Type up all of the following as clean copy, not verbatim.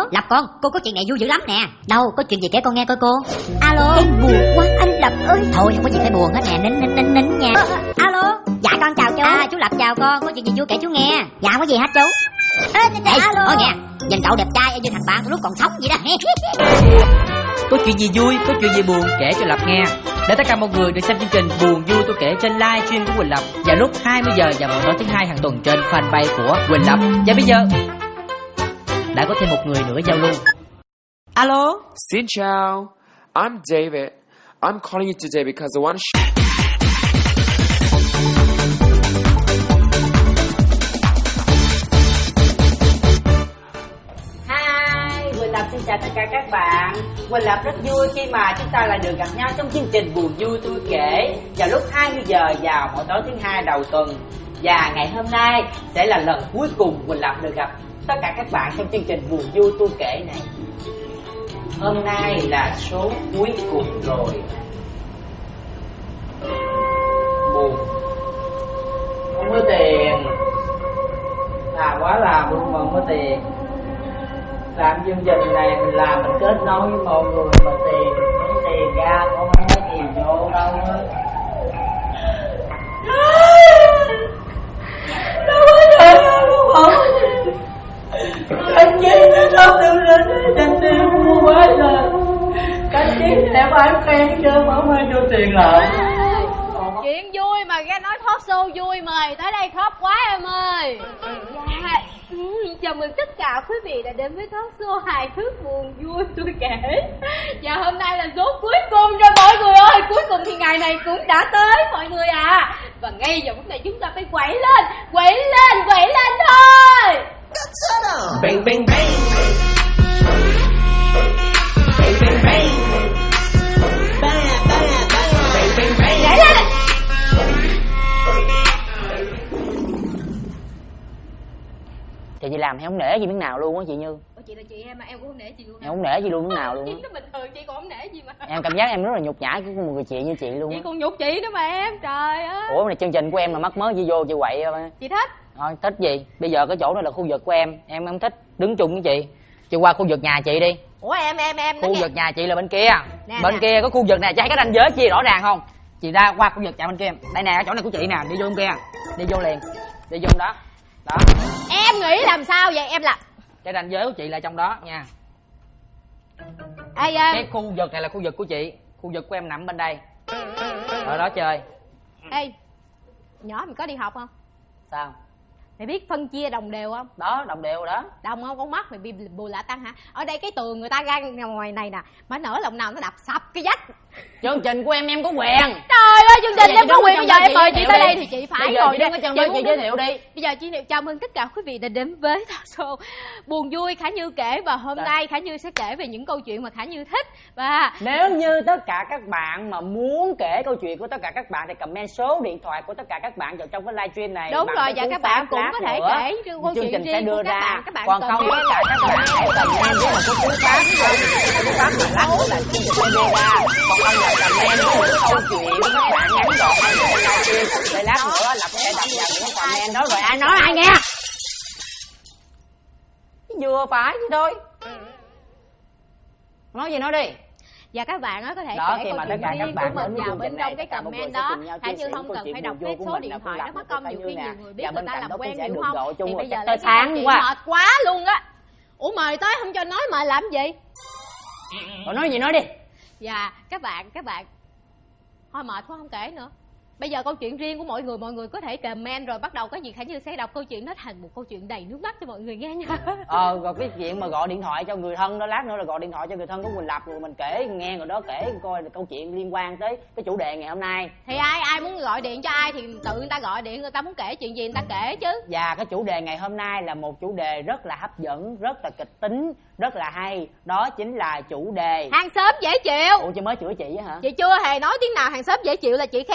Lập cô có chuyện này vui dữ lắm nè. Đâu, có chuyện gì kể con nghe coi cô. Alo. Em buồn quá anh Lập ơi. Thôi không có gì phải buồn hết nè, nín nha. Alo. Dạ con chào chú. Chú Lập chào con, có chuyện gì vui kể chú nghe. Dạ không có gì hết chú. Alo. Nói nghe, nhìn cậu đẹp trai như thằng bạn lúc còn sống vậy đó. Có chuyện gì vui, có chuyện gì buồn kể cho Lập nghe. Để tất cả mọi người được xem chương trình Buồn Vui Tôi Kể trên live stream của Quỳnh Lập vào lúc 20 giờ và mỗi tối thứ hai hàng tuần trên fanpage của Quỳnh Lập. Và bây giờ đã có thêm một người nữa giao lưu. Alo. Xin chào, I'm David. I'm calling you today because I want to Quỳnh Lập xin chào tất cả các bạn. Quỳnh Lập rất vui khi mà chúng ta lại được gặp nhau trong chương trình Buồn Vui Tôi Kể vào lúc 20 giờ vào mỗi tối thứ hai đầu tuần. Và ngày hôm nay sẽ là lần cuối cùng Quỳnh Lập được gặp tất cả các bạn trong chương trình Buồn Vui Tôi Kể này. Hôm nay là số cuối cùng rồi. Buồn, không có tiền, làm quá làm luôn mà không có tiền. Làm chương trình này mình làm mình kết nối với mọi người mà tiền ra cũng không có tiền vô đâu á. Đâu có tiền đâu không. Anh Chí nó không đưa lên anh đi mua quá rồi. Anh Chí em ăn khen chứ mà không ai cho tiền lại. Chuyện vui mà ra nói talk show vui, mời tới đây khóc quá em ơi. Dạ, chào mừng tất cả quý vị đã đến với talk show hài hước Buồn Vui Tôi Kể. Và hôm nay là số cuối cùng rồi mọi người ơi. Cuối cùng thì ngày này cũng đã tới mọi người à. Và ngay giờ phút này chúng ta phải quẩy lên thôi. Bang bang bang. Bang bang bang. Nhảy lên. Chị làm hay không nể gì miếng nào luôn á chị Như. Ủa chị là chị em mà em cũng không nể chị luôn. Em không nể gì luôn miếng nào luôn á. Nó bình thường chị còn không nể gì mà. Em cảm giác em rất là nhục nhã của một người chị như chị luôn á. Chị còn nhục chị nữa mà em, trời ơi. Ủa này chương trình của em mà mắc mớ gì vô chị quậy thôi. Chị thích. Thôi thích gì, bây giờ cái chỗ đó là khu vực của em không thích đứng chung với chị qua khu vực nhà chị đi. Ủa em khu vực nhà chị là bên kia nè. Kia có khu vực này, cho cái ranh giới chia rõ ràng không. Chị ra qua khu vực nhà bên kia, đây nè, cái chỗ này của chị nè, đi vô bên kia, đi vô liền, đi vô đó đó. Em nghĩ làm sao vậy em làm. Cái ranh giới của chị là trong đó nha. Ê, cái khu vực này là khu vực của chị, khu vực của em nằm bên đây, ở đó chơi. Ê, nhỏ mày có đi học không? Sao? Mày biết phân chia đồng đều không? Đó, đồng đều đó. Đồng không? Con mắt mày bị bù lạ tăng hả? Ở đây cái tường người ta ra ngoài này nè, mà nở lòng nào nó đập sập cái vách. Chương trình của em có quyền. Trời ơi, chương trình em có quyền. Bây giờ em mời chị tới đây thì chị phải ngồi đây. Chị giới thiệu đi. Bây giờ chị chào mừng tất cả quý vị đã đến với talk show Buồn Vui Khả Như Kể. Và hôm nay Khả Như sẽ kể về những câu chuyện mà Khả Như thích. Và nếu như tất cả các bạn mà muốn kể câu chuyện của tất cả các bạn thì comment số điện thoại của tất cả các bạn vào trong cái livestream này. Đúng rồi, và các bạn cũng có thể kể câu chương chuyện trình sẽ đưa ra. Các bạn còn không tất cả các bạn hãy comment với một cái cú pháp mà lát nữa là chương trình sẽ đưa ra. Còn không là comment với một câu chuyện của các bạn ngắn gọn hơn trong livestream. Để lát nữa là có thể đọc vào những comment đó rồi ai nói ai nghe. Vừa phải vậy thôi. Nói gì nói đi. Và các bạn có thể đó, kể câu chuyện riêng của mình vào bên trong cái comment đó. Khả Như không cần phải đọc cái số điện thoại đó mất công, nhiều khi nhiều người biết người ta làm quen nhiều không. Thì bây giờ là sáng quá mệt quá luôn á. Ủa mời tới không cho nói mời làm gì? Rồi nói gì nói đi. Và các bạn thôi mệt quá không kể nữa. Bây giờ câu chuyện riêng của mọi người có thể comment rồi bắt đầu có gì Khả Như sẽ đọc câu chuyện nó thành một câu chuyện đầy nước mắt cho mọi người nghe nha. Rồi cái chuyện mà gọi điện thoại cho người thân đó, lát nữa là gọi điện thoại cho người thân của Quỳnh Lập rồi mình kể nghe rồi đó, kể coi là câu chuyện liên quan tới cái chủ đề ngày hôm nay. Thì ai muốn gọi điện cho ai thì tự người ta gọi điện, người ta muốn kể chuyện gì người ta kể chứ. Và cái chủ đề ngày hôm nay là một chủ đề rất là hấp dẫn, rất là kịch tính, rất là hay. Đó chính là chủ đề hàng xóm dễ chịu. Ủa chị mới chửi chị á hả? Chị chưa hề nói tiếng nào hàng xóm dễ chịu là chị khen chị, còn hàng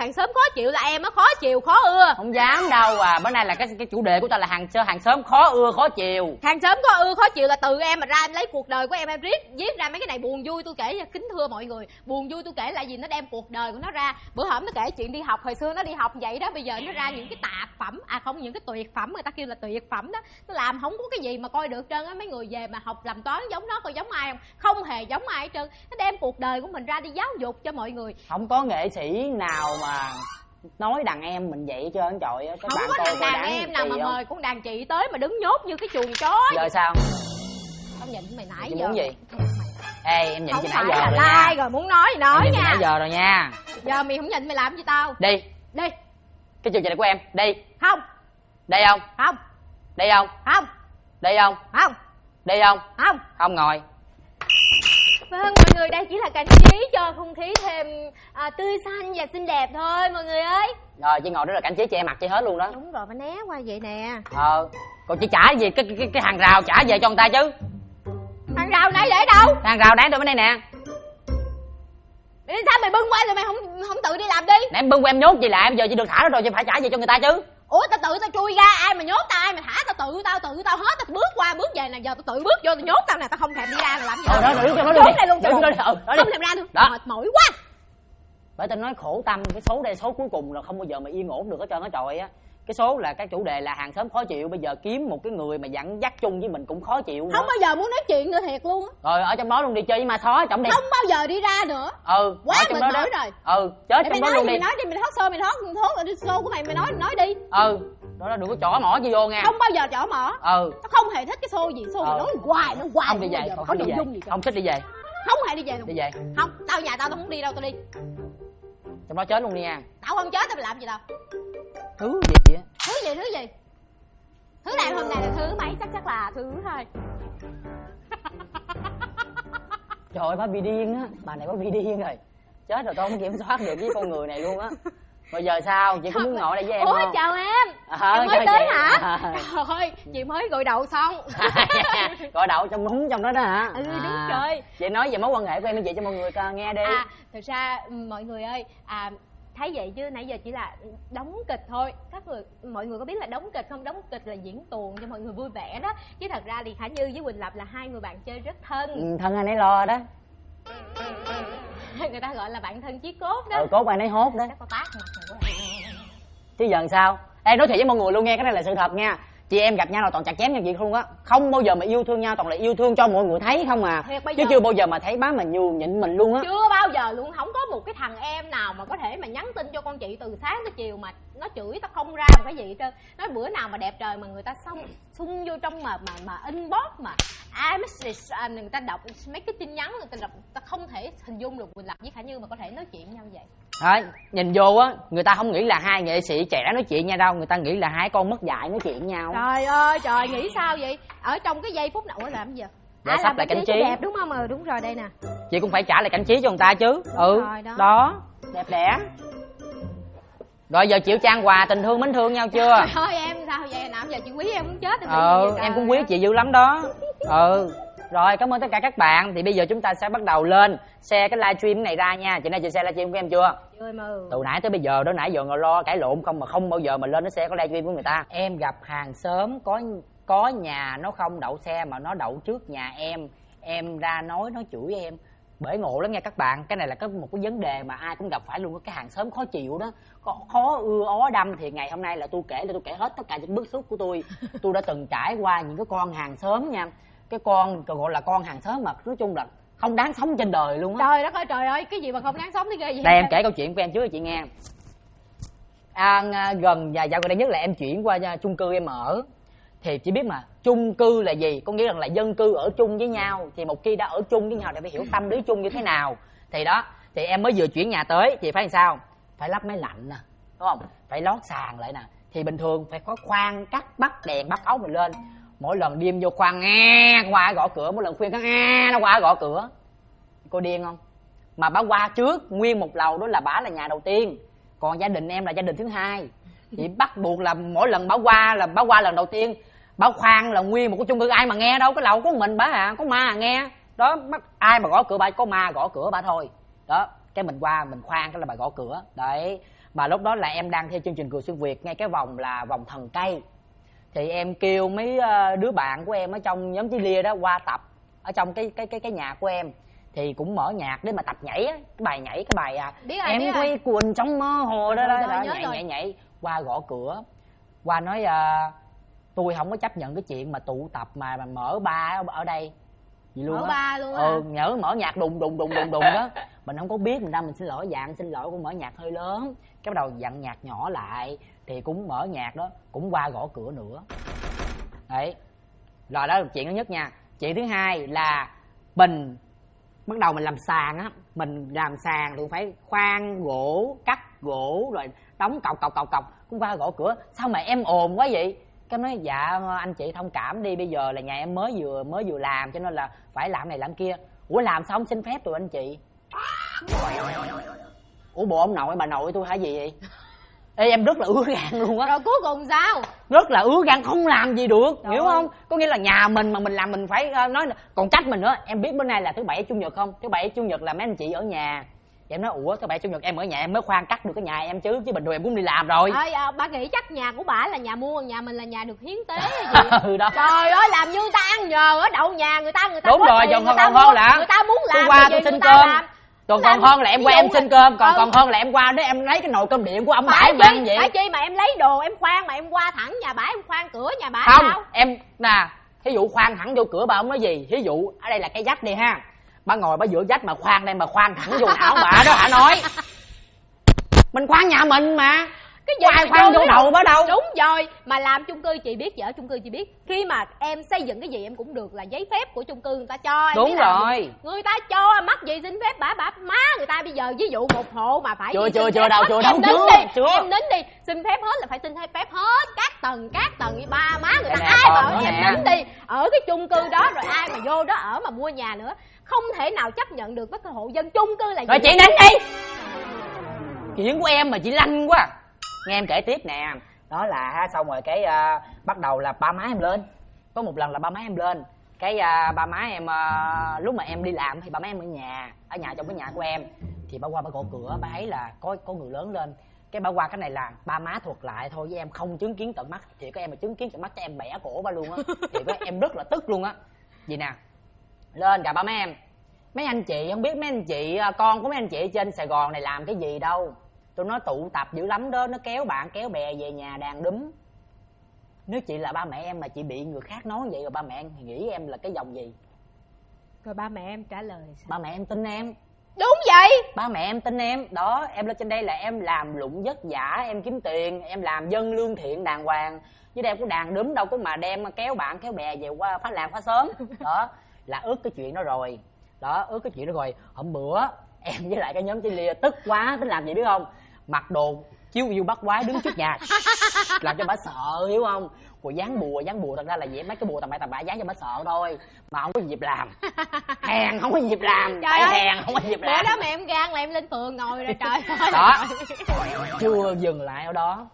hàng xóm khó chịu là em á, khó chiều khó ưa. Không dám đâu à, bữa nay là cái chủ đề của ta là hàng xóm khó ưa khó chiều. Hàng xóm khó ưa khó chịu là từ em mà ra em lấy cuộc đời của em viết ra mấy cái này buồn vui tôi kể cho kính thưa mọi người. Buồn vui tôi kể là gì, nó đem cuộc đời của nó ra. Bữa hổm nó kể chuyện đi học, hồi xưa nó đi học vậy đó, bây giờ nó ra những cái tạp phẩm, không, những cái tuyệt phẩm, người ta kêu là tuyệt phẩm đó. Nó làm không có cái gì mà coi được trơn á. Mấy người về mà học làm toán giống nó coi giống ai không? Không hề giống ai hết trơn. Nó đem cuộc đời của mình ra đi giáo dục cho mọi người. Không có nghệ sĩ nào mà nói đàn em mình vậy chứ trơn trời ơi. Không có đàn em nào mà mời con đàn chị tới mà đứng nhốt như cái chuồng chó. Giờ sao? Không nhìn mày nãy chị giờ. Muốn gì? Ê em nhìn chị nãy giờ rồi nha. Rồi muốn nói gì nói em nha. Nãy giờ rồi nha. Giờ mày không nhìn mày làm gì tao? Đi. Đi. Cái chương trình này của em, đi. Không. Đây không? Không. Đây không? Không. Đây không? Không. Đây không? Không. Không ngồi. Vâng, mọi người, đây chỉ là cảnh trí cho không khí thêm tươi xanh và xinh đẹp thôi mọi người ơi. Rồi chị ngồi đó là cảnh trí che mặt chị hết luôn đó. Đúng rồi, phải né qua vậy nè. Còn chị trả gì cái hàng rào trả về cho người ta chứ. Hàng rào này để đâu? Hàng rào đáng tôi bên đây nè. Sao mày bưng qua rồi mày không tự đi làm đi? Nè em bưng qua em nhốt gì lại, bây giờ chị được thả đó rồi chị phải trả về cho người ta chứ. Ủa tao tự tao chui ra, ai mà nhốt tao, ai mà thả tao tự tao hết, tao bước qua bước về nè, giờ tao tự bước vô tao nhốt tao nè, tao không thèm đi ra là làm gì đâu. Đó đứng trốn đây luôn, không thèm ra luôn. Mệt mỏi quá. Bởi tao nói khổ tâm, cái số đây số cuối cùng là không bao giờ mà yên ổn được hết trơn á trời á. Cái số là cái chủ đề là hàng xóm khó chịu, bây giờ kiếm một cái người mà dẫn dắt chung với mình cũng khó chịu nữa. Không bao giờ muốn nói chuyện nữa thiệt luôn á. Rồi ở trong đó luôn đi chơi với ma sói trọng đi. Không bao giờ đi ra nữa. Quá mệt mỏi rồi. Chết trong đó luôn đi. Mày nói đi, mày thoát show, mày thoát ở show của mày nói đi. Đó là đừng có chỏ mỏ gì vô nha. Không bao giờ chỏ mỏ. Tao không hề thích cái show gì, show mày nói hoài nó hoài. Không đi về, không đi về. Không thích đi về. Không hề đi về. Đi về. Không, tao nhà tao không đi đâu, tao đi. Trong đó chết luôn đi nha. Tao không chết, tao phải làm gì đâu. Thứ gì á? Thứ gì? Thứ này hôm nay là thứ mấy, chắc là thứ 2. Trời ơi, bà bị điên á, bà này bà bị điên rồi. Chết rồi, tôi không kiểm soát được với con người này luôn á. Bây giờ sao, chị có muốn ngồi đây với em không? Ủa chào em. Em mới tới hả? Trời ơi, chị mới gội đầu xong. Gội đầu trong đúng trong đó đó hả? Đúng rồi. Chị nói về mối quan hệ của em với chị cho mọi người nghe đi. Thực ra mọi người ơi, thấy vậy chứ nãy giờ chỉ là đóng kịch thôi. Mọi người có biết là đóng kịch không? Đóng kịch là diễn tuồng cho mọi người vui vẻ đó. Chứ thật ra thì Khả Như với Quỳnh Lập là hai người bạn chơi rất thân. Thân ai nấy lo đó. Người ta gọi là bạn thân chí cốt đó. Cốt ai nấy hốt đó. Có tác mà. Chứ giờ sao? Ê, nói thiệt với mọi người luôn nghe, cái này là sự thật nha. Chị em gặp nhau là toàn chặt chém nhau chuyện luôn á. Không bao giờ mà yêu thương nhau, toàn là yêu thương cho mọi người thấy không à. Chứ chưa bao giờ mà thấy bá mà nhường nhịn mình luôn á. Chưa bao giờ luôn. Không có một cái thằng em nào mà có thể mà nhắn tin cho con chị từ sáng tới chiều mà nó chửi tao không ra một cái gì hết trơn. Nói bữa nào mà đẹp trời mà người ta xung vô trong mà inbox mà message, người ta đọc mấy cái tin nhắn, người ta đọc, ta không thể hình dung được Quỳnh Lập với Khả Như mà có thể nói chuyện nhau vậy. Đấy, nhìn vô á, người ta không nghĩ là hai nghệ sĩ trẻ nói chuyện nhau đâu, người ta nghĩ là hai con mất dạy nói chuyện nhau. Trời ơi trời, nghĩ sao vậy? Ở trong cái giây phút nào làm gì vậy? Sắp lại cảnh trí đẹp đúng không? Đúng rồi, đây nè. Chị cũng phải trả lại cảnh trí cho người ta chứ. Rồi, đó đẹp đẽ. Rồi giờ chịu trang quà tình thương mến thương nhau chưa? Thôi em sao vậy? Nào giờ chị quý em muốn chết rồi. Em cũng quý chị dữ lắm đó. Rồi cảm ơn tất cả các bạn. Thì bây giờ chúng ta sẽ bắt đầu lên share cái livestream này ra nha. Chị nay chị share livestream của em chưa? Chưa mà. Từ nãy tới bây giờ đó, nãy giờ ngồi lo cãi lộn không mà không bao giờ mà lên nó share có livestream của người ta. Em gặp hàng xóm có nhà nó không đậu xe mà nó đậu trước nhà em ra nói nó chửi em. Bể ngộ lắm nha các bạn. Cái này là một cái vấn đề mà ai cũng gặp phải luôn. Cái hàng xóm khó chịu đó, khó ưa ó đâm. Thì ngày hôm nay là tôi kể hết tất cả những bức xúc của tôi. Tôi đã từng trải qua những cái con hàng xóm nha. Cái con gọi là con hàng xóm mà nói chung là không đáng sống trên đời luôn á. Trời đất ơi trời ơi, cái gì mà không đáng sống thế ghê vậy? Đây em kể câu chuyện của em trước cho chị nghe. Gần và dạo gần đây nhất là em chuyển qua chung cư em ở. Thì chị biết mà, chung cư là gì? Có nghĩa rằng là dân cư ở chung với nhau. Thì một khi đã ở chung với nhau thì phải hiểu tâm lý chung như thế nào. Thì đó, thì em mới vừa chuyển nhà tới thì phải làm sao? Phải lắp máy lạnh nè, đúng không? Phải lót sàn lại nè. Thì bình thường phải có khoan cắt bắt đèn bắt ống mình lên. Mỗi lần đêm vô khoan nghe qua gõ cửa, mỗi lần khuyên nó qua gõ cửa. Cô điên không? Mà bà qua trước nguyên một lầu đó là bà là nhà đầu tiên, còn gia đình em là gia đình thứ hai. Thì bắt buộc là mỗi lần bà qua lần đầu tiên, bà khoan là nguyên một cái chung cư, ai mà nghe đâu, cái lầu có mình bà à, có ma à nghe đó. Ai mà gõ cửa bà, có ma gõ cửa bà thôi đó. Cái mình qua mình khoan cái là bà gõ cửa đấy. Mà lúc đó là em đang theo chương trình Cười Xuyên Việt ngay cái vòng là vòng thần cây. Thì em kêu mấy đứa bạn của em ở trong nhóm Chí Lia đó qua tập ở trong cái nhà của em. Thì cũng mở nhạc để mà tập nhảy á, cái bài nhảy, cái bài em quay cuồng trong mơ hồ đó, nhảy qua gõ cửa. Qua nói tôi không có chấp nhận cái chuyện mà tụ tập mà mở bar ở đây gì luôn á. Mở bar luôn á. Nhớ mở nhạc đùng đó. Mình không có biết, mình ra mình xin lỗi cũng mở nhạc hơi lớn. Cái bắt đầu dặn nhạc nhỏ lại thì cũng mở nhạc đó, cũng qua gõ cửa nữa. Đấy. Rồi đó là chuyện thứ nhất nha. Chuyện thứ hai là mình bắt đầu mình làm sàn á, mình làm sàn thì phải khoan gỗ, cắt gỗ rồi đóng cọc, cũng qua gõ cửa. Sao mà em ồn quá vậy? Cái nói dạ anh chị thông cảm đi, bây giờ là nhà em mới vừa làm cho nên là phải làm này làm kia. Ủa làm sao không xin phép tụi anh chị? Ủa bộ ông nội bà nội tôi hả gì vậy? Ê em rất là ứa gan luôn á. Rồi cuối cùng sao? Rất là ứa gan, không làm gì được. Trời hiểu không? Có nghĩa là nhà mình mà mình làm mình phải nói còn trách mình nữa. Em biết bữa nay là thứ bảy chủ nhật không? Thứ bảy chủ nhật là mấy anh chị ở nhà. Thì em nói ủa thứ bảy chủ nhật em ở nhà em mới khoan cắt được cái nhà em chứ bình thường em cũng đi làm rồi. Bà nghĩ chắc nhà của bả là nhà mua, nhà mình là nhà được hiến tế hay gì? Đó. Trời ơi làm như người ta ăn nhờ ở đậu nhà người ta đúng rồi, tiền, còn hơn là người ta muốn làm qua tôi xin cơm. Còn hơn là em qua em xin cơm, còn hơn là em qua để em lấy cái nồi cơm điện của ông bả ăn vậy. Phải chi mà em lấy đồ em khoan mà em qua thẳng nhà bả em khoan cửa nhà bả không sao? Em nè, thí dụ khoan thẳng vô cửa bà không nói gì. Thí dụ ở đây là cái vách đi ha, bà ngồi bà giữa vách mà khoan đây mà khoan thẳng vô não bà đó hả? Nói mình khoan nhà mình mà cái gì ai khoan vô đầu bà đâu. Đúng rồi, mà làm chung cư chị biết, ở chung cư chị biết khi mà em xây dựng cái gì em cũng được là giấy phép của chung cư người ta cho em. Đúng rồi, người ta cho mắc gì xin phép bả má người ta. Bây giờ ví dụ một hộ mà phải chưa em nín đi xin phép hết là phải xin phép hết các tầng với ba má người ta ai mà ở em nín đi ở cái chung cư đó rồi ai mà vô đó ở mà mua nhà nữa không thể nào chấp nhận được với cái hộ dân chung cư là gì. Rồi chị nín đi, chuyện của em mà chị lanh quá. Nghe em kể tiếp nè. Đó là xong rồi cái bắt đầu là ba má em lên. Có một lần là ba má em lên cái ba má em lúc mà em đi làm thì ba má em ở nhà trong cái nhà của em. Thì bà qua bà gõ cửa, bà thấy là có người lớn lên. Cái bà qua cái này là ba má thuật lại thôi với em không chứng kiến tận mắt. Thì có em mà chứng kiến tận mắt cho em bẻ cổ ba luôn á. Thì có em rất là tức luôn á. Gì nè, lên gặp ba má em. Mấy anh chị không biết mấy anh chị con của mấy anh chị trên Sài Gòn này làm cái gì đâu. Tôi nói tụ tập dữ lắm đó, nó kéo bạn kéo bè về nhà đàn đúm. Nếu chị là ba mẹ em mà chị bị người khác nói vậy rồi ba mẹ em thì nghĩ em là cái dòng gì? Rồi ba mẹ em trả lời sao? Ba mẹ em tin em. Đúng vậy. Ba mẹ em tin em. Đó, em lên trên đây là em làm lụng vất vả, em kiếm tiền, em làm dân lương thiện đàng hoàng. Chứ đem có đàn đúm đâu có mà đem kéo bạn kéo bè về qua phá làng phá xóm. Đó, là ước cái chuyện đó rồi. Đó, ước cái chuyện đó rồi. Hôm bữa em với lại cái nhóm Chí Lia tức quá, tính làm gì biết không? Mặc đồ chiếu yêu bắt quái đứng trước nhà làm cho bà sợ, hiểu không? Rồi dán bùa thật ra là vậy, mấy cái bùa tầm bạ dán cho bà sợ thôi mà không có dịp làm. Hèn không có dịp làm. Trời ơi, hèn không có dịp làm. bữa đó mẹ em gan là em lên phường ngồi rồi trời ơi. Đó chưa dừng lại ở đó.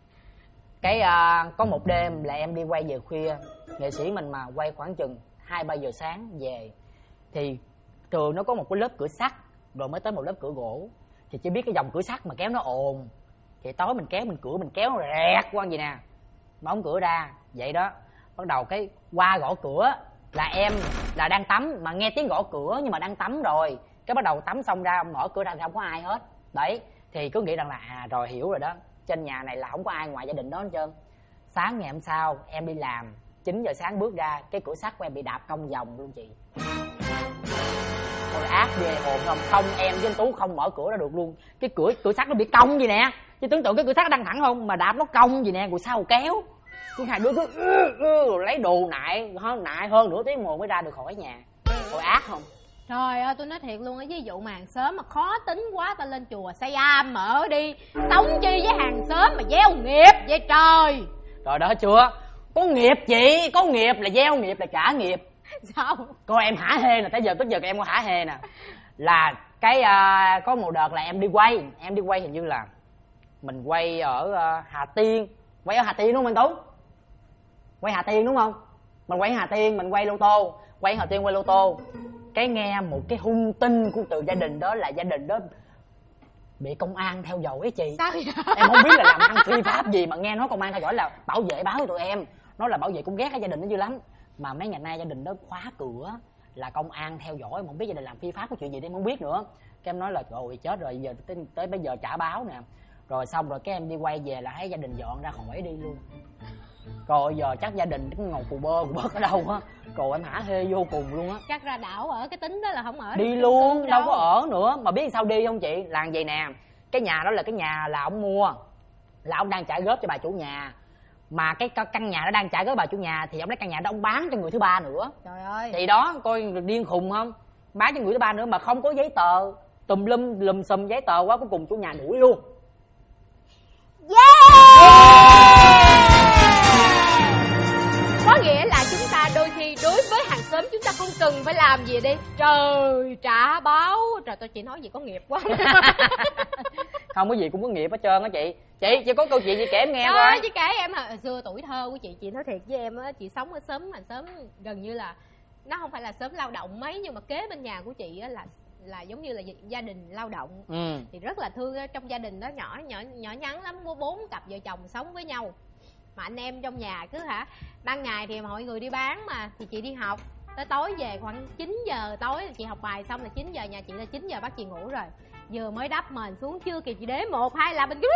Cái có một đêm là em đi quay về khuya, nghệ sĩ mình mà quay khoảng chừng 2-3 giờ sáng về. Thì trường nó có một cái lớp cửa sắt rồi mới tới một lớp cửa gỗ. Thì chỉ biết cái dòng cửa sắt mà kéo nó ồn. Thì tối mình kéo nó rẹt qua gì nè, mở cửa ra vậy đó. Bắt đầu cái qua gõ cửa là em là đang tắm mà nghe tiếng gõ cửa nhưng mà đang tắm rồi. Cái bắt đầu tắm xong ra mở cửa ra không có ai hết. Đấy thì cứ nghĩ rằng là rồi hiểu rồi đó, trên nhà này là không có ai ngoài gia đình đó hết trơn. Sáng ngày hôm sau em đi làm 9 giờ sáng bước ra, cái cửa sắt của em bị đạp cong vòng luôn chị. Thôi ác ghê hồn không em với anh Tú không mở cửa ra được luôn. Cái cửa sắt nó bị cong gì nè, chứ tưởng tượng cái cửa sắt đang thẳng không mà đạp nó cong gì nè, rồi sao kéo. Cứ hai đứa cứ lấy đồ nại hơn nửa tiếng mùa mới ra được khỏi nhà. Thôi ác không? Trời ơi tôi nói thiệt luôn á, ví dụ mà hàng xóm mà khó tính quá ta lên chùa Say Am mở đi, sống chi với hàng xóm mà gieo nghiệp vậy trời. Rồi đó chưa, có nghiệp chị, có nghiệp là gieo nghiệp là trả nghiệp. Sao? Coi em hả hê nè, tới giờ em có hả hê nè. Là cái có một đợt là em đi quay hình như là mình quay ở Hà Tiên. Quay ở Hà Tiên đúng không anh Tú? Quay Hà Tiên đúng không? Mình quay Hà Tiên, mình quay lô tô. Quay Hà Tiên quay lô tô. Cái nghe một cái hung tin của từ gia đình đó là gia đình đó bị công an theo dõi chị. Sao vậy? Em không biết là làm ăn phi pháp gì mà nghe nói công an theo dõi là bảo vệ báo cho tụi em. Nói là bảo vệ cũng ghét cái gia đình nó dữ lắm. Mà mấy ngày nay gia đình đó khóa cửa, là công an theo dõi, mà không biết gia đình làm phi pháp có chuyện gì thì em không biết nữa. Cái em nói là rồi chết rồi, giờ tới bây giờ trả báo nè. Rồi xong rồi cái em đi quay về là thấy gia đình dọn ra khỏi đi luôn. Rồi giờ chắc gia đình cũng ngồi cù bơ ở đâu á. Rồi em hả hê vô cùng luôn á. Chắc ra đảo ở cái tính đó là không ở đi luôn, đâu có ở nữa. Mà biết sao đi không chị? Là vậy nè, cái nhà đó là cái nhà là ông mua, là ông đang trả góp cho bà chủ nhà. Mà cái căn nhà đó đang trả góp bà chủ nhà thì ông lấy căn nhà đó ông bán cho người thứ ba nữa. Trời ơi. Thì đó, coi điên khùng không? Bán cho người thứ ba nữa mà không có giấy tờ, tùm lum xùm giấy tờ quá, cuối cùng chủ nhà đuổi luôn. Có nghĩa là chúng ta đôi khi đối với hàng xóm chúng ta không cần phải làm gì đi. Trời, trả báo. Trời, tôi chỉ nói gì có nghiệp quá. Không có gì cũng có nghiệp hết trơn á chị. Chị có câu chuyện gì kể em nghe coi. coi. Chị kể em xưa tuổi thơ của chị nói thiệt với em á, chị sống ở xóm gần như là nó không phải là xóm lao động mấy, nhưng mà kế bên nhà của chị á là giống như là gia đình lao động. Thì rất là thương. Trong gia đình đó nhỏ nhắn lắm, có 4 cặp vợ chồng sống với nhau. Mà anh em trong nhà cứ ban ngày thì mọi người đi bán mà, thì chị đi học tới tối về khoảng 9 giờ tối chị học bài xong là 9 giờ, nhà chị là 9 giờ bắt chị ngủ rồi. Vừa mới đắp mền xuống chưa kịp chị đếm 1, 2 là mình cứ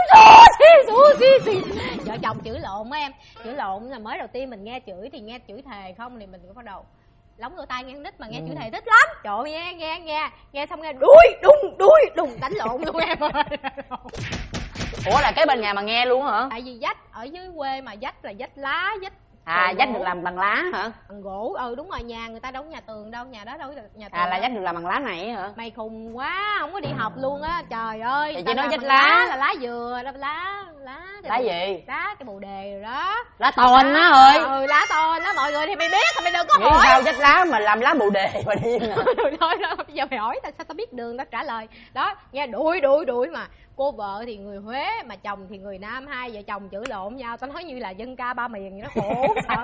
vợ chồng chửi lộn á em. Chửi lộn là mới đầu tiên mình nghe chửi thì nghe chửi thề không thì mình cũng bắt đầu lóng lỗ tai nghe nít, mà nghe chửi thề thích lắm. Trời ơi, nghe xong nghe đuôi đùng đánh lộn luôn em ơi. Ủa là cái bên nhà mà nghe luôn hả? Tại vì dách ở dưới quê mà dách là dách lá, dách dách được làm bằng lá hả? Bằng gỗ. Đúng rồi, nhà người ta đâu có nhà tường đâu, nhà đó đâu có nhà tường. Là dách được làm bằng lá này hả? Mày khùng quá, không có đi học luôn á. Trời ơi. Thì chị nói dách lá là lá dừa, lá gì? Lá cái bồ đề rồi đó. Lá tòn á ơi. Lá tòn đó mọi người thì mày biết, mày đừng có hỏi. Sao dách lá mà làm lá bồ đề mà điên à? Thôi đó, bây giờ mày hỏi tao sao tao biết đường tao trả lời. Đó, nghe đuổi mà cô vợ thì người Huế mà chồng thì người Nam, hai vợ chồng chửi lộn nhau. Tao nói như là dân ca ba miền vậy đó, khổ sở.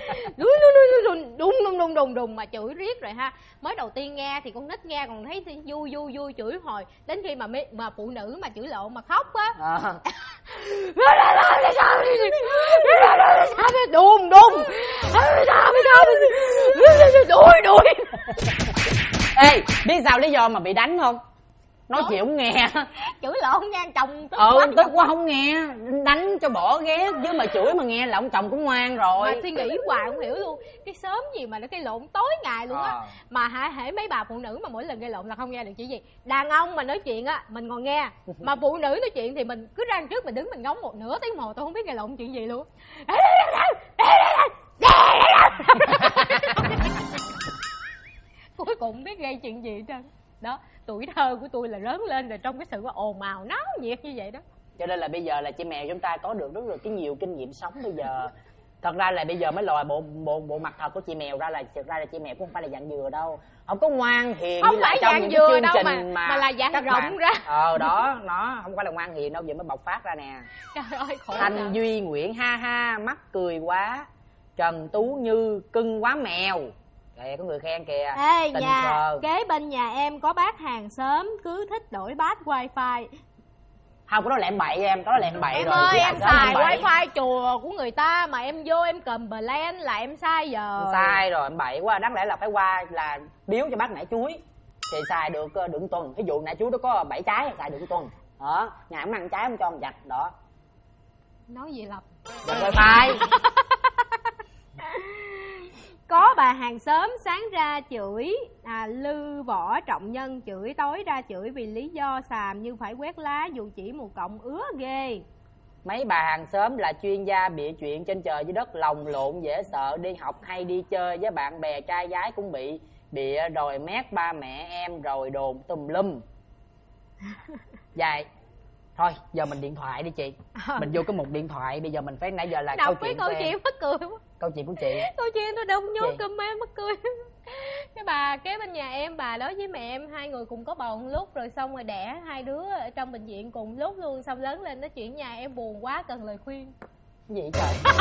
Đùng mà chửi riết rồi ha. Mới đầu tiên nghe thì con nít nghe còn thấy vui chửi hồi, đến khi mà phụ nữ mà chửi lộn mà khóc á. Đùng đuổi. Ê, biết sao lý do mà bị đánh không? Nói chuyện không nghe. Chửi lộn nha chồng. Tức quá không nghe, đánh cho bỏ ghét chứ mà chửi mà nghe là ông chồng cũng ngoan rồi. Mà suy nghĩ hoài không hiểu luôn, cái sớm gì mà nó gây lộn tối ngày luôn á. Mà hễ mấy bà phụ nữ mà mỗi lần gây lộn là không nghe được chỉ gì. Đàn ông mà nói chuyện á mình còn nghe, mà phụ nữ nói chuyện thì mình cứ ra trước mình đứng mình ngóng một nửa tiếng hồ, tôi không biết gây lộn chuyện gì luôn. Cuối cùng biết gây chuyện gì trơn. Đó, tuổi thơ của tôi là lớn lên rồi trong cái sự ồn ào náo nhiệt như vậy đó. Cho nên là bây giờ là chị mèo chúng ta có được rất là cái nhiều kinh nghiệm sống bây giờ. Thật ra là bây giờ mới lòi bộ mặt thật của chị mèo ra là thực ra là chị mèo cũng không phải là dạng dừa đâu, không có ngoan hiền không như phải trong dạng những dừa cái chương đâu trình mà là dạng rộng ra. Đó nó không phải là ngoan hiền đâu, giờ mới bộc phát ra nè. Trời ơi khổ. Thanh Duy Nguyễn ha mắc cười quá. Trần Tú Như cưng quá mèo. Kìa, có người khen kìa. Ê, nhà kế bên nhà em có bác hàng xóm cứ thích đổi bát wifi. Không, có đó là em bậy em, có đó là em bậy em rồi. Ơi, em xài wifi chùa của người ta mà em vô em cầm plan là em sai giờ. Em sai rồi, em bậy quá, đáng lẽ là phải qua là biếu cho bác nãy chuối thì xài được đựng tuần. Ví dụ nãy chuối đó có 7 trái xài đựng tuần. Đó, ngày không ăn trái không cho ông vặt đó. Nói gì lầm. Giật wifi. Có bà hàng xóm sáng ra chửi Lư Võ Trọng Nhân, chửi tối ra chửi vì lý do xàm như phải quét lá dù chỉ một cọng ứa ghê. Mấy bà hàng xóm là chuyên gia bịa chuyện trên trời dưới đất, lòng lộn dễ sợ, đi học hay đi chơi với bạn bè trai gái cũng bị bịa rồi mét ba mẹ em rồi đồn tùm lum. Dài. Thôi giờ mình điện thoại đi chị. Mình vô cái mục điện thoại, bây giờ mình phải nãy giờ là đọc câu chuyện câu chuyện mắc cười quá. Câu chuyện của chị. Câu chuyện tôi đọc nhốt comment mắc cười. Cái bà kế bên nhà em, bà đó với mẹ em hai người cùng có bầu một lúc rồi xong rồi đẻ hai đứa ở trong bệnh viện cùng lúc luôn, xong lớn lên nó chuyển nhà em buồn quá cần lời khuyên. Cái gì trời?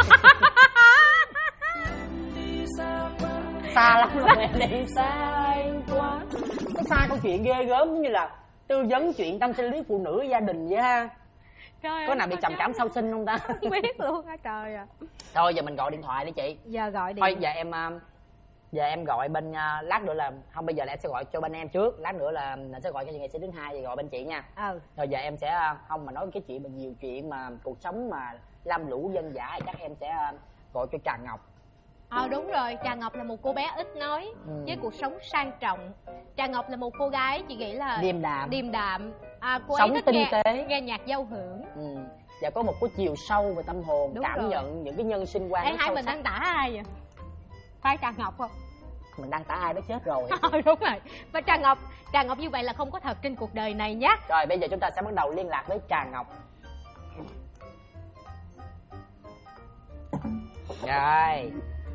Xa lắm rồi em đi xa quá. Nó xa câu chuyện ghê gớm, như là tư vấn chuyện tâm sinh lý phụ nữ gia đình vậy ha. Trời Có ơi, nào bị trầm cảm sau sinh không ta? không biết luôn hả trời à. Thôi giờ mình gọi điện thoại đi chị. Giờ gọi điện. Thôi giờ em gọi bên lát nữa là không, bây giờ là em sẽ gọi cho bên em trước, lát nữa là mình sẽ gọi cho nghệ sĩ thứ hai, thì gọi bên chị nha. Rồi giờ em sẽ không mà nói cái chuyện mà nhiều chuyện mà cuộc sống mà lam lũ dân dã thì chắc em sẽ gọi cho Trà Ngọc. Đúng rồi, Trà Ngọc là một cô bé ít nói với cuộc sống sang trọng. Trà Ngọc là một cô gái chị nghĩ là điềm đạm. Cô sống ấy tinh tế, nghe nhạc giao hưởng. Và có một cái chiều sâu về tâm hồn. Đúng cảm rồi. nhận những cái nhân sinh quan rất hai sâu mình sắc. đang tả ai vậy? Phải Trà Ngọc không? Mình đang tả ai đó chết rồi. Đúng rồi. Và Trà Ngọc như vậy là không có thật trên cuộc đời này nhé. Rồi bây giờ chúng ta sẽ bắt đầu liên lạc với Trà Ngọc. Rồi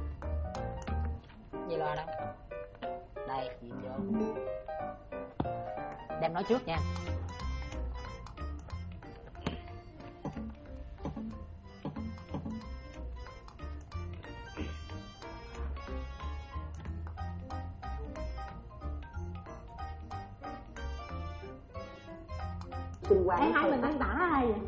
Gì lo đâu. Đây, nhìn vô. Đem nói trước nha. Hai mình đang tả ai vậy?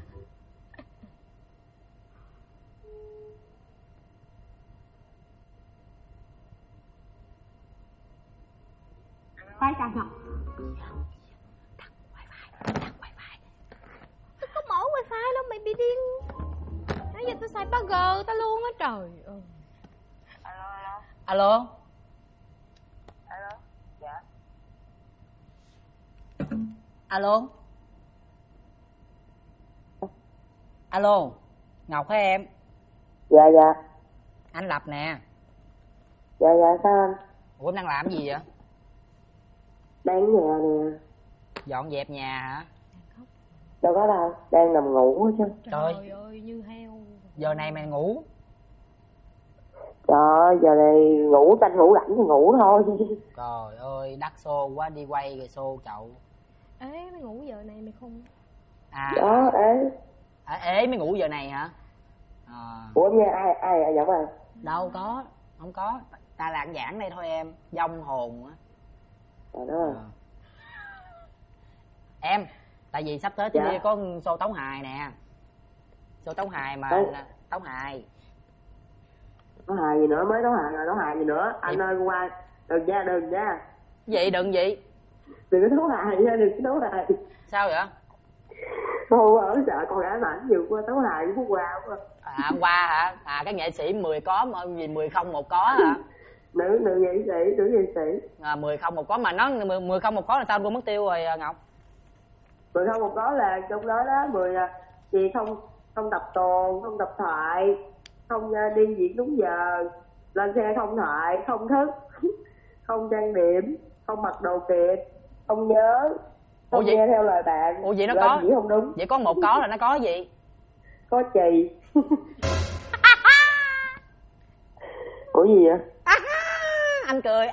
Phải Trà Ngọc. Tắt wifi. Tôi có mở wifi lắm, mày bị điên. Nãy giờ tôi xài 3G tao luôn á trời ơi. Alo. Dạ. Alo. Alo, Ngọc hả em? Dạ dạ. Anh Lập nè. Dạ dạ sao anh? Ủa em đang làm gì vậy? Đang ở nhà nè. Dọn dẹp nhà hả? Đâu có đâu, đang nằm ngủ hết chứ. Trời ơi như heo. Giờ này mày ngủ? Trời ơi, giờ này ngủ, tranh ngủ rảnh thì ngủ thôi. Trời ơi, đắt xô quá, đi quay rồi xô chậu. Ê mày ngủ giờ này mày không? Đó, ế. Ế mới ngủ giờ này hả? Ủa em nghe ai giọng à? Đâu có, không có. Ta là ăn giảng đây thôi em, vong hồn á. Đó. Em, tại vì sắp tới Dạ. đi có show tấu hài nè. Show tấu hài mà. Đấy. Tấu hài. Tấu hài gì nữa, mới tấu hài rồi, tấu hài gì nữa. Anh ơi qua, đừng nha. Gì đừng gì? Đừng có tấu hài nha, đừng có tấu hài. Sao vậy? Thôi ở sợ con ám ảnh nhiều quá, tấu hài cũng qua quá. Hôm qua hả? Cái nghệ sĩ 10 có mà gì 10 không một có hả? Nữ nghệ sĩ. 10 không một có mà nó 10 không một có là sao quên mất tiêu rồi Ngọc? 10 không một có là trong đó 10 gì không tập tuồng, không tập thoại, không đi diễn đúng giờ, lên xe không thoại, không thức, không trang điểm, không mặc đồ kịp, không nhớ, không nghe theo lời bạn. Ủa vậy nó lên có diễn không đúng. Vậy có một có là nó có gì? Có chì. Ủa gì vậy? Anh cười.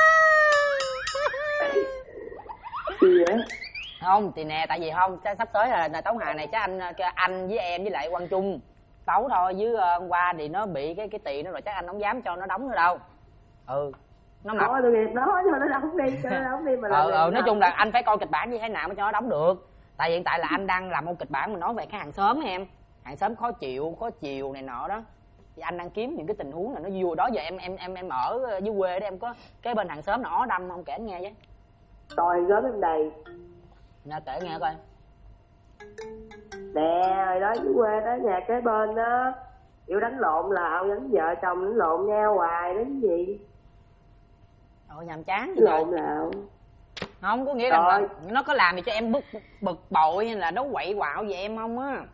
Gì vậy? Không thì nè, tại vì không sắp tới là tấu hài này chắc anh với em với lại Quang Trung tấu thôi, với hôm qua thì nó bị cái tiền nó rồi, chắc anh không dám cho nó đóng nữa đâu. Nó mập. Thôi tôi nghiệp nó cho nó đóng đi, mà nói chung là anh phải coi kịch bản như thế nào mới cho nó đóng được. Tại hiện tại là anh đang làm một kịch bản mà nói về cái hàng xóm em, hàng xóm khó chịu này nọ đó, thì anh đang kiếm những cái tình huống là nó vui. Đó giờ em ở dưới quê đó, em có cái bên hàng xóm nó ó đâm không, kể anh nghe với. Rồi gớm em đầy Nè kể nghe coi. Nè rồi đó, dưới quê đó, nhà kế bên đó kiểu đánh lộn lạo, đánh vợ chồng đánh lộn nhau hoài, đánh gì Nhàm chán lộn lạo. Không có nghĩa là nó có làm gì cho em bực bội hay là nó quậy quạo gì em không á?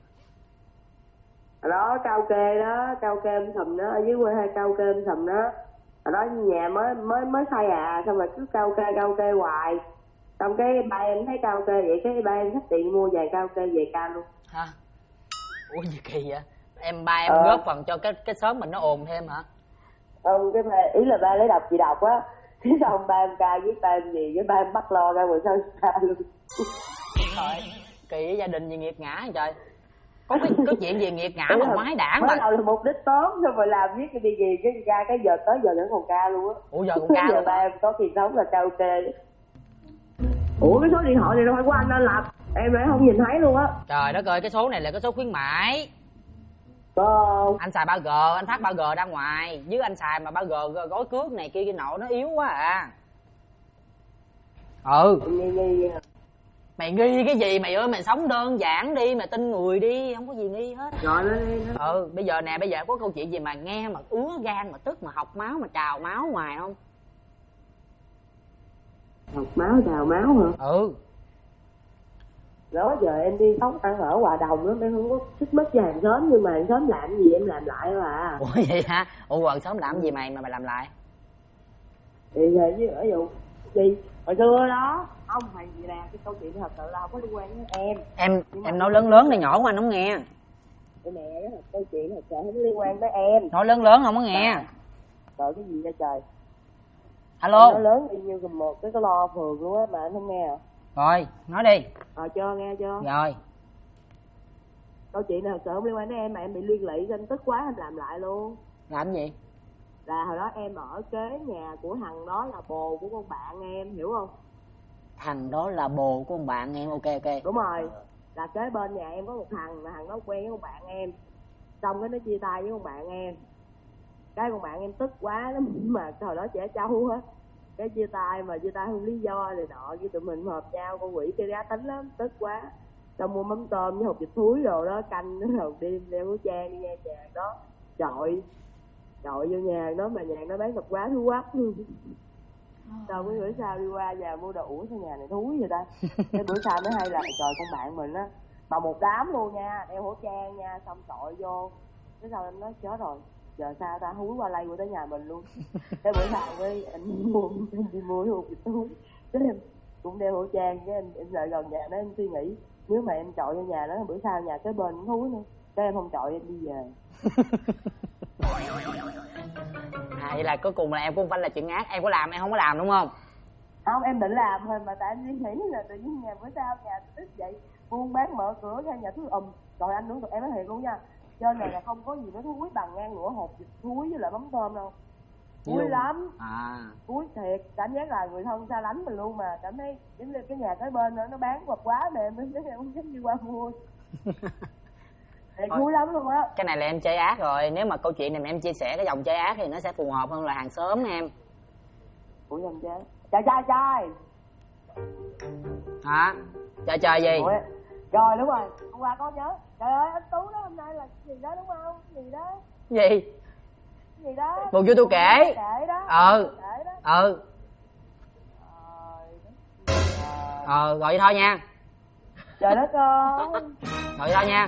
Đó cao kê em thầm đó, ở dưới quê hay cao kê em thầm đó. Ở đó nhà mới xây xong rồi cứ cao kê hoài. Xong cái ba em thấy cao kê vậy, cái ba em thích tiền mua vàng cao kê về ca luôn. Hả? Ủa gì kỳ vậy? Ba em góp phần cho cái xóm mình nó ồn thêm hả? Cái ba, ý là ba lấy đọc chị đọc á. Thế xong ba em ca với ba em gì, cái ba em bắt lo ra rồi sao ca luôn. Trời, kỳ với gia đình gì nghiệt ngã vậy trời. Có chuyện gì nghiệt ngã mà quái đản mà. Mới đầu là mục đích tốt, xong rồi làm viết cái gì cái ca, cái giờ tới giờ vẫn còn ca luôn á. Ủa giờ còn ca giờ luôn ba em có tiền sống là cao kê. Ủa cái số điện thoại này đâu phải của anh Lập, em lại không nhìn thấy luôn á. Trời đất ơi, cái số này là cái số khuyến mãi. Anh xài 3G, anh phát 3G ra ngoài. Chứ anh xài mà 3G gói cước này kia nọ nó yếu quá à. Nghi. Mày nghi cái gì mày ơi, mày sống đơn giản đi, mày tin người đi, không có gì nghi hết. Rồi lên đi. Bây giờ nè, bây giờ có câu chuyện gì mà nghe mà ứa gan mà tức mà học máu mà trào máu ngoài không? Học máu trào máu hả? Đó giờ em đi sống ăn ở Hòa Đồng lắm, em không có xích mích với hàng xóm, nhưng mà hàng xóm làm gì em làm lại à. Ủa vậy hả? Ủa hàng xóm làm gì mày mà mày làm lại? Thì về chứ ở dụ gì hồi xưa đó không phải gì nè, cái câu chuyện thật sự là không có liên quan đến em. Em nói lớn đi, nhỏ quá anh không nghe. Cái mẹ đó câu chuyện thật sự không có liên quan tới em. Nói lớn không có nghe. Trời cái gì ra trời. Alo. Nói lớn y như một cái lo phường luôn á mà anh không nghe à. Rồi nói đi. Chưa nghe chưa. Rồi câu chuyện này thật sự không liên quan đến em mà em bị liên lụy, anh tức quá anh làm lại luôn. làm gì? Là hồi đó em ở kế nhà của thằng đó là bồ của con bạn em, hiểu không? Thằng đó là bồ của con bạn em. Ok. Đúng rồi, là kế bên nhà em có một thằng, là thằng đó quen với con bạn em, xong cái nó chia tay với con bạn em. Cái con bạn em tức quá lắm mà hồi đó trẻ trâu hết, cái chia tay mà chia tay không lý do này nọ, với tụi mình hợp nhau, con quỷ chơi cá tính lắm, tức quá. Xong mua mắm tôm với hột vịt thúi đồ đó canh, nó đầu đêm đeo khẩu trang đi nghe chàng đó, chọi vô nhà nó, mà nhà nó bán thịt quá thúi quắc luôn. Xong cái bữa sau đi qua nhà mua đồ, ủa sao nhà này thúi vậy ta. Cái bữa sau mới hay là trời con bạn mình á mà một đám luôn nha, đeo khẩu trang nha, xong chọi vô. Cái sau em nói chết rồi, giờ sao ta, húi qua lây qua tới nhà mình luôn. Cái bữa sau với anh đi mua hột vịt thúi, cái em cũng đeo khẩu trang, cái em lại gần nhà nó, em suy nghĩ nếu mà em chọi vô nhà đó bữa sau nhà cái bên thúi nữa, cái em không chọi em đi về. Vậy là cuối cùng là em cũng không phải là chuyện ác, em có làm em không có làm đúng không? Không, em định làm thôi mà tại em suy nghĩ là tự nhiên nhà bữa sau nhà tức vậy buôn bán mở cửa ra nhà thứ rồi anh đúng rồi, em nói thiệt luôn nha, trên này là không có gì nó thúi bằng ngang ngửa hột vịt thúi với lại mắm tôm đâu, thúi lắm. Thúi thiệt, cảm giác là người thân xa lánh mình luôn, mà cảm thấy giống như cái nhà cái bên nó bán quật quá mà em không dám đi qua mua. Thúi lắm luôn á. Cái này là em chơi ác rồi, nếu mà câu chuyện này mà em chia sẻ cái dòng chơi ác thì nó sẽ phù hợp hơn là hàng xóm em. Ủa dòng chơi trai hả? Chơi gì? Ủa? Rồi đúng rồi, hôm qua có nhớ, trời ơi anh Tú đó hôm nay là gì đó đúng không? Gì đó? Gì đó? Buồn vui tôi kể. Gọi vậy thôi nha. Trời đất ơi. Gọi vậy thôi nha.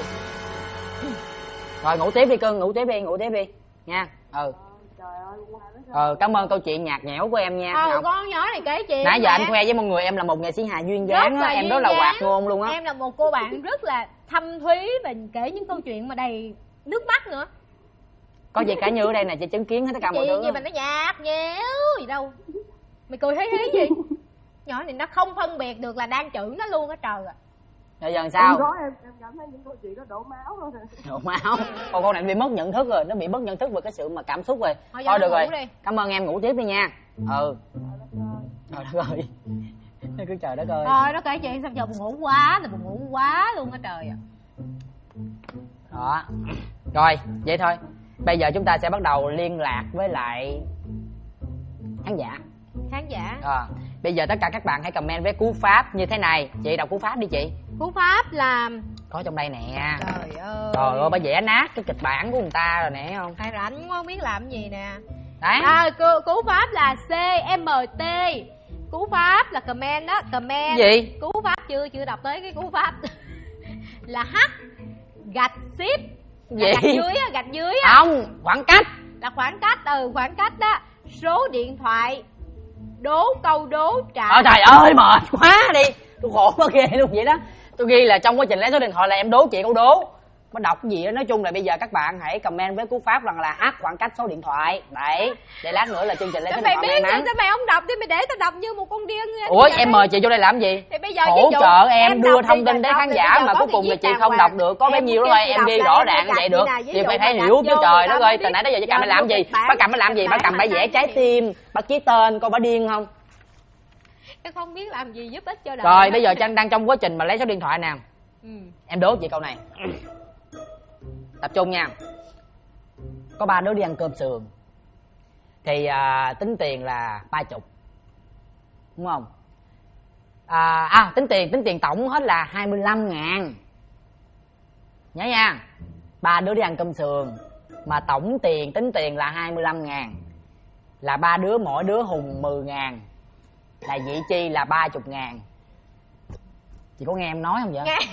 Rồi ngủ tiếp đi cưng, ngủ tiếp đi nha. Trời ơi, cảm ơn câu chuyện nhạt nhẽo của em nha. Con nhỏ này kể chuyện nãy giờ anh khoe với mọi người em là một nghệ sĩ hài duyên dáng á, em rất là hoạt ngôn luôn á. Em là một cô bạn rất là thâm thúy và kể những câu chuyện mà đầy nước mắt nữa. Có gì cả Như ở đây nè, chị chứng kiến hết tất cả mọi thứ. Chuyện gì mà nó nhạt nhẽo gì đâu. Mày cười hí gì? Nhỏ này nó không phân biệt được là đang chửi nó luôn á trời ạ. Rồi giờ sao? Em cảm thấy những câu chuyện đó đổ máu rồi. Đổ máu. Con này bị mất nhận thức rồi, nó bị mất nhận thức về cái sự mà cảm xúc rồi. Thôi được rồi. Cảm ơn em, ngủ tiếp đi nha. Trời đất ơi. Nó cứ trời đất ơi. Thôi nó kể chuyện xong giờ buồn ngủ quá luôn á trời ạ. Đó. Rồi, vậy thôi. Bây giờ chúng ta sẽ bắt đầu liên lạc với lại khán giả. Bây giờ tất cả các bạn hãy comment với cú pháp như thế này. Chị đọc cú pháp đi chị. Cú pháp là có trong đây nè. Trời ơi bà vẽ nát cái kịch bản của người ta rồi nè không? Thầy rảnh quá không biết làm gì nè. Đấy. Cú pháp là CMT. Cú pháp là comment đó, comment. Gì? Cú pháp chưa đọc tới cái cú pháp. Là H gạch ship. Gì? Gạch dưới á. Không, khoảng cách. Là khoảng cách đó. Số điện thoại. Đố câu đố trả. Trời ơi mệt quá đi. Tôi khổ quá ghê luôn vậy đó. Tôi ghi là trong quá trình lấy số điện thoại là em đố chị câu đố. Có đọc cái gì đó. Nói chung là bây giờ các bạn hãy comment với cú pháp rằng là H khoảng cách số điện thoại. Đấy. Để lát nữa là chương trình lấy số điện thoại may mắn. Sao mày không đọc đi, mày để tao đọc như một con điên. Ủa em mời chị vô đây làm gì? Thì bây giờ hỗ trợ em đưa thông tin đến khán giả mà cuối cùng là chị không đọc được. Có bấy nhiêu đó thôi em ghi rõ ràng vậy được. Chị phải thấy hiểu chứ trời đất ơi. Từ nãy tới giờ chị cầm mày làm gì? Bác cầm mày làm gì? Bác cầm mày vẽ trái tim, bác ký tên, con bà điên không? Em không biết làm gì giúp ích cho đời. Rồi bây giờ Trang đang trong quá trình mà lấy số điện thoại nè. Em đố chị câu này. Tập trung nha. Có 3 đứa đi ăn cơm sườn thì tính tiền là 30, đúng không? Tính tiền tổng hết là 25.000. Nhớ nha. 3 đứa đi ăn cơm sườn mà tổng tiền tính tiền là 25.000, là 3 đứa mỗi đứa hùng 10.000, là vị chi là 30.000. Chị có nghe em nói không vậy? Nghe.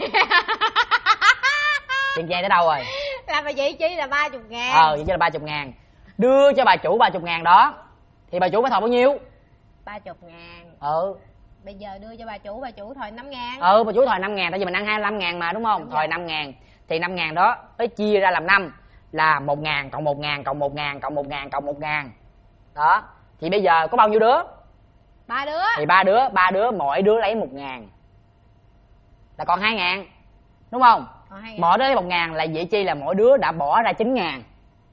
Tiền dây tới đâu rồi? Là bà vị chi là 30.000. Vậy chứ là 30.000. Đưa cho bà chủ 30.000 đó thì bà chủ phải thò bao nhiêu? 30.000. Bây giờ đưa cho bà chủ thòi 5.000. Bà chủ thòi 5.000, tại vì mình ăn 25.000 mà, đúng không? Đúng thòi 5.000 thì 5.000 đó phải chia ra làm 5 là 1.000 cộng 1.000 cộng 1.000 cộng 1.000 cộng 1.000. Đó. Thì bây giờ có bao nhiêu đứa? 3 đứa. Thì 3 đứa mỗi đứa lấy 1.000. Là còn 2.000. Đúng không? Mỗi đứa lấy 1.000 là vậy chi là mỗi đứa đã bỏ ra 9.000.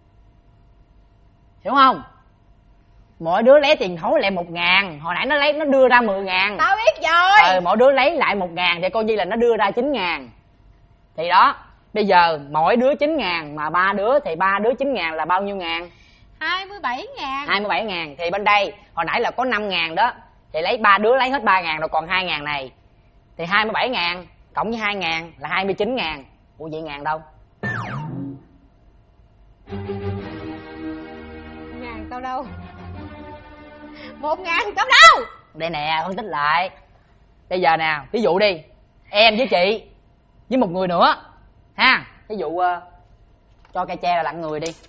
Hiểu không? Mỗi đứa lấy tiền thối lại 1.000. Hồi nãy nó đưa ra 10.000. Tao biết rồi. Mỗi đứa lấy lại 1.000 thì coi như là nó đưa ra 9.000. Thì đó, bây giờ mỗi đứa 9.000 mà 3 đứa thì 3 đứa 9.000 là bao nhiêu ngàn? 27.000. 27.000. Thì bên đây hồi nãy là có 5.000 đó, thì lấy 3 đứa lấy hết 3.000 rồi còn 2.000 này. Thì 27.000 cộng với 2.000 là 29.000. Ủa vậy ngàn đâu? Ngàn tao đâu? 1.000 tao đâu? Đây nè, phân tích lại. Bây giờ nè, ví dụ đi, em với chị với một người nữa ha. Ví dụ cho cây tre là lặn người đi.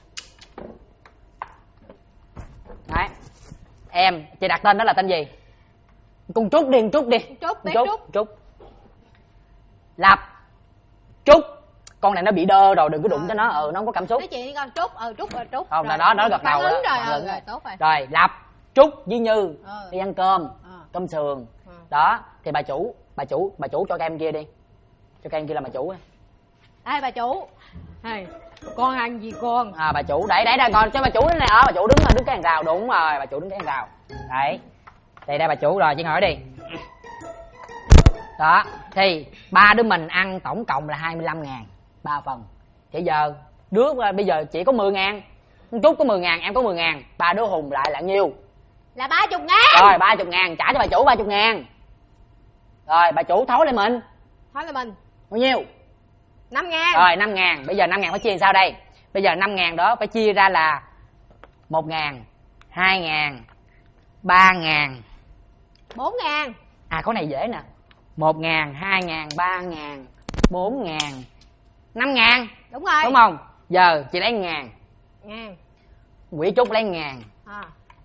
Đấy. Em, chị đặt tên đó là tên gì? Con Trúc đi, Trúc đi. Trúc. Lập. Trúc. Con này nó bị đơ rồi, đừng có đụng cho nó, nó không có cảm xúc. Nói chuyện đi con. Trúc. Không, là đó, nó gật đầu rồi. Rồi, tốt rồi. Rồi, Lập, Trúc với Như đi ăn cơm, cơm sườn. Đó, thì bà chủ cho các em kia đi. Cho các em kia là bà chủ. Ai bà chủ? Hey, con ăn gì con? Bà chủ, đấy con cho bà chủ này, bà chủ đứng cái hàng rào, đúng rồi, bà chủ đứng cái hàng rào. Đấy. Thì đây bà chủ rồi, chị hỏi đi. Đó, thì 3 đứa mình ăn tổng cộng là 25.000, 3 phần. Thì giờ bây giờ chị có 10.000, Trúc có 10.000, em có 10.000, 3 đứa hùng lại là nhiêu? Là 30.000. Rồi 30.000 trả cho bà chủ 30.000. Rồi bà chủ thối lại mình. Bao nhiêu? 5.000. Rồi 5.000. Bây giờ 5.000 phải chia làm sao đây? Bây giờ 5.000 đó phải chia ra là 1.000, 2.000, 3.000, 4.000. Có này dễ nè. 1.000, 2.000, 3.000, 4.000, 5.000. Đúng rồi. Đúng không? Giờ chị lấy 1.000. Quỷ Trúc lấy 1.000.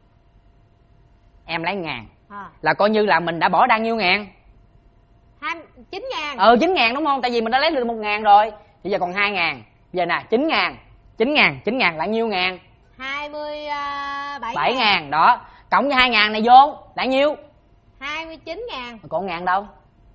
Em lấy 1.000. Là coi như là mình đã bỏ ra nhiêu ngàn? 9.000. 9.000 đúng không? Tại vì mình đã lấy được 1.000 rồi. Thì giờ còn 2.000. Giờ nè, 9.000 là nhiêu ngàn? 27.000. Đó. Cộng với 2.000 này vô là nhiêu? 29.000. Còn 1.000 đâu?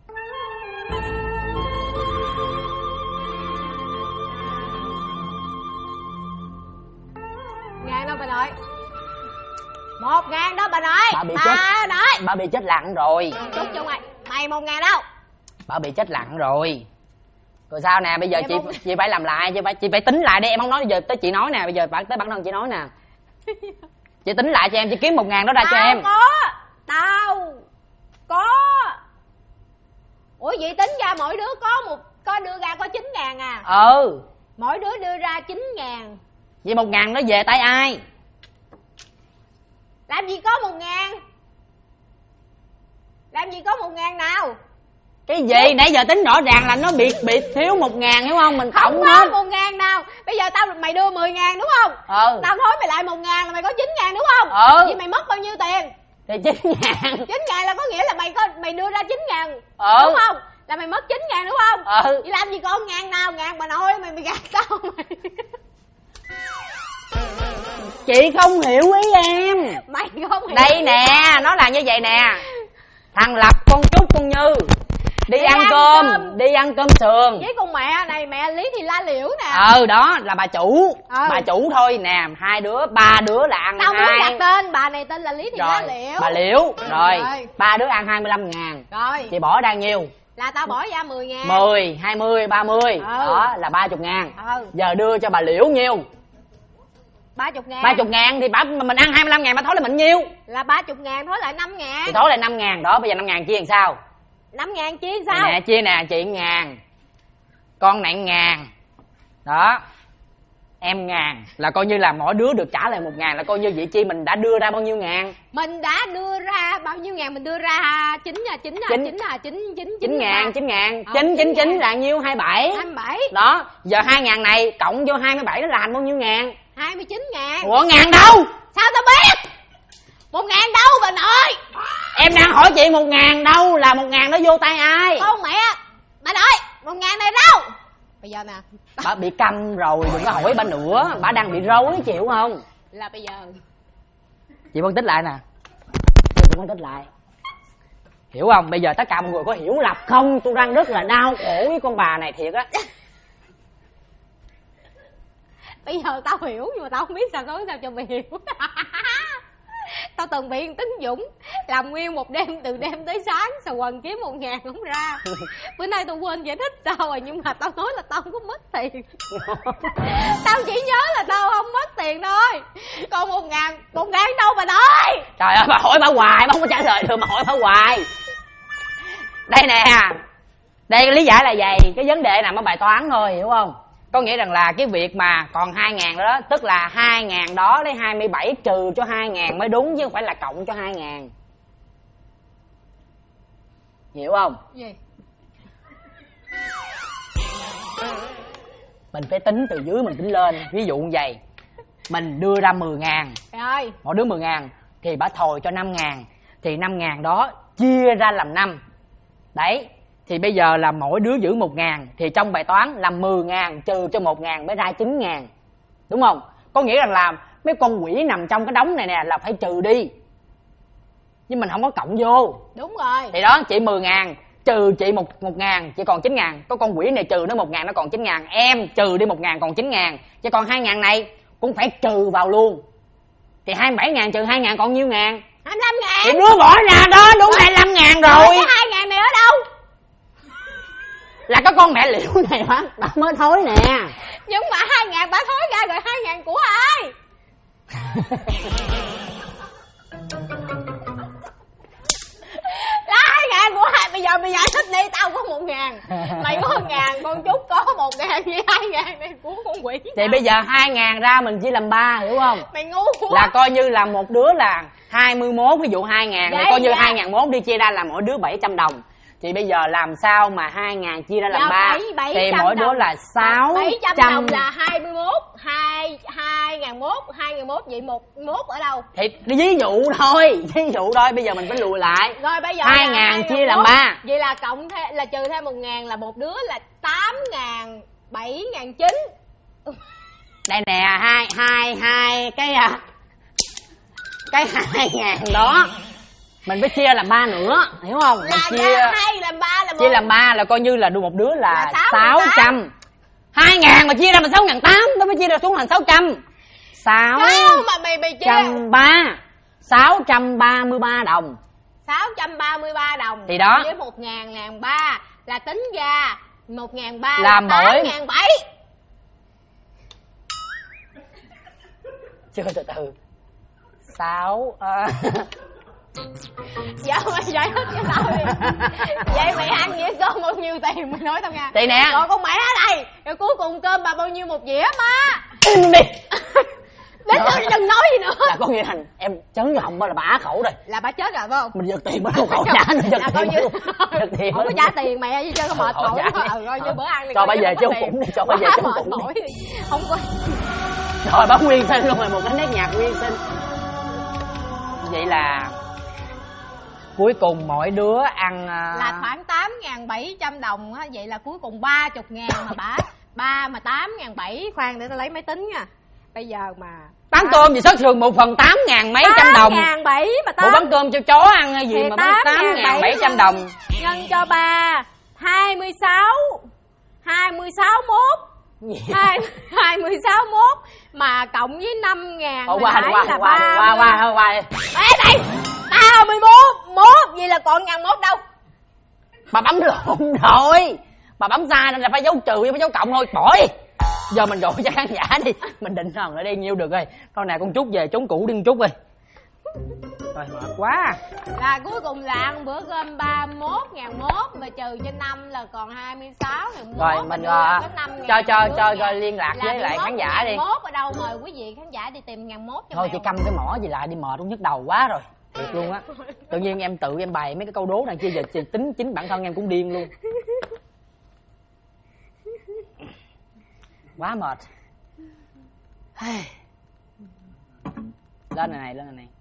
Ngàn đâu bà nội? 1.000 đó bà nội. Bà bị chết lặng rồi. Trúc chung rồi. Mày 1.000 đâu? Bà bị chết lặng rồi. Rồi sao nè, bây giờ chị phải làm lại, chị phải tính lại đi, em không nói, bây giờ tới chị nói nè, bây giờ tới bản thân chị nói nè. Chị tính lại cho em, chị kiếm 1.000 đó ra cho em. Tao có. Ủa vậy tính ra mỗi đứa có đưa ra có 9.000 à? Mỗi đứa đưa ra 9.000. Vậy 1.000 nó về tay ai? Làm gì có 1.000? Làm gì có 1.000 nào? Cái gì? Nãy giờ tính rõ ràng là nó bị thiếu 1.000, hiểu không? Mình không có 1.000 nào. Bây giờ mày đưa 10.000 đúng không? Tao thối mày lại 1.000 là mày có 9.000 đúng không? Vậy mày mất bao nhiêu tiền? Thì 9.000. 9.000 là có nghĩa là mày đưa ra 9.000 đúng không? Là mày mất 9.000 đúng không? Vậy làm gì có 1.000 nào? 1.000 bà nội mày gạt tao mày. Chị không hiểu ý em. Mày không hiểu. Đây nè, nó là như vậy nè. Thằng Lập, con Trúc, con Như Đi ăn cơm. Đi ăn cơm sườn. Với con mẹ này, mẹ Lý Thị La Liễu nè. Đó là bà chủ. Bà chủ thôi nè. Ba đứa là ăn tao muốn đặt tên. Bà này tên là Lý Thị La Liễu. Bà Liễu. Rồi 3 đứa ăn 25.000. Rồi chị bỏ ra nhiêu? Là tao bỏ ra 10.000. 10, 20, 30. Đó là 30.000. Giờ đưa cho bà Liễu nhiêu? 30.000. 30.000 thì mình ăn 25.000, bà thối lại mình nhiêu? Là 30.000 thối lại 5.000. Thì thối lại 5.000. Đó, bây giờ 5.000 chia làm sao? 5.000 chia sao? Nè, chia nè, chị 1.000, con này 1.000. Đó, em 1.000. Là coi như là mỗi đứa được trả lại 1.000. Là coi như vậy chi mình đã đưa ra bao nhiêu ngàn? Mình đã đưa ra bao nhiêu ngàn? Mình đưa ra 9 là nhiêu? 27. Đó, giờ 2.000 này cộng vô 27 nó là thành bao nhiêu ngàn? 29.000. Ủa, ngàn đâu? Sao tao biết? 1.000 đâu bà nội? Em đang hỏi chị 1.000 đâu? Là 1.000 nó vô tay ai? Con mẹ, bà nội, 1.000 này đâu? Bây giờ nè, bà bị câm rồi, đừng có hỏi bà nữa. Bà đang bị rối, chịu không? Là bây giờ chị phân tích lại nè. Chị phân tích lại, hiểu không? Bây giờ tất cả mọi người có hiểu lầm không? Tôi đang rất là đau khổ với con bà này thiệt á. Bây giờ tao hiểu nhưng mà tao không biết sao nói sao cho mày hiểu. Tao từng bị Tấn Dũng làm nguyên một đêm, từ đêm tới sáng xà quần kiếm 1.000 không ra. Bữa nay tao quên giải thích tao rồi, nhưng mà tao nói là tao không có mất tiền. Tao chỉ nhớ là tao không mất tiền thôi. Còn 1.000 đâu bà nói? Trời ơi, bà hỏi bà hoài, bà không có trả lời được, mà hỏi bà hoài. Đây nè, đây lý giải là vậy. Cái vấn đề nằm ở bài toán thôi, hiểu không? Có nghĩa rằng là cái việc mà còn 2.000 đó, tức là 2.000 đó lấy 27 trừ cho 2.000 mới đúng, chứ không phải là cộng cho 2.000. Hiểu không? Gì? Mình phải tính từ dưới mình tính lên. Ví dụ như vậy, mình đưa ra 10.000 rồi, mỗi đứa 10.000 thì bà thồi cho 5.000. Thì 5.000 đó chia ra làm 5. Đấy, thì bây giờ là mỗi đứa giữ 1.000. Thì trong bài toán là 10.000 trừ cho 1.000 mới ra 9.000. Đúng không? Có nghĩa rằng là mấy con quỷ nằm trong cái đống này nè là phải trừ đi, nhưng mình không có cộng vô. Đúng rồi. Thì đó, chị 10.000 trừ chị 1.000, chị còn 9.000. Có con quỷ này trừ nó 1.000 nó còn 9.000. Em trừ đi 1.000 còn 9.000. Chứ còn 2.000 này cũng phải trừ vào luôn. Thì 27.000 trừ 2.000 còn nhiêu ngàn? 25.000. Thì đứa bỏ ra đó, đúng 25.000 rồi. Cái 2.000 này ở đâu? Là có con mẹ Liễu này bà mới thối nè. Nhưng mà 2.000 bà thối ra rồi, 2.000 của ai? Là 2.000 của ai? Bây giờ mày giải thích đi. Tao có 1.000, mày có 1.000, con Trúc có 1.000, với 2.000 này của con quỷ. Thì bây giờ 2.000 ra mình chia làm 3, hiểu không? Mày ngu quá. Là coi như là một đứa là 21, ví dụ 2.000 thì coi như 2.001 đi chia ra là mỗi đứa 700 đồng. Thì bây giờ làm sao mà 2.000 chia ra làm 3 thì mỗi đứa là 600 đồng là 21. 2.001 vậy 1 ở đâu? Thì ví dụ thôi, bây giờ mình phải lùi lại. Rồi bây giờ 2.000 chia làm 3. Vậy là cộng thêm là trừ thêm 1.000 là một đứa là 8.000, 7.900. Đây nè, hai cái 2.000 đó mình phải chia làm 3 nữa, hiểu không? Mình chia 2 làm 3 là chia làm 3 là coi như là một đứa là 600. 2.000 mà chia ra mình 6.800, tôi mới chia ra xuống thành 600. 633 đồng. 633 đồng. Thì đó. Với 1.000 là 3 là tính ra 1.300 là mỗi 8.700. Chưa, từ từ. 6 Dạ mày giải thích cho tao đi. Vậy mày ăn dĩa cơm bao nhiêu tiền mày nói tao nghe. Thì nè. Rồi con mẹ ở đây. Rồi cuối cùng cơm bà bao nhiêu một dĩa má? Im đi. Đến tôi đừng nói gì nữa. Là có nghĩa thành em chấn vào họng là bà á khẩu rồi. Là bà chết rồi phải không? Mình giật tiền mới không còn trả nữa. Giật tiền không có trả tiền mẹ chứ có mệt mỏi. Rồi như bữa ăn đi. Cho bà về chung cũng đi. Cho bà về chung cũng đi. Không có. Rồi bà nguyên sinh luôn rồi, một cái nét nhạc nguyên sinh. Vậy là cuối cùng mỗi đứa ăn là khoảng 8.700 đồng á. Vậy là cuối cùng 30.000 mà bà mà 8.700. Khoan để tao lấy máy tính nha. Bây giờ mà bán cơm gì xuất thường 1/8.000 mấy trăm đồng. 8.700 mà Ủa bán cơm cho chó ăn hay gì mà bán 8.700 đồng. Nhân cho 3 26 mốt 26 mốt mà cộng với 5.000 hồi nãy là 30. Ê đây, tao 11 mốt, vậy là còn 1.000 mốt đâu? Bà bấm lộn rồi, bà bấm sai nên là phải dấu trừ với phải dấu cộng thôi, bỏ đi. Giờ mình gọi cho khán giả đi, mình định thần lại đi nhiêu được rồi. Thôi nè con Trúc về trốn cũ đi con Trúc ơi. Rồi mệt quá. Là cuối cùng là ăn bữa cơm 31.000 mốt mà trừ cho 5 là còn 26.000 mốt. Rồi mình cho liên lạc với lại khán giả đi. Mốt ở đâu mời quý vị khán giả đi tìm 1.000 mốt cho thôi mèo. chị câm cái mỏ gì lại đi, mệt cũng nhức đầu quá rồi. Thiệt luôn á. Tự nhiên em tự em bày mấy cái câu đố này kia giờ tính chính bản thân em cũng điên luôn. Quá mệt. Lên này lên này.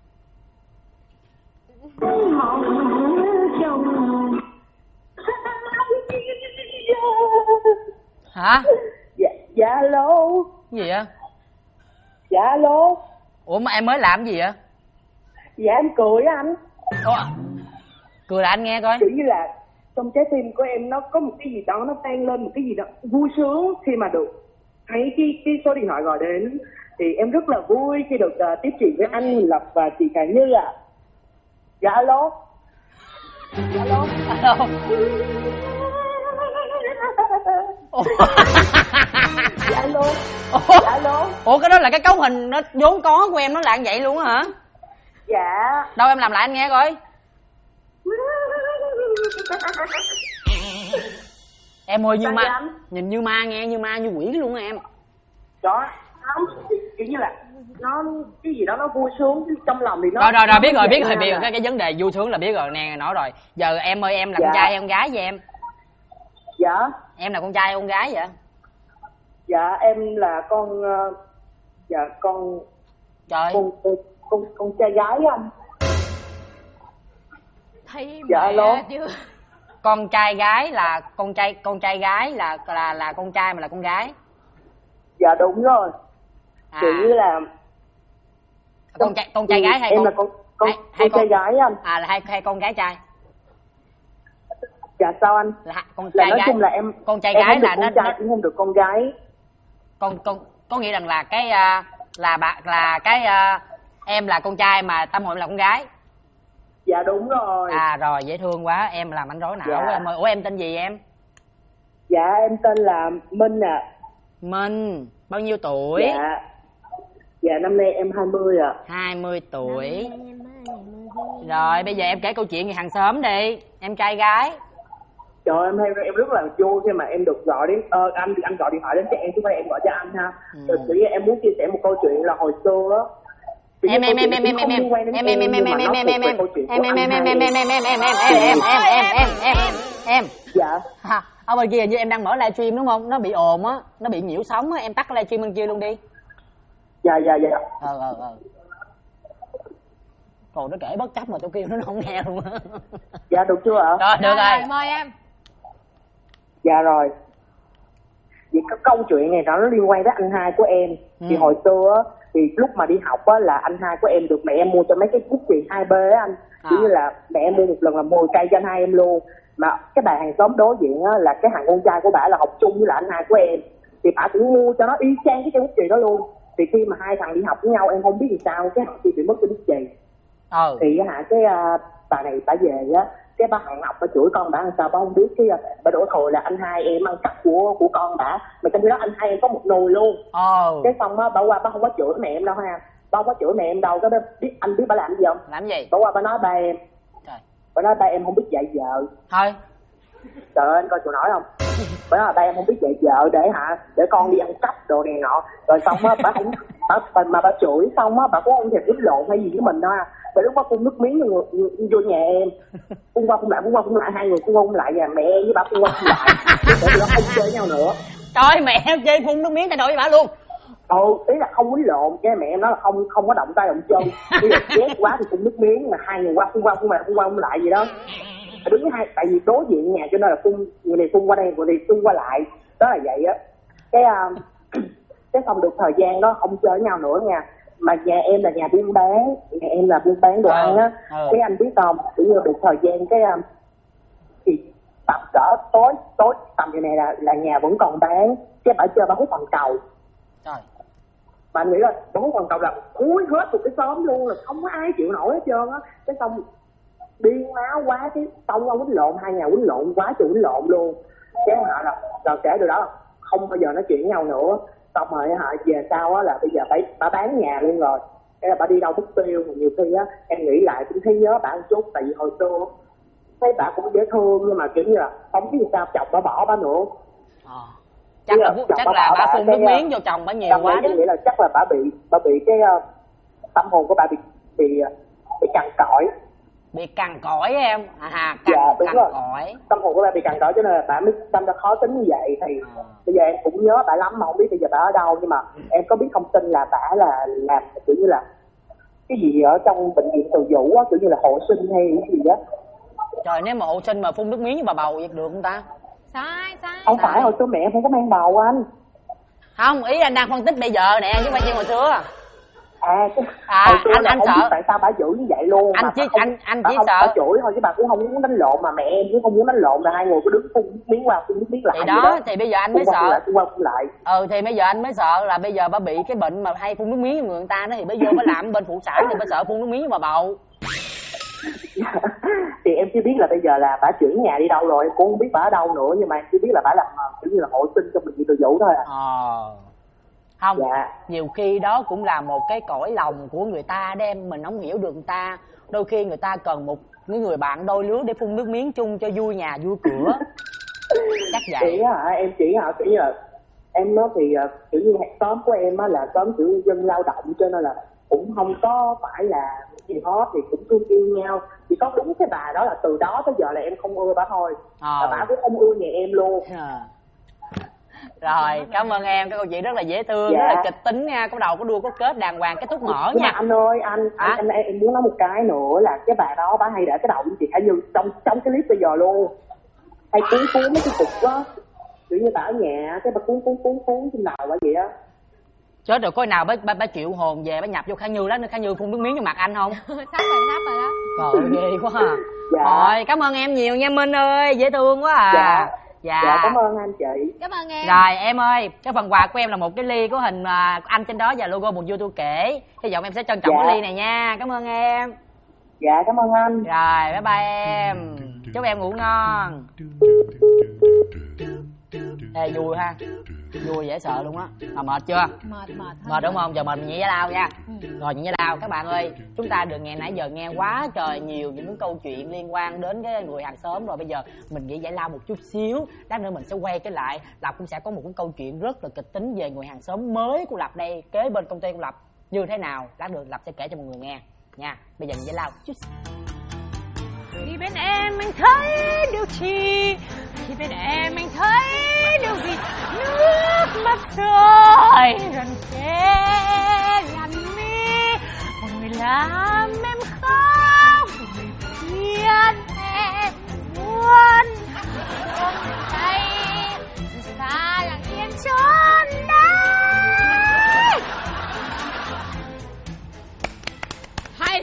Hả? Dạ alo. Cái gì vậy? Dạ alo. Ủa mà em mới làm cái gì vậy? Dạ em cười á anh. Ủa? Cười lại anh nghe coi. Kiểu như là trong trái tim của em nó có một cái gì đó nó vang lên, một cái gì đó vui sướng khi mà được thấy cái số điện thoại gọi đến. Thì em rất là vui khi được tiếp chuyện với anh Huỳnh Lập và chị Khả Như ạ. Dạ alo. Alo. Alo. Dạ alo. Dạ alo. Ủa cái đó là cái cấu hình nó vốn có của em nó là như vậy luôn hả? Dạ. Đâu em làm lại anh nghe coi. Em ơi như ma, nhìn như ma nghe, như ma như quỷ luôn á em. Đó, kiểu như là nó cái gì đó nó vui sướng trong lòng thì nó. Rồi biết rồi cái vấn đề vui sướng là biết rồi nè, nói rồi. Giờ em ơi em là con trai hay con gái vậy em? Dạ. Em là con trai hay con gái vậy? Dạ em là con dạ con. Trời. Con trai gái anh. Thấy dạ alo. Chưa? Con trai gái là con trai gái là con trai mà là con gái. Dạ đúng rồi. Kiểu như là con trai gái hay em con là con trai gái anh. À là hai con gái trai. Dạ sao anh? Là con trai nói gái. chung là em con trai em gái là nó cũng không được con gái. Có nghĩa rằng là cái em là con trai mà tâm hồn là con gái. Dạ đúng rồi. À rồi dễ thương quá, em làm anh rối não quá em ơi. Ủa em tên gì em? Dạ em tên là Minh ạ. Minh, bao nhiêu tuổi? Dạ năm nay em 20 ạ. 20 tuổi. Rồi bây giờ em kể câu chuyện về hàng xóm đi, em trai gái. Trời em rất là vui khi mà em được gọi đến anh gọi điện thoại đến cho em, chứ không phải em gọi cho anh ha. Rồi tự nhiên em muốn chia sẻ một câu chuyện là hồi xưa á. Em dạ ở bên kia như em đang mở livestream đúng không? Nó bị ồn á, nó bị nhiễu sóng á, em tắt livestream bên kia luôn đi. Dạ Còn nó kể bất chấp mà tôi kêu nó không nghe luôn á. Dạ được chưa ạ? Rồi được rồi mời em. Dạ rồi. Vậy cái câu chuyện này nó liên quan tới anh hai của em. Thì hồi xưa á, thì lúc mà đi học á là anh hai của em được mẹ em mua cho mấy cái bút chì 2B á anh. Kiểu như là mẹ em mua một lần là 10 cây cho anh hai em luôn. Mà cái bà hàng xóm đối diện á là cái thằng con trai của bà là học chung với là anh hai của em. Thì bà cũng mua cho nó y chang cái bút chì đó luôn. Thì khi mà hai thằng đi học với nhau em không biết vì sao cái học bị mất cái bút chì. Thì cái bà này bà về á, cái bà hẹn học bà chửi con bà làm sao bà không biết, cái bà đổ thừa là anh hai em ăn cắp của con bà, mà trong khi đó anh hai em có một nồi luôn. Cái xong á bà qua bà không có chửi mẹ em đâu ha, bà không có chửi mẹ em đâu, cái đó anh biết bà làm gì không? Làm gì? Bà qua bà nói ba em. Trời. Bà nói ba em không biết dạy vợ. Thôi trời ơi anh coi chịu nổi không? Bà nói là ba em không biết dạy vợ để con đi ăn cắp đồ này nọ. Rồi xong á bà không bà chửi xong á bà cũng không thèm đứt lộn hay gì với mình đâu ha. Bà lúc đó phun nước miếng vô nhà em, phun qua phun lại hai người phun qua phun lại, và mẹ với bà phun qua phun lại để tụi nó không chơi nhau nữa. Trời mẹ em chơi phun nước miếng thay đổi với bà luôn. Ý là không quýnh lộn, cái mẹ em nói là không có động tay động chân, bây giờ ghét quá thì phun nước miếng, mà hai người qua phun lại gì đó. Đứng hai tại vì đối diện nhà cho nên là người này phun qua đây, người này phun qua lại, đó là vậy á. Cái xong được thời gian đó không chơi với nhau nữa nha. Mà nhà em là nhà buôn bán đồ ăn á. Cái anh biết không, tự nhiên được thời gian cái thì tầm cỡ tối tầm giờ này là nhà vẫn còn bán, cái bà chơi bà hút bằng cầu. Trời. Bà nghĩ là bà hút bằng cầu là cuối hết một cái xóm luôn, là không có ai chịu nổi hết trơn á. Cái xong điên máu quá, cái xong ông quýnh lộn, hai nhà quýnh lộn quá trời quýnh lộn luôn. Cái họ là rồi kể từ đó là không bao giờ nói chuyện với nhau nữa. Xong rồi họ về sau á là bây giờ bà bán nhà luôn rồi. Cái là bà đi đâu mất tiêu, nhiều khi á em nghĩ lại cũng thấy nhớ bà một chút, tại vì hồi xưa thấy bà cũng dễ thương, nhưng mà kiểu như là không biết sao chồng bà bỏ bà nữa. Chắc là bà phun nước miếng vô chồng bà nhiều quá đó. Em nghĩ là chắc là bà bị cái tâm hồn của bà bị cằn cõi. Bị cằn cõi em. Cằn cõi. Tâm hồn của bà bị cằn cõi cho nên là bà mới tâm ra khó tính như vậy. Thì bây giờ em cũng nhớ bà lắm mà không biết bây giờ bà ở đâu, nhưng mà em có biết thông tin là bà là làm kiểu như là cái gì ở trong bệnh viện Từ Dũ á, kiểu như là hộ sinh hay cái gì đó. Trời, nếu mà hộ sinh mà phun nước miếng với bà bầu vậy được không ta? Sai. Không phải, hồi xưa mẹ em không có mang bầu anh. Không, ý anh đang phân tích bây giờ nè, chứ không phải như hồi xưa. Anh sợ tại sao bà giữ như vậy luôn. Anh chỉ sợ bà chửi thôi chứ bà cũng không muốn đánh lộn, mà mẹ em cũng không muốn đánh lộn, là hai người cứ đứng phun nước miếng qua phun nước miếng lại. Thì đó, thì bây giờ anh mới sợ. Lại. Thì bây giờ anh mới sợ là bây giờ bà bị cái bệnh mà hay phun nước miếng với người ta đó, thì bà vô bà làm bên phụ sản thì bà sợ phun nước miếng với bà bầu. Thì em chỉ biết là bây giờ là bà chuyển nhà đi đâu rồi, em cũng không biết bà ở đâu nữa, nhưng mà em chỉ biết là bà làm kiểu như là hộ sinh trong bệnh viện Từ Dũ thôi à. Không, nhiều khi đó cũng là một cái cõi lòng của người ta đem, mình không hiểu được người ta. Đôi khi người ta cần một người bạn đôi lứa để phun nước miếng chung cho vui nhà vui cửa. Chắc vậy. Em chỉ kiểu như là em nói thì kiểu như xóm của em á là xóm kiểu dân lao động, cho nên là cũng không có phải là gì hết, thì cũng thương yêu nhau. Chỉ có đúng cái bà đó là từ đó tới giờ là em không ưa bà thôi. Và bà cũng không ưa nhà em luôn. Rồi, cảm ơn em, cái câu chuyện rất là dễ thương, rất là kịch tính nha, có đầu có đuôi có kết đàng hoàng, kết thúc mở nha. Anh ơi, em muốn nói một cái nữa là cái bà đó bà hay để cái đầu của chị Khả Như trong cái clip bây giờ luôn, hay cuốn mấy cái cục đó, kiểu như bà ở nhà cái bà cuốn trên đầu bà vậy á. Chết rồi, có nào bà chịu hồn về bà nhập vô Khả Như, lát nữa Khả Như phun nước miếng vô mặt anh không? Sắp rồi đó. Trời ơi, ghê quá à. Rồi, cảm ơn em nhiều nha Minh ơi, dễ thương quá à. Dạ, cảm ơn anh chị. Cảm ơn em. Rồi em ơi, cái phần quà của em là một cái ly có hình anh trên đó và logo Buồn Vui Tôi Kể. Hy vọng em sẽ trân trọng cái ly này nha. Cảm ơn em. Dạ, cảm ơn anh. Rồi, bye bye em. Chúc em ngủ ngon. Ê, vui ha. Vui dễ sợ luôn á. Mà mệt chưa? Mệt đúng không? Giờ mình nhảy giải lao nha. Rồi nhảy giải lao các bạn ơi. Chúng ta được nghe nãy giờ nghe quá trời nhiều những câu chuyện liên quan đến cái người hàng xóm rồi. Bây giờ mình nghỉ giải lao một chút xíu. Lát nữa mình sẽ quay cái lại. Lập cũng sẽ có một cái câu chuyện rất là kịch tính về người hàng xóm mới của Lập đây, kế bên công ty của Lập như thế nào. Lát nữa Lập sẽ kể cho mọi người nghe nha. Bây giờ giải lao chút. Khi bên em anh thấy điều chi, khi bên em anh thấy điều gì, nước mắt rơi gần kề làn mi, một người làm em khóc, một người khiến em buồn tay từ xa lặng yên trốn đây. Hay,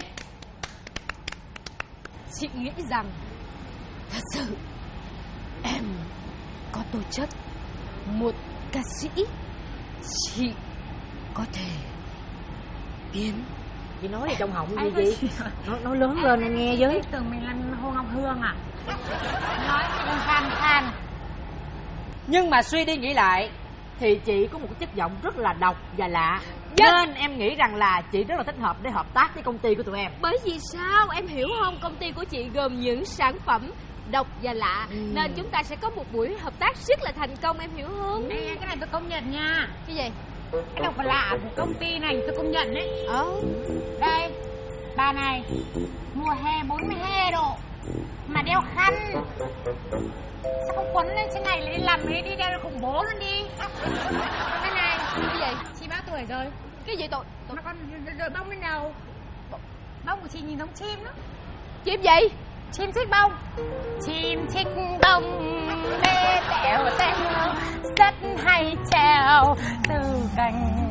chị nghĩ rằng thật sự em có tố chất một ca sĩ, chị có thể biến. Chị nói gì trong họng gì chị? Nói lớn lên anh nghe với. Tưởng mình là Hồ Ngọc Hương à? Nói khan khan. Nhưng mà suy đi nghĩ lại thì chị có một cái chất giọng rất là độc và lạ, nên em nghĩ rằng là chị rất là thích hợp để hợp tác với công ty của tụi em. Bởi vì sao em hiểu không, công ty của chị gồm những sản phẩm độc và lạ, nên chúng ta sẽ có một buổi hợp tác rất là thành công, em hiểu không? Ê, cái này tôi công nhận nha. Cái gì? Cái độc và lạ của công ty này tôi công nhận đấy. Đây, bà này mùa hè 42 độ mà đeo khăn, sao không quấn lên trên này lại đi làm đi đeo là khủng bố luôn đi. Cái này cái gì? Chị bao tuổi rồi? Cái gì tội? Nó còn đội bông bên đầu. Bông của chị nhìn giống chim đó. Chim gì? Chim xích bông. Chim xích bông lê tèo tèo rất hay trèo từ cành.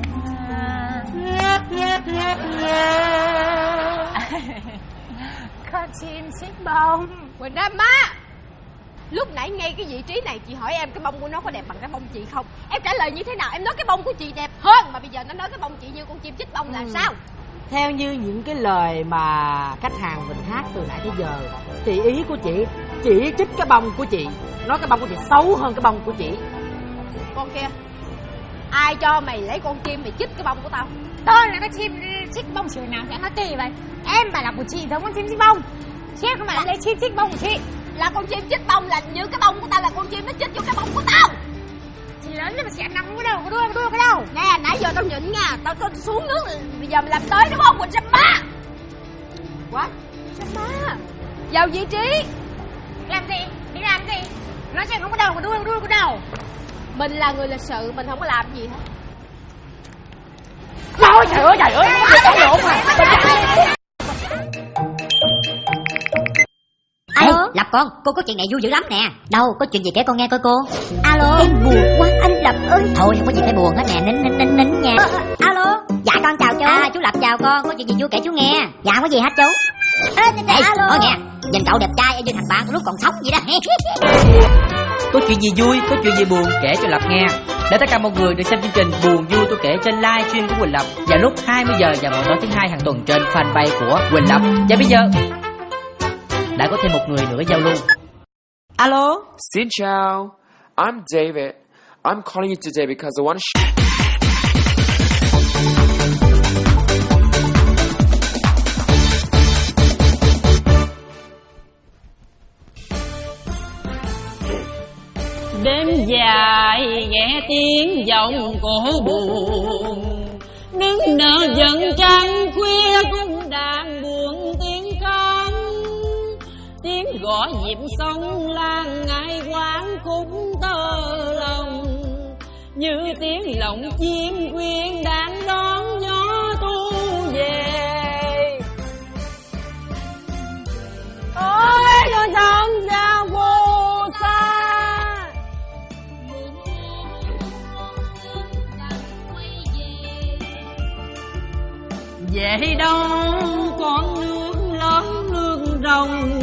Con chim xích bông. Quỳnh Đam má, Lúc nãy ngay cái vị trí này chị hỏi em cái bông của nó có đẹp bằng cái bông chị không? Em trả lời như thế nào? Em nói cái bông của chị đẹp hơn, mà bây giờ nó nói cái bông chị như con chim chích bông là sao? Theo như những cái lời mà khách hàng mình hát từ nãy tới giờ thì ý của chị chỉ trích cái bông của chị, nói cái bông của chị xấu hơn cái bông của chị. Con kia, ai cho mày lấy con chim mày chích cái bông của tao? Tôi là con chim chích bông chữ nào thì nó kỳ vậy. Em bảo là của chị giống con chim chích bông, chứ không phải là lấy chim chích bông của chị. Là con chim chích bông là như cái bông của tao, là con chim nó chích vô cái bông của tao. Chị lớn nhưng mà chị ăn nằm có đầu, có đuôi, có đầu. Nè, nãy giờ tao nhịn nha, tao xuống nước, bây giờ mày làm tới đúng không? Quỳnh Trâm Quá, Trâm vào vị trí. Làm gì? Đi làm gì? Nói chuyện không có đầu, có đuôi, có đầu. Mình là người lịch sự, mình không có làm gì hết. Ôi trời ơi, không có lộn mà. Alo, Lập con, cô có chuyện này vui dữ lắm nè. Đâu, có chuyện gì kể con nghe coi cô. Alo, em buồn quá anh Lập ơi. Thôi không có gì phải buồn hết nè, nín nha. Alo, Dạ con chào chú. Chú Lập chào con, có chuyện gì chú kể chú nghe. Dạ không có gì hết chú. Alo. Thôi nghe, nhìn cậu đẹp trai như thằng bạn lúc còn sống vậy đó. Có chuyện gì vui, có chuyện gì buồn kể cho Lập nghe. Để tất cả mọi người được xem chương trình Buồn Vui Tôi Kể trên live stream của Quỳnh Lập vào lúc 20 giờ vào mỗi tối thứ hai hàng tuần trên fanpage của Quỳnh Lập. Và bây giờ đã có thêm một người nữa giao lưu. Alo. Xin chào, I'm David. I'm calling you today because I want to Đêm dài nghe tiếng giọng cổ buồn, đứng nở dần trăng khuya cũng đang buồn tiếng không. Tiếng gõ nhịp sông lan ngài quán cũng tơ lòng, như tiếng lộng chim quyên đang đón gió tu về. Ôi con sông ra vô xa, về đâu con nước lớn lương rồng,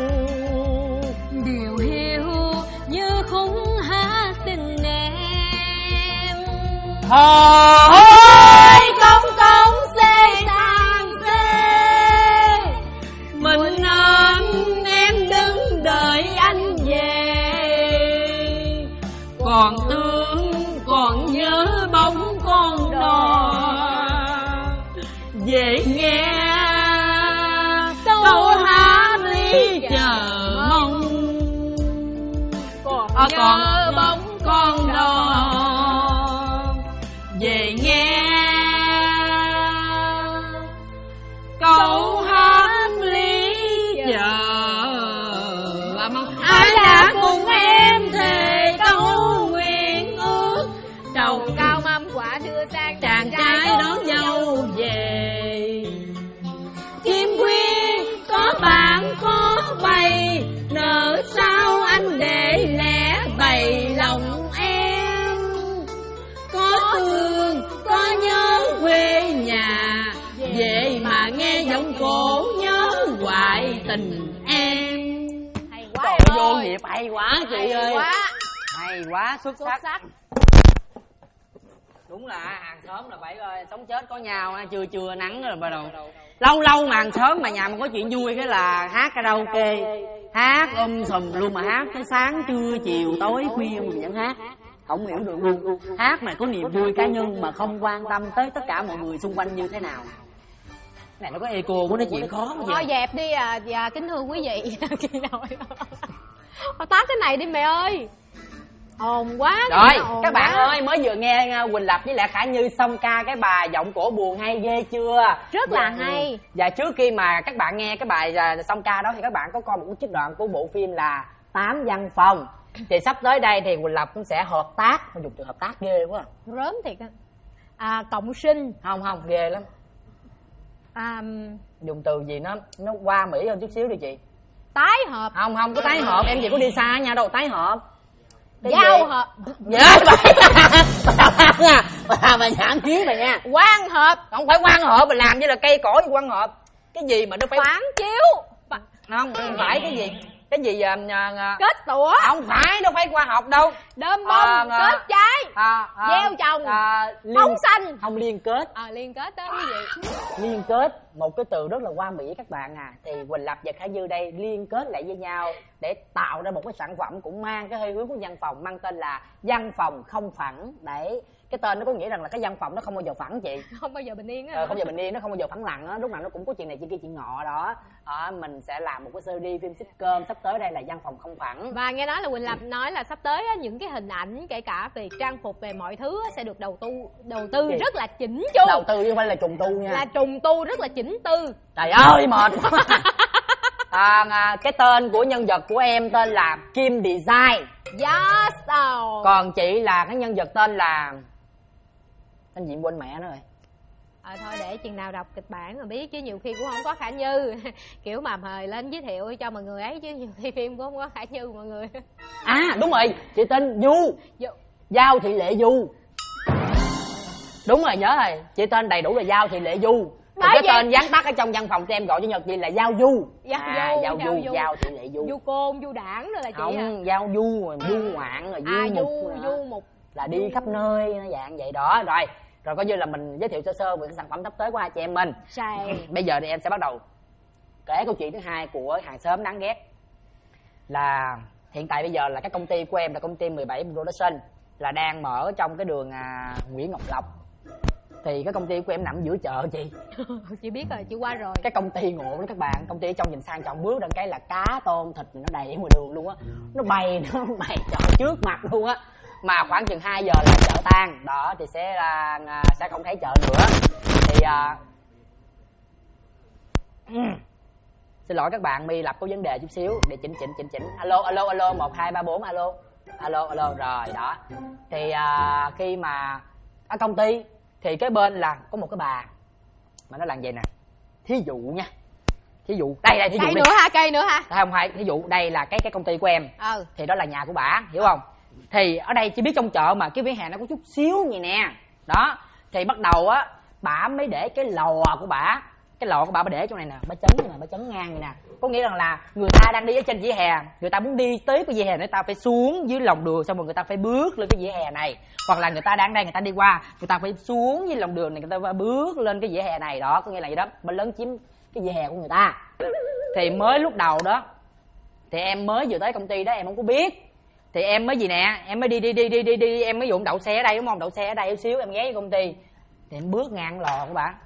điều hiu như khung hát tình em. Ôi công xê sang xê, mình em đứng đợi anh về, còn thương còn nhớ bóng con đò, về nghe câu hát ly chờ mong, còn nhớ bóng con đò, về nghe câu hát ly chờ mong. Ai đã cùng em thề câu nguyện ước, trầu cao mâm quả đưa sang chàng trai đón dâu về. Chim quyên có bạn có bầy, nợ sao anh để lẽ bày lòng em. Có thương có nhớ quê nhà, về mà nghe giọng cổ nhớ hoài tình em. Hay quá Vô nghiệp hay quá chị hay ơi. quá. Hay quá, xuất sắc. Đúng là hàng xóm là phải sống chết có nhau, trưa nắng rồi bắt đầu. Lâu mà hàng xóm mà nhà mà có chuyện vui cái là hát karaoke, hát sùm luôn, mà hát tới sáng trưa chiều tối khuya mình vẫn hát. Không hiểu được luôn, hát mà có niềm vui cá nhân mà không quan tâm tới tất cả mọi người xung quanh như thế nào. Cái này nó có echo của nói chuyện khó quá. Thôi dẹp đi và kính thưa quý vị. Tắt cái này đi mẹ ơi, ồn quá. Rồi các bạn ơi, mới vừa nghe Quỳnh Lập với lại Khả Như xong ca cái bài giọng cổ buồn hay ghê chưa? Rất là hay. Và trước khi mà các bạn nghe cái bài xong ca đó thì các bạn có coi một cái trích đoạn của bộ phim là 8 văn phòng. Thì sắp tới đây thì Quỳnh Lập cũng sẽ hợp tác. Mà dùng từ hợp tác ghê quá. Rớm thiệt á. Cộng sinh. Không ghê lắm. Dùng từ gì nó qua Mỹ hơn chút xíu đi chị. Tái hợp. Không có tái hợp, em gì có đi xa nha đâu tái hợp. Giao hợp. Dạ bà nhảm khí bà nha. Quan hợp. Không phải quan hợp, mà làm như là cây cỏ như quan hợp. Cái gì mà nó phải phản chiếu. Không phải cái gì. cái gì Kết tủa. không phải, đâu phải khoa học đâu. Đơm bông, kết trái, gieo trồng, phóng xanh. Không, liên kết. Liên kết đó cái gì? Liên kết, một cái từ rất là hoa mỹ các bạn à. Thì Quỳnh Lập và Khả Dư đây liên kết lại với nhau để tạo ra một cái sản phẩm cũng mang cái hơi hướng của văn phòng, mang tên là văn phòng không phẳng. Để cái tên nó có nghĩa rằng là cái văn phòng nó không bao giờ phẳng chị, không bao giờ bình yên á. Không bao giờ bình yên, nó không bao giờ phẳng lặng á, lúc nào nó cũng có chuyện này chuyện kia chuyện nọ đó. Mình sẽ làm một cái series phim sitcom sắp tới đây là văn phòng không phẳng. Và nghe nói là Quỳnh Lập nói là sắp tới á, những cái hình ảnh kể cả về trang phục, về mọi thứ á, sẽ được đầu tư rất là chỉnh chu. Đầu tư chứ không phải là trùng tu nha, là trùng tu rất là chỉnh tư. Trời ơi mệt quá. Cái tên của nhân vật của em tên là Kim Design. Yes. Còn chị là cái nhân vật tên là tên gì quên mẹ nó rồi. Thôi để chừng nào đọc kịch bản rồi biết, chứ nhiều khi cũng không có Khả Như. Kiểu mà mời lên giới thiệu cho mọi người ấy, chứ nhiều khi phim cũng không có Khả Như mọi người. Đúng rồi, chị tên Du. Giao Thị Lệ Du. Đúng rồi, nhớ rồi, chị tên đầy đủ là Giao Thị Lệ Du. Cái tên gián tắt ở trong văn phòng của em gọi cho Nhật chị là Giao Du. Giao Thị Lệ Du. Du Côn, Du Đảng rồi là chị. Không, Giao Du, Du Ngoạn rồi Du Mục là đi khắp nơi nó dạng vậy đó. Rồi coi như là mình giới thiệu sơ về cái sản phẩm sắp tới của hai chị em mình. Bây giờ thì em sẽ bắt đầu kể câu chuyện thứ hai của hàng xóm đáng ghét. Là hiện tại bây giờ là cái công ty của em là công ty 17 Production, là đang mở trong cái đường Nguyễn Ngọc Lộc. Thì cái công ty của em nằm giữa chợ chị. Chị biết rồi, chị qua rồi. Cái công ty ngộ đó các bạn, công ty ở trong nhìn sang trọng, bước lên cái là cá tôm thịt nó đầy ở ngoài đường luôn á. Nó bày chợ trước mặt luôn á. Mà khoảng chừng 2 giờ là chợ tan đó, thì sẽ không thấy chợ nữa. Thì xin lỗi các bạn, My Lập có vấn đề chút xíu để chỉnh. Alo 1 2 3 4 alo rồi đó. Thì khi mà ở công ty thì cái bên là có một cái bà mà nó làm vậy nè. Thí dụ nha, thí dụ đây thí dụ cây nữa hả? Cây nữa hả? Không phải, thí dụ đây là cái công ty của em. Thì đó là nhà của bả, hiểu không? Thì ở đây chỉ biết trong chợ mà cái vỉa hè nó có chút xíu vậy nè đó. Thì bắt đầu á bả mới để cái lò của bả, bà để chỗ này nè, bà chấn ngang vậy nè. Có nghĩa rằng là người ta đang đi ở trên vỉa hè, người ta muốn đi tới cái vỉa hè, người ta phải xuống dưới lòng đường, xong rồi người ta phải bước lên cái vỉa hè này. Hoặc là người ta đang đây, người ta đi qua, người ta phải xuống dưới lòng đường này, người ta phải bước lên cái vỉa hè này đó. Có nghĩa là vậy đó, bà lấn chiếm cái vỉa hè của người ta. Thì mới lúc đầu đó thì em mới vừa tới công ty đó, em không có biết. Thì em mới gì nè, em mới đi, em mới dụng đậu xe ở đây đúng không? Đậu xe ở đây chút xíu em ghé vô công ty. Thì em bước ngang lò của bà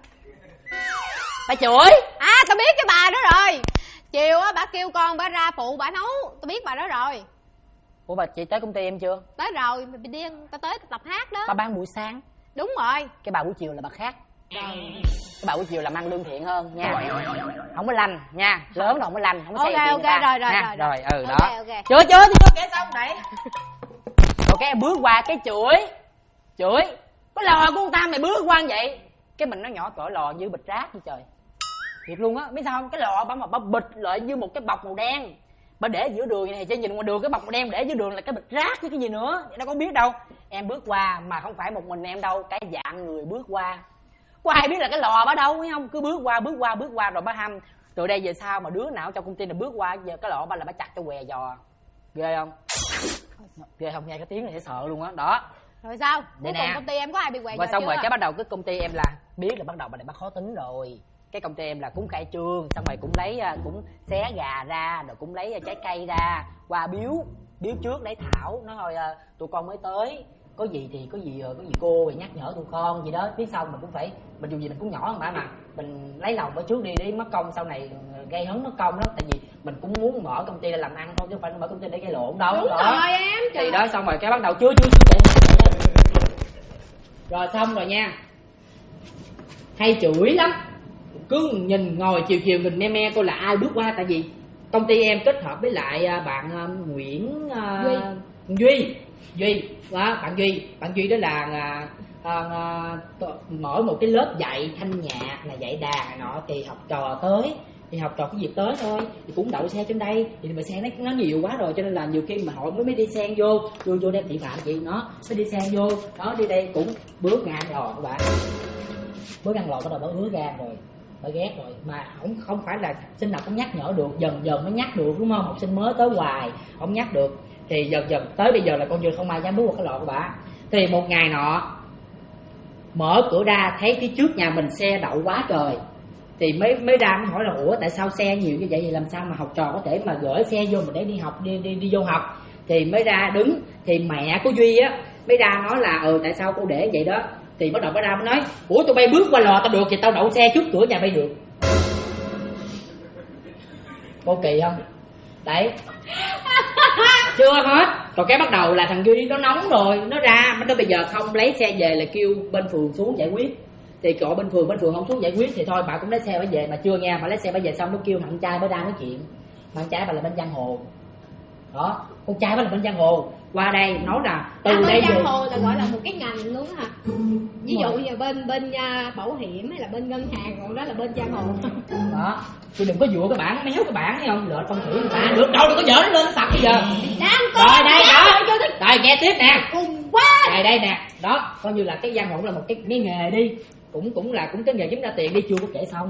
chửi. Tao biết cái bà đó rồi. Chiều á bà kêu con bà ra phụ bà nấu, tao biết bà đó rồi. Ủa bà chị tới công ty em chưa? Tới rồi, mày đi tao tới tập hát đó. Bà bán buổi sáng. Đúng rồi. Cái bà buổi chiều là bà khác. Cái bà buổi chiều là mang lương thiện hơn nha. Không có lanh nha, lớn rồi không có lanh, không có xe tiền ta. Rồi đó. Chưa kể xong vậy. Rồi cái em bước qua cái chửi. Cái lò của người ta mày bước qua vậy. Cái mình nó nhỏ cỡ lò như bịch rác như trời. Thiệt luôn á, biết sao không? Cái lọ bà bịch lại như một cái bọc màu đen. Bà để giữa đường này, chứ nhìn ngoài đường cái bọc màu đen để giữa đường là cái bịch rác chứ cái gì nữa. Nó có biết đâu. Em bước qua mà không phải một mình em đâu, cái dạng người bước qua. Có ai biết là cái lò bà đâu thấy không? Cứ bước qua rồi bà hăm. Từ đây về sau mà đứa nào trong công ty này bước qua giờ cái lọ bà là bà chặt cho què giò. Ghê không? Ghê không? Nghe cái tiếng này sẽ sợ luôn á. Đó. Rồi sao? Cuối cùng công ty em có ai bị què giò? Và xong rồi cái bắt đầu cái công ty em là biết là bắt đầu bà này bà khó tính rồi. Cái công ty em là cũng khai trương, xong rồi cũng lấy cũng xé gà ra, rồi cũng lấy trái cây ra qua biếu trước lấy thảo. Nói thôi tụi con mới tới, có gì cô thì nhắc nhở tụi con gì đó. Biết xong mình cũng phải, mình dù gì mình cũng nhỏ hơn mà mình lấy lòng ở trước đi để mất công sau này gây hấn mất công lắm. Tại vì mình cũng muốn mở công ty để làm ăn thôi chứ không phải mở công ty để gây lộn đâu. Đúng đó. Rồi em. Thì đó xong rồi cái bắt đầu chưa rồi xong rồi nha, hay chửi lắm, cứ nhìn ngồi chiều nhìn me coi là ai bước qua. Tại vì công ty em kết hợp với lại bạn Nguyễn Duy đó, bạn Duy đó là mở một cái lớp dạy thanh nhạc là dạy đàn này nọ. Thì học trò cái dịp tới thôi thì cũng đậu xe trên đây, thì mà xe nó nhiều quá rồi cho nên là nhiều khi mà họ mới đi xen vô đem thị phạm chị nó mới đi xen vô đó. Đi đây cũng bước ngang lò các bạn, bước ngang lò bắt đầu nó ứa gan rồi Bà ghét rồi, mà ổng không phải là sinh nào cũng nhắc nhở được, dần dần mới nhắc được đúng không? Học sinh mới tới hoài, không nhắc được. Thì dần dần tới bây giờ là con chưa không ai dám bước vào cái lọ của bà. Thì một ngày nọ mở cửa ra thấy phía trước nhà mình xe đậu quá trời. Thì mới ra mới hỏi là ủa tại sao xe nhiều như vậy, thì làm sao mà học trò có thể mà gửi xe vô mà để đi học, đi vô học. Thì mới ra đứng, thì mẹ của Duy á mới ra nói là tại sao cô để vậy đó. Thì bắt đầu mới ra mới nói ủa tụi bay bước qua lò tao được thì tao đậu xe trước cửa nhà bay được. Cô kỳ không? Đấy. Chưa hết. Rồi cái bắt đầu là thằng Duy nó nóng rồi, nó ra nó bây giờ không lấy xe về là kêu bên phường xuống giải quyết. Thì gọi bên phường không xuống giải quyết thì thôi bà cũng lấy xe bà về, mà chưa nghe, bà lấy xe bà về xong nó kêu thằng trai mới ra nói chuyện. Thằng trai bà là bên giang hồ. Đó, con trai bà là bên giang hồ. Qua đây nói là từ đây giang về hồ là gọi là một cái ngành luôn hả? Ví dụ như bên bảo hiểm hay là bên ngân hàng, còn đó là bên giang hồ. Đó, chứ đừng có dụa cái bảng, méo cái bảng thấy không? Lệch phong thủy người ta. Được đâu, đừng có dở nó lên sập bây giờ. Rồi đây đó. Rồi nghe tiếp nè. Rồi đây nè. Đó, coi như là cái giang hồ là một cái nghề đi. Cũng cái nghề kiếm ra tiền đi, chưa có kể xong.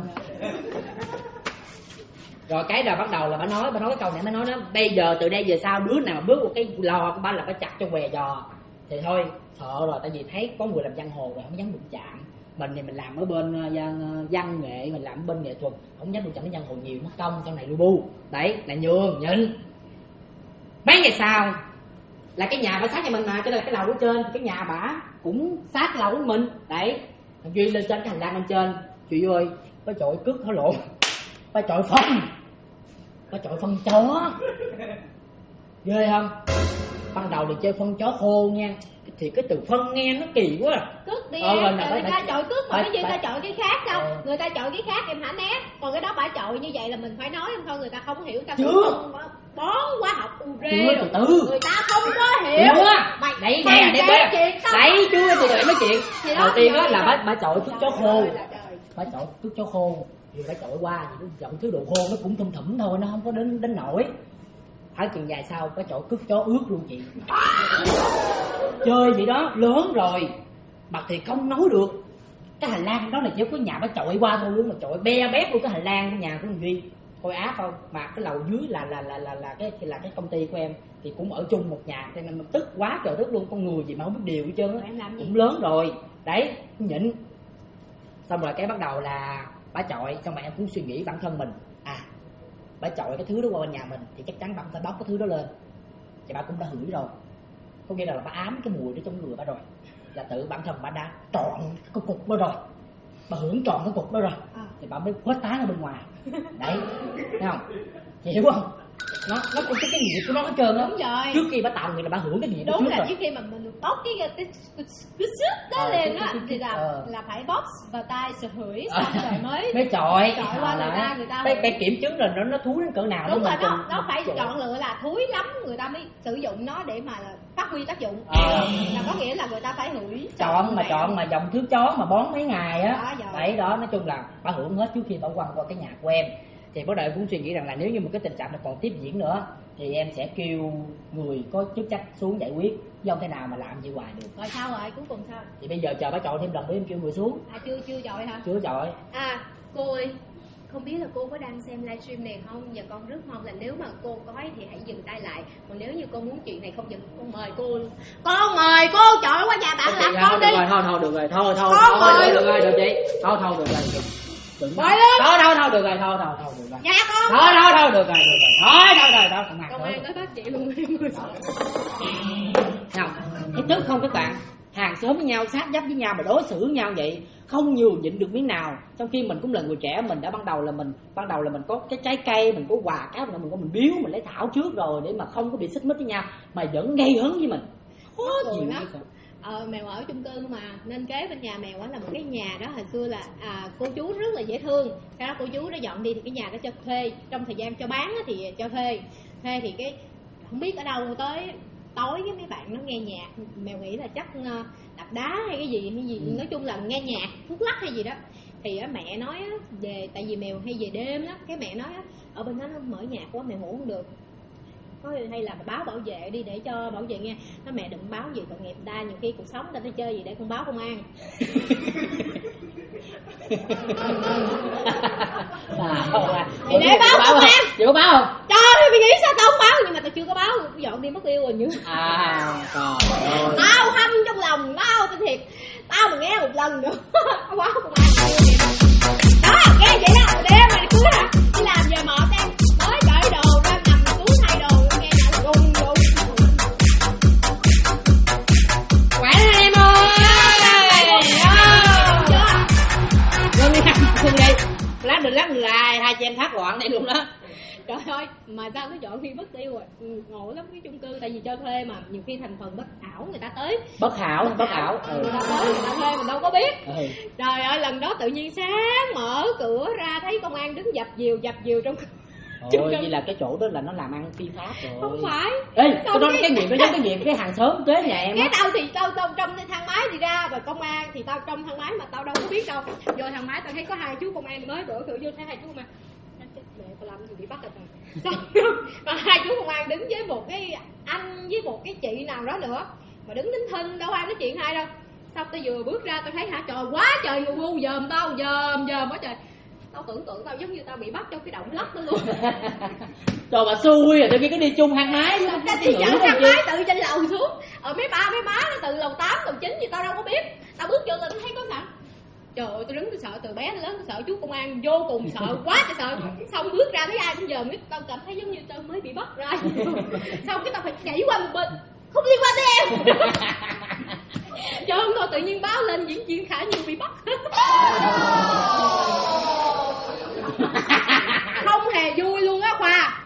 Rồi cái là bắt đầu là bà nói cái câu này, mới nói đó bây giờ từ đây về sau đứa nào mà bước vào cái lò của ba là phải chặt cho què giò. Thì thôi sợ rồi, tại vì thấy có người làm giang hồ rồi không dám đụng chạm. Mình thì mình làm ở bên văn nghệ, mình làm ở bên nghệ thuật, không dám đụng chạm với giang hồ nhiều mất công sau này lu bu. Đấy là nhường nhịn. Mấy ngày sau là cái nhà bà sát nhà mình mà, cho nên là cái lầu ở trên cái nhà bà cũng sát lầu của mình. Đấy thằng Duy lên trên cái hành lang bên trên, chị ơi có chọi cướp thổ lộn, ba chọi phân chó. Ghê không? Ban đầu thì chơi phân chó khô nha, thì cái từ phân nghe nó kỳ quá. Cướp đi em, người ta chọi cướp mà cái gì ta chọi cái khác sao? Người ta chọi cái khác em hả né. Còn cái đó bả chọi như vậy là mình phải nói em thôi, người ta không hiểu, ta không bón hóa học ure rồi. Từ từ. Người ta không có hiểu. Mày đấy nè, đấy chú ơi, từ từ nói chuyện. Đầu tiên đó là bả chọi thuốc chó khô. Bả chọi thuốc chó khô. Thì phải chọi qua thì nó giọng thứ đồ khô nó cũng thum thủm thôi, nó không có đến nổi. Phải chừng dài sau cái chọi cướp chó ướt luôn chị. Chơi vậy đó, lớn rồi mà thì không nói được. Cái hành lang đó là chỉ có nhà bà chọi qua thôi luôn, mà chọi be bét luôn cái hành lang của nhà của mình Duy. Coi ác không? Mà cái lầu dưới là cái công ty của em thì cũng ở chung một nhà, cho nên mình tức quá trời tức luôn, con người gì mà không biết điều hết trơn á. Cũng lớn rồi. Đấy, nhịn. Xong rồi cái bắt đầu là bà chọi, xong rồi em cũng suy nghĩ bản thân mình, bà chọi cái thứ đó qua bên nhà mình thì chắc chắn bà phải bóc cái thứ đó lên. Thì bà cũng đã hửi rồi, có nghĩa là bà ám cái mùi đó trong người bà rồi, là tự bản thân bà đã trọn cái cục đó rồi, bà hưởng trọn cái cục đó rồi, thì bà mới khuếch tán ở bên ngoài. Đấy, thấy không? Chị hiểu không? Nó có cái nghiệp của nó hết trơn á. Trước khi bà tạo người là bà hưởng cái nghiệp đó trước rồi. Đúng là trước khi mà mình bóc cái sức đó lên á thì là phải bóc vào tay sờ hửi xong rồi mới chọi qua người ta phải kiểm chứng là nó thúi đến cỡ nào. Đúng rồi, nó phải chọn lựa là thúi lắm người ta mới sử dụng nó để mà phát huy tác dụng. Là có nghĩa là người ta phải hửi chọn mà dòng thứ chó mà bón mấy ngày á. Đấy đó, nói chung là bà hưởng hết trước khi bà quăng qua cái nhà của em. Thì bắt đầu cũng suy nghĩ rằng là nếu như một cái tình trạng này còn tiếp diễn nữa thì em sẽ kêu người có chức trách xuống giải quyết, chứ không thể nào mà làm như hoài được. Rồi sao rồi, cuối cùng sao? Thì bây giờ chờ bà chọi thêm lần nữa em kêu người xuống. Chưa chọi hả? Chưa chọi. Cô ơi, không biết là cô có đang xem livestream này không? Và con rất mong là nếu mà cô có thì hãy dừng tay lại. Còn nếu như cô muốn chuyện này không dừng, con mời cô luôn. Con mời cô chọi qua nhà bạn làm con đi. Thôi được rồi, thôi được rồi chị. Thôi được rồi. Thôi được rồi, thôi được rồi. Dạ con. Thôi được rồi. Thôi Công an tới bắt chị luôn em. Không, thấy tức không các bạn? Hàng xóm với nhau, sát vách với nhau mà đối xử với nhau vậy, không nhường nhịn được miếng nào. Trong khi mình cũng là người trẻ, mình đã ban đầu là mình có cái trái cây, mình có quà cá, mình biếu, mình lấy thảo trước rồi để mà không có bị xích mích với nhau, mà vẫn gây hấn với mình. Khó chịu lắm. Mèo ở chung cư mà, nên kế bên nhà mèo á là một cái nhà đó hồi xưa là cô chú rất là dễ thương. Sau đó cô chú nó dọn đi thì cái nhà đó cho thuê, trong thời gian cho bán thì cho thuê thì cái không biết ở đâu tới tối cái mấy bạn nó nghe nhạc, mèo nghĩ là chắc đập đá hay cái gì nói chung là nghe nhạc thuốc lắc hay gì đó. Thì mẹ nói về, tại vì mèo hay về đêm đó, cái mẹ nói ở bên đó nó mở nhạc quá mèo ngủ không được, hay là báo bảo vệ đi để cho bảo vệ nghe. Nó mẹ đừng báo gì tội nghiệp ta, nhiều khi cuộc sống ta đi chơi gì để con báo công an. Thì để báo công an. Chị có báo không? Trời ơi, mày nghĩ sao tao không báo? Nhưng mà tao chưa có báo, dọn đi mất yêu rồi như. Trời ơi. Tao hâm trong lòng tao, tao thiệt. Tao mà nghe một lần nữa, tao báo công an. Đó, nghe vậy đó, đêm mày cứ hả? Đi làm về mệt em, mới cởi đồ ra nằm xuống thay đồ, nghe nhạc rung rung. Khỏe hả em ơi? Ngưng đi, ngưng đi. Lát nữa là hai chị em thắt gọn đây luôn đó. Trời ơi, mà sao nó chọn khi mất tiêu rồi. Ngộ lắm cái chung cư, tại vì cho thuê mà nhiều khi thành phần bất ảo người ta tới. Bất ảo. Người ta tới người ta thuê mình đâu có biết. Trời ơi, lần đó tự nhiên sáng mở cửa ra thấy công an đứng dập dìu trong. Ôi, vậy là cái chỗ đó là nó làm ăn phi pháp rồi. Không phải. Ê, cái nghiệp đó giống cái nghiệp cái hàng xóm kế nhà em á. Cái tao thì tao trong thang máy đi ra và công an thì tao trong thang máy mà tao đâu có biết đâu. Vô thang máy tao thấy có hai chú công an mới đổ cửa vô, thấy hai chú công an. Mẹ tao làm gì bị bắt rồi. Xong mà hai chú công an đứng với một cái anh với một cái chị nào đó nữa mà đứng nín thinh, đâu ai nói chuyện hai đâu. Xong tao vừa bước ra tao thấy hả, trời quá trời người bu dòm tao, dòm quá trời. Tao tưởng tượng tao giống như tao bị bắt trong cái động lắc đó luôn. Trời mà xui rồi, tự nhiên cái đi chung thang máy. Thì dẫn thang máy tự trên lầu xuống. Mấy ba nó từ lầu 8, lầu 9 thì tao đâu có biết. Tao bước vô tao thấy có sẵn. Trời ơi, tao đứng tao sợ, từ bé đến lớn tao sợ chú công an vô cùng, sợ quá trời sợ. Xong bước ra thấy ai cũng giờ biết, tao cảm thấy giống như tao mới bị bắt ra. Xong cái tao phải nhảy qua một bên, không liên quan tới em. Trời ơi, thôi tự nhiên báo lên diễn viên Khả Nhi bị bắt. Không hề vui luôn á Khoa.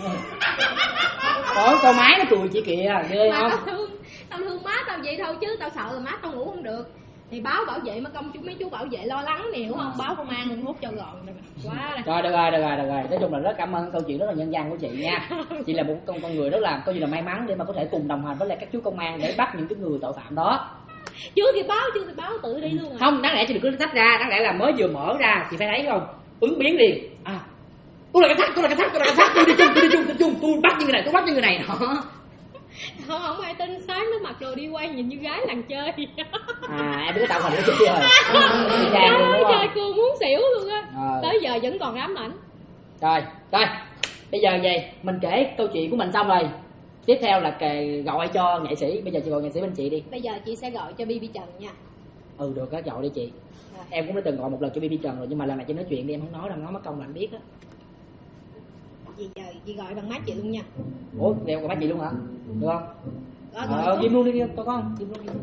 Ủa, con máy nó cười chị kìa, ghê không? Tao thương má tao vậy thôi chứ tao sợ là má tao ngủ không được. Thì báo bảo vệ mà mấy chú bảo vệ lo lắng nè, hiểu không? Báo công an hút cho gọn quá đây. Rồi, được rồi. Nói chung là rất cảm ơn câu chuyện rất là nhân văn của chị nha. Chị là một con người rất là coi như là may mắn để mà có thể cùng đồng hành với lại các chú công an để bắt những cái người tội phạm đó. Chưa thì báo tự đi luôn rồi. Không, đáng lẽ chị đừng cứ tách ra, đáng lẽ là mới vừa mở ra chị phải thấy không? Ứng biến liền. À, tôi là cảnh sát, tôi đi chung, tôi bắt như người này, đó. Không ai tin, sáng nó mặc đồ đi quay nhìn như gái làng chơi. Em biết cái tạo hình của chị rồi. Trời cô muốn xỉu luôn á. Tới giờ vẫn còn ám ảnh. Rồi, bây giờ vậy mình kể câu chuyện của mình xong rồi. Tiếp theo là gọi cho nghệ sĩ. Bây giờ chị gọi nghệ sĩ bên chị đi. Bây giờ chị sẽ gọi cho BB Trần nha. Được á, gọi đi chị. Em cũng đã từng gọi một lần cho BB Trần rồi, nhưng mà lần này chị nói chuyện đi, em không nói đâu, nói mất công là anh biết á. Chị gọi bằng má chị luôn nha. Ủa, đeo gọi má chị luôn hả? Được không? Ghim luôn đi, có không? Ghim luôn đi.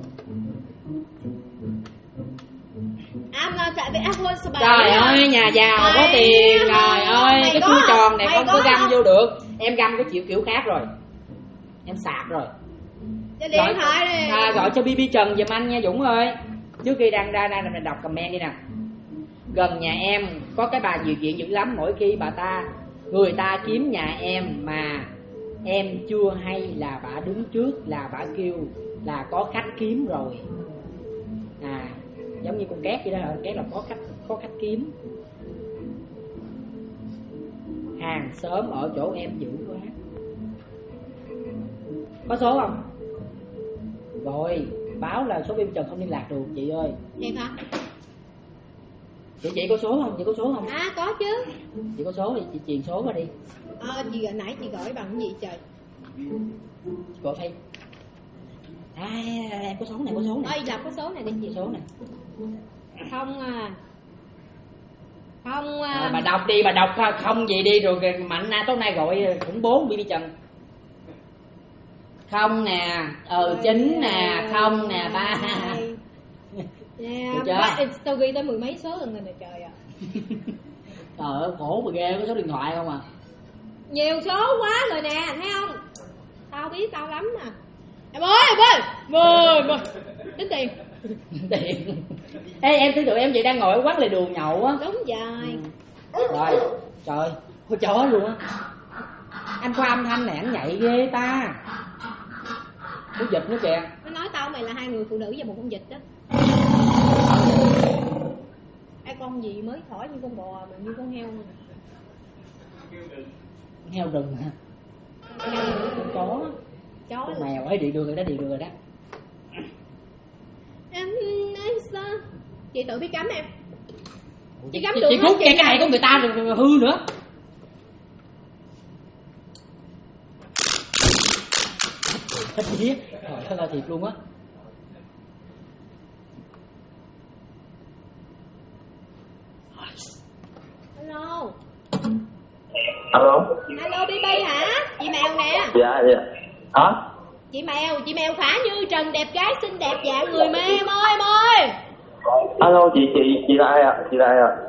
Trời ơi, nhà giàu có tiền, trời ơi, cái chui tròn này không có găm vô được. Em găm cái kiểu khác rồi. Em sạc rồi. Điện thoại đi. Gọi cho BB Trần giùm anh nha Dũng ơi. Trước khi đang đọc comment đi nè. Gần nhà em có cái bà nhiều chuyện dữ lắm, mỗi khi người ta kiếm nhà em mà em chưa hay là bà đứng trước là bà kêu là có khách kiếm rồi. Giống như con két vậy đó, két là có khách kiếm. Hàng xóm ở chỗ em dữ quá. Có số không? Rồi, báo là số BB Trần không liên lạc được chị ơi. Thiệt hả? Chị có số không? Chị có số không? Có chứ. Chị có số thì chị truyền số qua đi. Nãy chị gọi bằng cái gì trời? Gọi thay. Em có số này, có số này. Đọc cái số này đi chị. Số này. Không. Bà đọc đi, bà đọc không gì đi rồi Mạnh tối nay gọi khủng bố BB Trần. Không nè, 9 nè, 0 nè, 3. Tao ghi tới mười mấy số rồi nè trời ạ. Trời ơi, khổ mà ghê, có số điện thoại không à? Nhiều số quá rồi nè, thấy không? Tao biết tao lắm nè. Em ơi, mời tính tiền. Tiền. Ê, em tưởng tượng em vậy đang ngồi ở quán lề đường nhậu á. Đúng rồi. Rồi, trời ơi, con chó luôn á. Anh có âm thanh này, anh nhạy ghê ta. Có vịt nữa kìa. Nó nói tao mày là hai người phụ nữ và một con vịt đó. Ai con gì mới khỏi như con bò mà như con heo mà. Heo rừng hả? Con chó. Con mèo ấy, đi đường rồi đó. Em nói sao? Chị tự biết cấm em. Chị cắm đường Chị hút cái này của người ta rồi hư nữa. Thật gì? Trời ơi thiệt luôn á. Alo. Alo. Alo BB hả? Chị Mèo nè. Dạ. Hả? Chị Mèo Khả Như Trần đẹp gái xinh đẹp dạng người mê em ơi. Alo chị là ai ạ? Chị là ai ạ?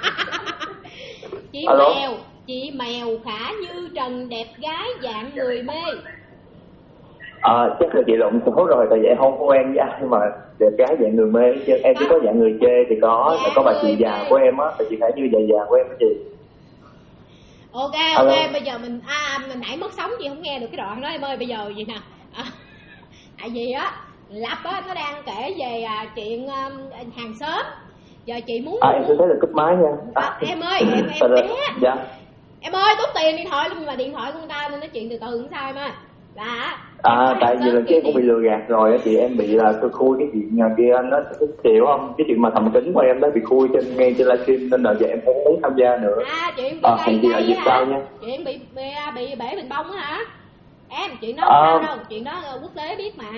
Chị Mèo Khả Như Trần đẹp gái dạng người mê. Chắc là chị lộn số rồi, tại vì em không quen với ai mà đẹp gái dạng người mê chứ em chỉ có dạng người chê thì có, là có bà chị già của em á, bà chị Khả Như già của em đó chị. Ok, bây giờ mình nãy mất sóng chị không nghe được cái đoạn đó em ơi, bây giờ gì nè. Tại vì á Lập á nó đang kể về chuyện hàng xóm. Giờ chị muốn em sẽ thấy là cúp máy nha. Em ơi, em bé. Dạ. Em ơi, tốn tiền điện thoại luôn mà điện thoại của người ta nên nói chuyện từ từ không sao em ơi. Là tại vì lần kia em cũng bị lừa gạt rồi á chị, em bị là tôi khui cái chuyện kia anh đó chịu không, cái chuyện mà thẩm kính của em đó bị khui ngay trên livestream nên là giờ em không muốn tham gia nữa. Chuyện bị là dịp sau nha. Chuyện bị bể bình bông á hả em? Chuyện đó sao đâu, chuyện đó quốc tế biết mà.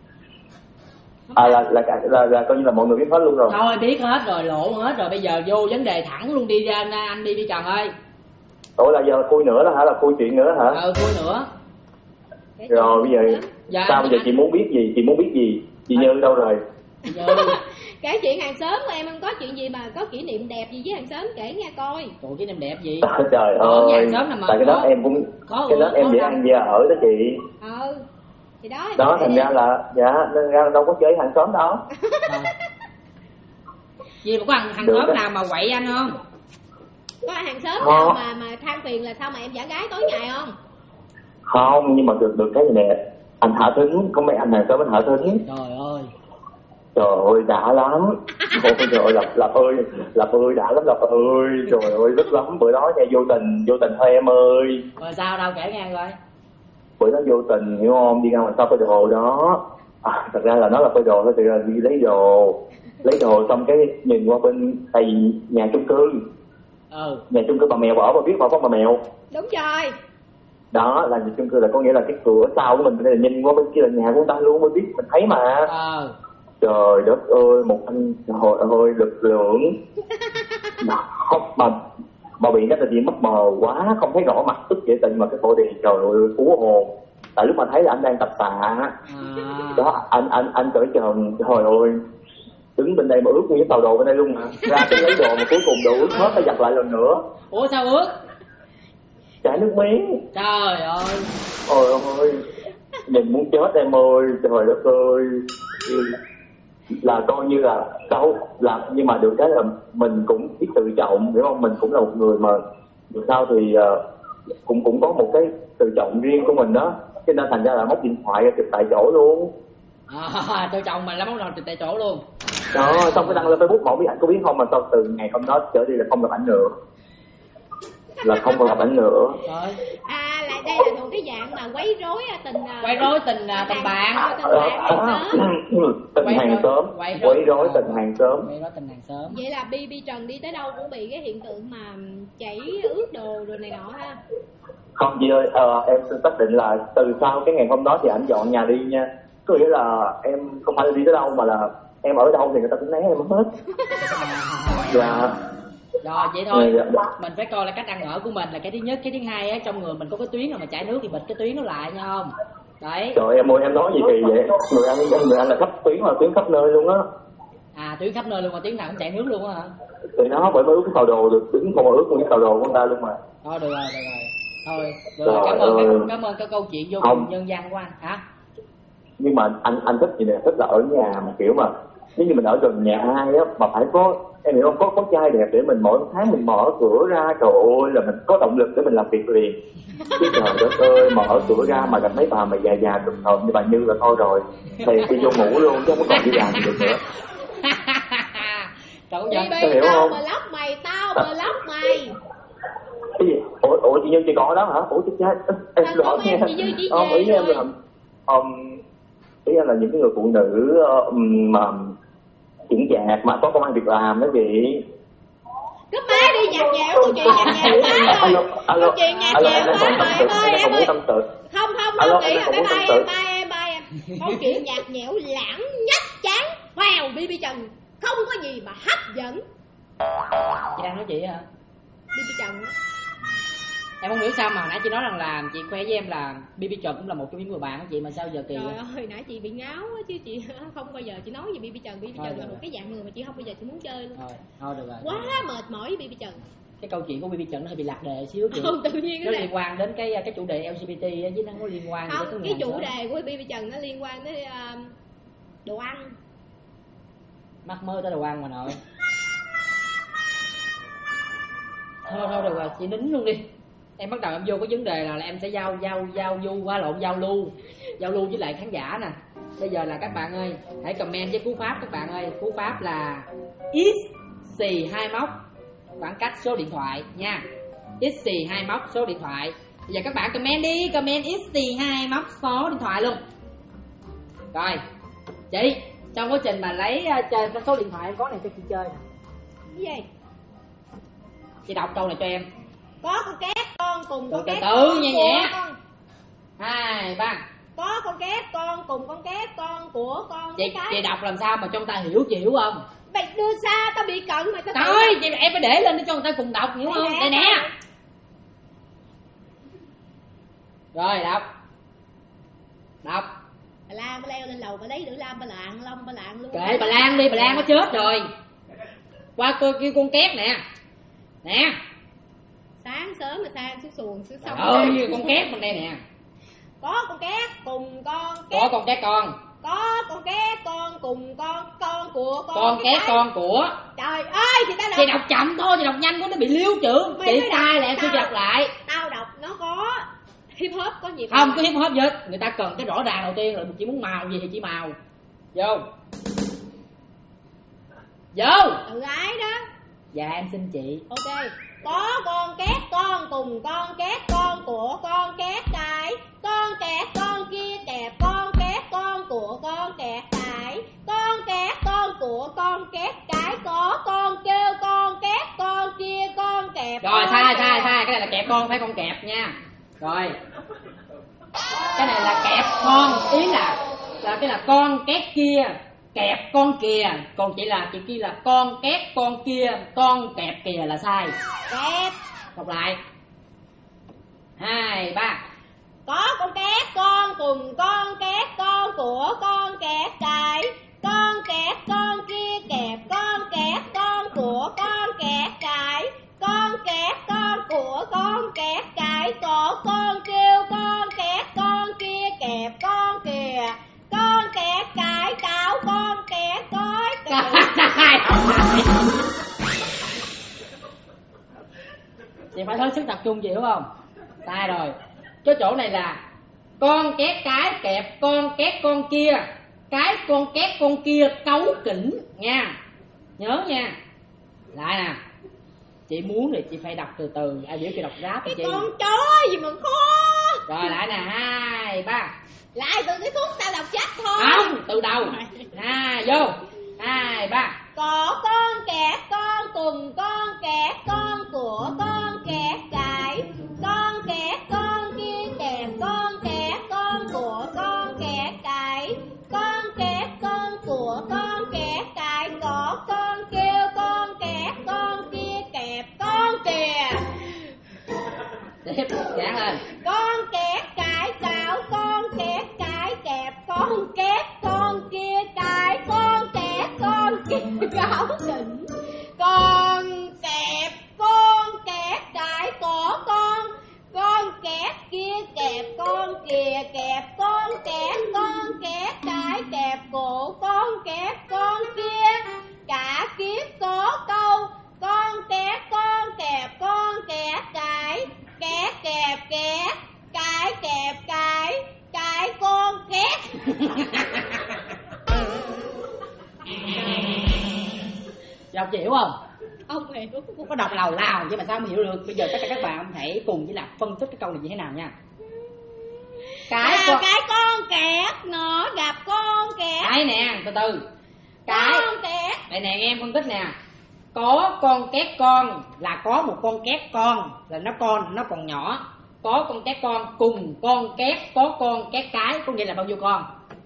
Là coi như là mọi người biết hết luôn rồi. Thôi biết hết rồi, lộ hết rồi, bây giờ vô vấn đề thẳng luôn đi ra anh đi Trần ơi. Ủa là giờ khui nữa đó hả, là khui chuyện nữa hả? Khui nữa. Rồi bây giờ sao bây giờ chị muốn biết gì? Chị Như đâu rồi? Kể chuyện hàng xóm của em có chuyện gì mà có kỷ niệm đẹp gì với hàng xóm kể nghe coi. Trời, kỷ niệm đẹp gì? Trời ơi. Tại cái đó em cũng cái đó em để ăn về ở đó chị. Thì đó thành ra là nên ra đâu có chơi hàng xóm đâu. Gì mà có hàng xóm nào mà quậy anh không? Có hàng xóm nào mà than phiền là sao mà em giả gái tối ngày không? Không, nhưng mà được cái gì nè, anh thả thính, có mấy anh hàng xóm anh thả thính. Trời ơi đã lắm. Ôi trời ơi Lập ơi đã lắm Lập ơi, trời ơi rất lắm. Bữa đó nha, vô tình thôi em ơi. Rồi sao đâu, kể nghe coi. Bữa đó vô tình hiểu không, đi ra ngoài sau phơi đồ đó. Thật ra là nó là phơi đồ thôi, thì là đi lấy đồ xong cái nhìn qua bên tại vì nhà chung cư. Nhà chung cư bà Mèo ở, bà biết bà Mèo. Đúng rồi. Đó là nhà chung cư, là có nghĩa là cái cửa sau của mình đây là nhìn qua bên kia là nhà của người ta luôn, mới biết mình thấy mà. Trời đất ơi, một anh trời ơi lực lượng. Không mà bị cái gì mất mờ quá, không thấy rõ mặt, tức vậy tình mà cái bộ đèn trời ơi cú hồn. Tại lúc mà thấy là anh đang tập tạ đó, anh cởi trần, trời ơi đứng bên đây mà ướt nguyên cái tàu đồ bên đây luôn mà, ra cái lấy đồ mà cuối cùng đồ ướt hết, phải giặt lại lần nữa. Ủa sao ướt? Chảy nước miếng. Trời ơi. Ôi ơi, nhìn muốn chết em ơi, trời đất ơi. Là coi như là đâu là, nhưng mà được cái là mình cũng biết tự trọng, hiểu không? Mình cũng là một người mà dù sao thì cũng có một cái tự trọng riêng của mình đó, cho nên thành ra là móc điện thoại chụp tại chỗ luôn. Tự trọng mà là móc chụp tại chỗ luôn. Đó, xong cái đăng lên Facebook, mẫu biết ảnh có biết không, mà sau từ ngày hôm đó trở đi là không gặp ảnh nữa. Là không còn gặp ảnh nữa. Lại đây là một cái dạng mà quấy rối tình bạn. Tình hàng xóm. Quấy rối tình hàng xóm. Vậy là BB Trần đi tới đâu cũng bị cái hiện tượng mà chảy ướt đồ rồi này nọ ha. Không chị ơi, em xin xác định là từ sau cái ngày hôm đó thì ảnh dọn nhà đi nha. Có nghĩa là em không phải là đi tới đâu mà là em ở đâu thì người ta cũng né em hết. Rồi vậy thôi, mình phải coi là cách ăn ở của mình là cái thứ nhất. Cái thứ hai á, trong người mình có cái tuyến nào mà chảy nước thì bịt cái tuyến nó lại nha không? Đấy. Trời em ơi, em nói gì kỳ vậy? Người anh là khắp tuyến, mà tuyến khắp nơi luôn á. Tuyến khắp nơi luôn mà tuyến nào cũng chảy nước luôn á hả? Thì nó bởi mới ướt cái tàu đồ được, đứng không ướt nguyên cái tàu đồ của người ta luôn mà. Thôi được rồi. Thôi, cảm ơn cái câu chuyện vô cùng nhân văn của anh hả? Nhưng mà anh thích gì nè, thích là ở nhà mà kiểu mà nếu như mình ở gần nhà ai á mà phải có, em hiểu không, có trai đẹp để mình mỗi tháng mình mở cửa ra, trời ơi là mình có động lực để mình làm việc liền. Chứ trời đất ơi, mở cửa ra mà gặp mấy bà mà già trùm thòm như bà Như là thôi rồi, thì đi vô ngủ luôn chứ không còn đi làm gì được nữa. Tao hiểu không? Tao mà lóc mày. Cái gì? Ủa chị Như chị gọi đó hả? Ủa chị trai em lộn nha. Ý em là ý em là những cái người phụ nữ mà chững chạc mà có công ăn việc làm đó chị. Cúp máy đi, nhạt nhẽo, câu chuyện nhạt nhẽo quá rồi. Câu chuyện nhạt nhẽo quá rồi em ơi, em ơi. Không chị, bye em. Câu chuyện nhạt nhẽo lãng nhách chán phèo BB Trần, không có gì mà hấp dẫn. Chị đang nói chị hả? BB Trần. Em không hiểu sao mà nãy chị nói rằng là chị khoe với em là BB Trần cũng là một trong những người bạn của chị mà sao giờ kỳ. Trời ơi, nãy chị bị ngáo á chứ chị không bao giờ chị nói về BB Trần. BB Trần là một cái dạng người mà chị không bao giờ chị muốn chơi luôn. Thôi được rồi. Quá mệt mỏi với BB Trần. Cái câu chuyện của BB Trần nó hơi bị lạc đề xíu chị. Tự nhiên nó liên quan đến cái chủ đề LGBT chứ nó không có liên quan không, cái chủ đề của BB Trần nó liên quan tới đồ ăn. Mắc mơ tới đồ ăn mà nội. Thôi được rồi, chị nín luôn đi. Em bắt đầu em vô cái vấn đề là em sẽ giao lưu với lại khán giả nè. Bây giờ là các bạn ơi, hãy comment với cú pháp các bạn ơi. Cú pháp là x xì 2 móc khoảng cách số điện thoại nha. X xì 2 móc số điện thoại. Bây giờ các bạn comment đi, comment x xì 2 móc số điện thoại luôn. Rồi chị, trong quá trình mà lấy chơi cái số điện thoại em có này cho chị chơi nè. Cái gì? Chị đọc câu này cho em. Có con két con cùng con két tự nhẹ nhẹ. 2, 3. Có con két con cùng con két con của con chị đọc làm sao mà cho người ta hiểu, chị hiểu không? Mày đưa xa tao bị cận mày tao. Thôi em phải để lên để cho người ta cùng đọc, hiểu không? Đây nè. Rồi đọc. Bà Lan bà leo lên lầu bà lấy nữ lam bà lạng luôn. Kệ bà Lan đi, bà Lan nó chết rồi. Qua cô kêu con két nè. Nè. Sáng sớm mà sang xuống xuồng xuống sông. Ơi con két bên đây nè. Có con két cùng con két. Có con két con. Có con két con cùng con của con két con của. Trời ơi thì tao đọc. Chị đọc chậm thôi, chị đọc nhanh quá nó bị liếu chữ. Chị sai là em sẽ đọc lại. Tao đọc nó có hip hop có gì không có hip hop gì hết. Người ta cần cái rõ ràng đầu tiên là chị muốn màu gì thì chỉ màu. Vô. Tự ái đó. Dạ em xin chị. Ok. Có con két con cùng con két con của con két cái. Con két con kia kẹp con két con của con két cái. Con két con của con két cái. Có con kêu con két con kia con kẹp. Rồi sai. Cái này là kẹp con, phải con kẹp nha. Rồi. Cái này là kẹp con, ý là cái là con két kia kẹp con kìa, còn chị kia là con két con kia con kẹp kìa là sai. Kẹp. Đọc lại. 2, 3. Có con két con cùng con két con của con két cái. Con két con kia kẹp con két con của con két cái. Con két con của con két cái. Có con kêu con két con kia kẹp con kìa. Con két cái cáo con két cói. Chị phải hết sức tập trung, chị hiểu không? Sai rồi. Cái chỗ này là con két cái kẹp con két con kia. Cái con két con kia cấu kỉnh nha. Nhớ nha. Lại nè. Chị muốn thì chị phải đọc từ từ. Ai biểu chị đọc rap cái chị. Con chó gì mà khó. Rồi lại nè. 2, 3. Lại từ cái khúc tao đọc chắc thôi. Không, từ đầu. Vô. 2, 3. Có con két con cùng con két con của con két cái. Con két con kia kẹp con két con của con két cái. Con két con của con két cái. Có con kêu con két con kia kẹp con kìa. Tiếp, giảng lên. Con két cái cáo con két cái kẹp con két con kia cái. Con két con kia cáo đỉnh. Con kẹp con két cái có con két kia kẹp con kìa kẹp con két cái kẹp cổ con két con kia. Cả kiếp có câu con két con kẹp con két cái. Két kẹp két cái kẹp cái con két. Đọc chị hiểu không? Không hiểu. Có đọc lào lào chứ mà sao không hiểu được. Bây giờ tất cả các bạn hãy cùng với Lạc phân tích cái câu này như thế nào nha. Cái con kẹt nó gặp con kẹt. Cái nè, từ từ. Cái con kẹt. Đây nè, nghe em phân tích nè. Có con két con là có một con két con, là nó còn nhỏ. Có con két con cùng con két có con két cái, có nghĩa là bao nhiêu con?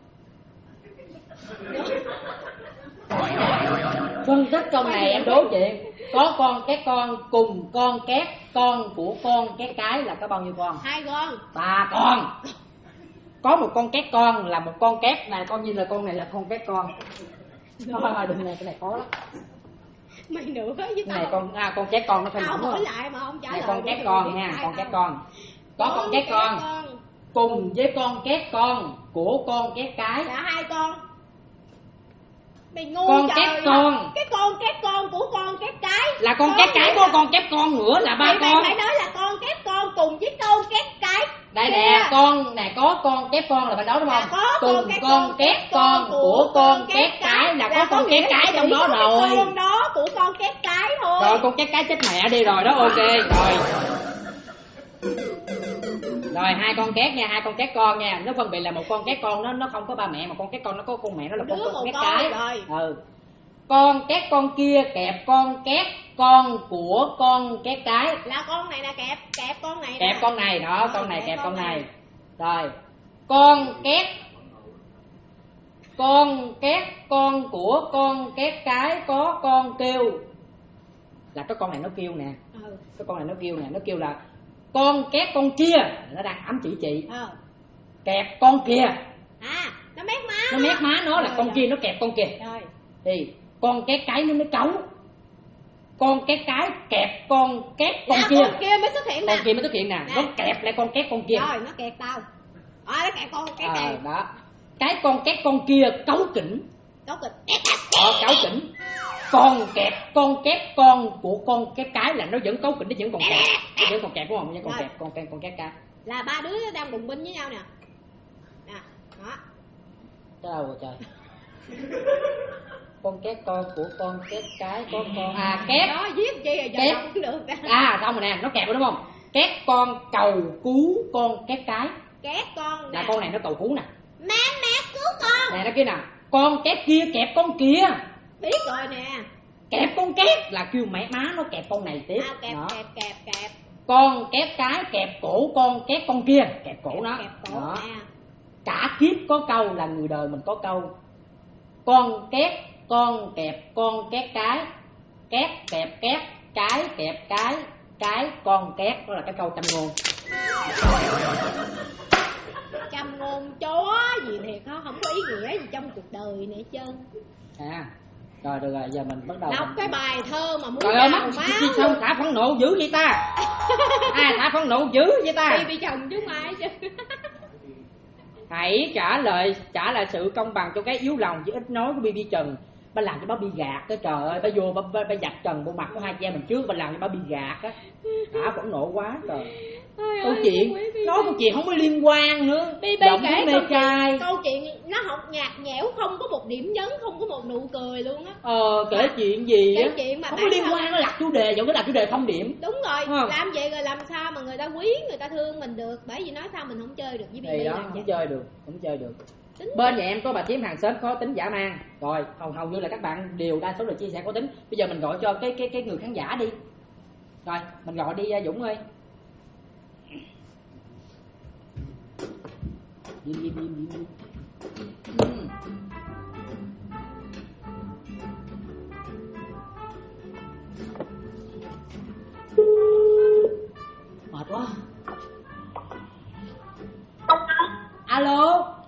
Phân tích câu này em đố chị. Có con két con cùng con két con của con két cái là có bao nhiêu con? 2 con. 3 con. Có một con két con là một con két này, coi như là con này là con két con. Thôi đừng này, cái này khó lắm. Mày nữa với tao. Này con két con nó phải không hỏi lại mà không trả lời. Con két con nha, con két con. Có con két con cùng với con két con của con két cái là 2 con. Mày ngu con trời. Két con. Cái con két con của con két cái là con két cái của con két con nữa là 3 con. Mày phải nói là con két con cùng với con két cái. Đây nè, con nè, có con két con là phải nói đúng không? Cùng con két con của con két cái là có con két cái trong đó rồi. Con đó của con két cái thôi. Rồi con két cái chết mẹ đi rồi đó, ok rồi. Rồi 2 con két nha, 2 con két con nha. Nó phân biệt là một con két con nó không có ba mẹ, mà con két con nó có con mẹ, nó là con két cái. Rồi. Con két con kia kẹp con két con của con két cái là con này là kẹp con này. Kẹp con này đó, con này kẹp con này. Rồi. Con két con của con két cái có con kêu. Là cái con này nó kêu nè. Cái con này nó kêu nè, nó kêu là con két con kia, nó đang ám chỉ chị. Kẹp con kia. Nó mét má. Nó mét má nó là con kia nó kẹp con kia. Rồi. Thì con két cái nó mới cấu. Con két cái kẹp con két con kia. Con kia mới xuất hiện nè. Con kia mới xuất hiện nè. Nó kẹp lại con két con kia. Rồi nó kẹp tao. Nó kẹp con két này. Đó. Cái con két con kia cấu kỉnh. Cấu kỉnh. Con kẹp con két con của con két cái là nó vẫn cấu kỉnh, nó vẫn còn kẹp. Nó vẫn còn kẹp đúng không? Nó còn kẹp con két cái. Là 3 đứa đang đụng binh với nhau nè. Nè, đó. Đâu rồi trời. Con két con của con két cái có con két đó giết chi rồi giờ không được. Xong rồi nè, nó kẹp rồi đúng không? Két con cầu cứu con két cái. Két con là con này nó cầu cứu nè. Mẹ cứu con. Nè nó kia nè, con két kia kẹp con kia. Biết rồi nè. Kẹp con két là kêu mẹ má nó kẹp con này tiếp. Kẹp. Con két cái kẹp cổ con két con kia, kẹp cổ nó. Kẹp cổ đó. Cả kiếp có câu là người đời mình có câu. Con két con kẹp con két cái, két kẹp két, cái kẹp cái con két, đó là cái câu châm ngôn. Châm ngôn chó gì thiệt đó, không có ý nghĩa gì trong cuộc đời này hết trơn. Rồi được rồi, giờ mình bắt đầu. Đọc cái bài thơ mà muốn trời ơi, mắt sao thả phẫn nộ dữ vậy ta? Thả phẫn nộ dữ vậy ta? Bị chồng chứ mai chứ. Hãy trả lời sự công bằng cho cái yếu lòng với ít nói của BB Trần. Ba làm cho bà bị gạt á, trời ơi, bà vô bà giặt trần bộ mặt của hai chị em mình trước, bà làm cho bà bị gạt á. Phẫn nộ quá trời. Câu chuyện nói câu chuyện không có liên quan nữa. BB kể mê trai. Câu chuyện nó học nhạt nhẽo, không có một điểm nhấn, không có một nụ cười luôn á. Kể chuyện gì á? Chuyện mà không có liên quan, nó lạc chủ đề, vẫn cái lạc chủ đề không điểm. Đúng rồi, làm vậy rồi làm sao mà người ta quý, người ta thương mình được? Bởi vì nói sao mình không chơi được với BB. Đó, không chơi được. Bên nhà em có bà thím hàng xóm khó tính dã man. Rồi, hầu như là các bạn đều đa số là chia sẻ khó tính. Bây giờ mình gọi cho cái người khán giả đi. Rồi, mình gọi đi Dũng ơi. Đi. Mệt quá. Alo.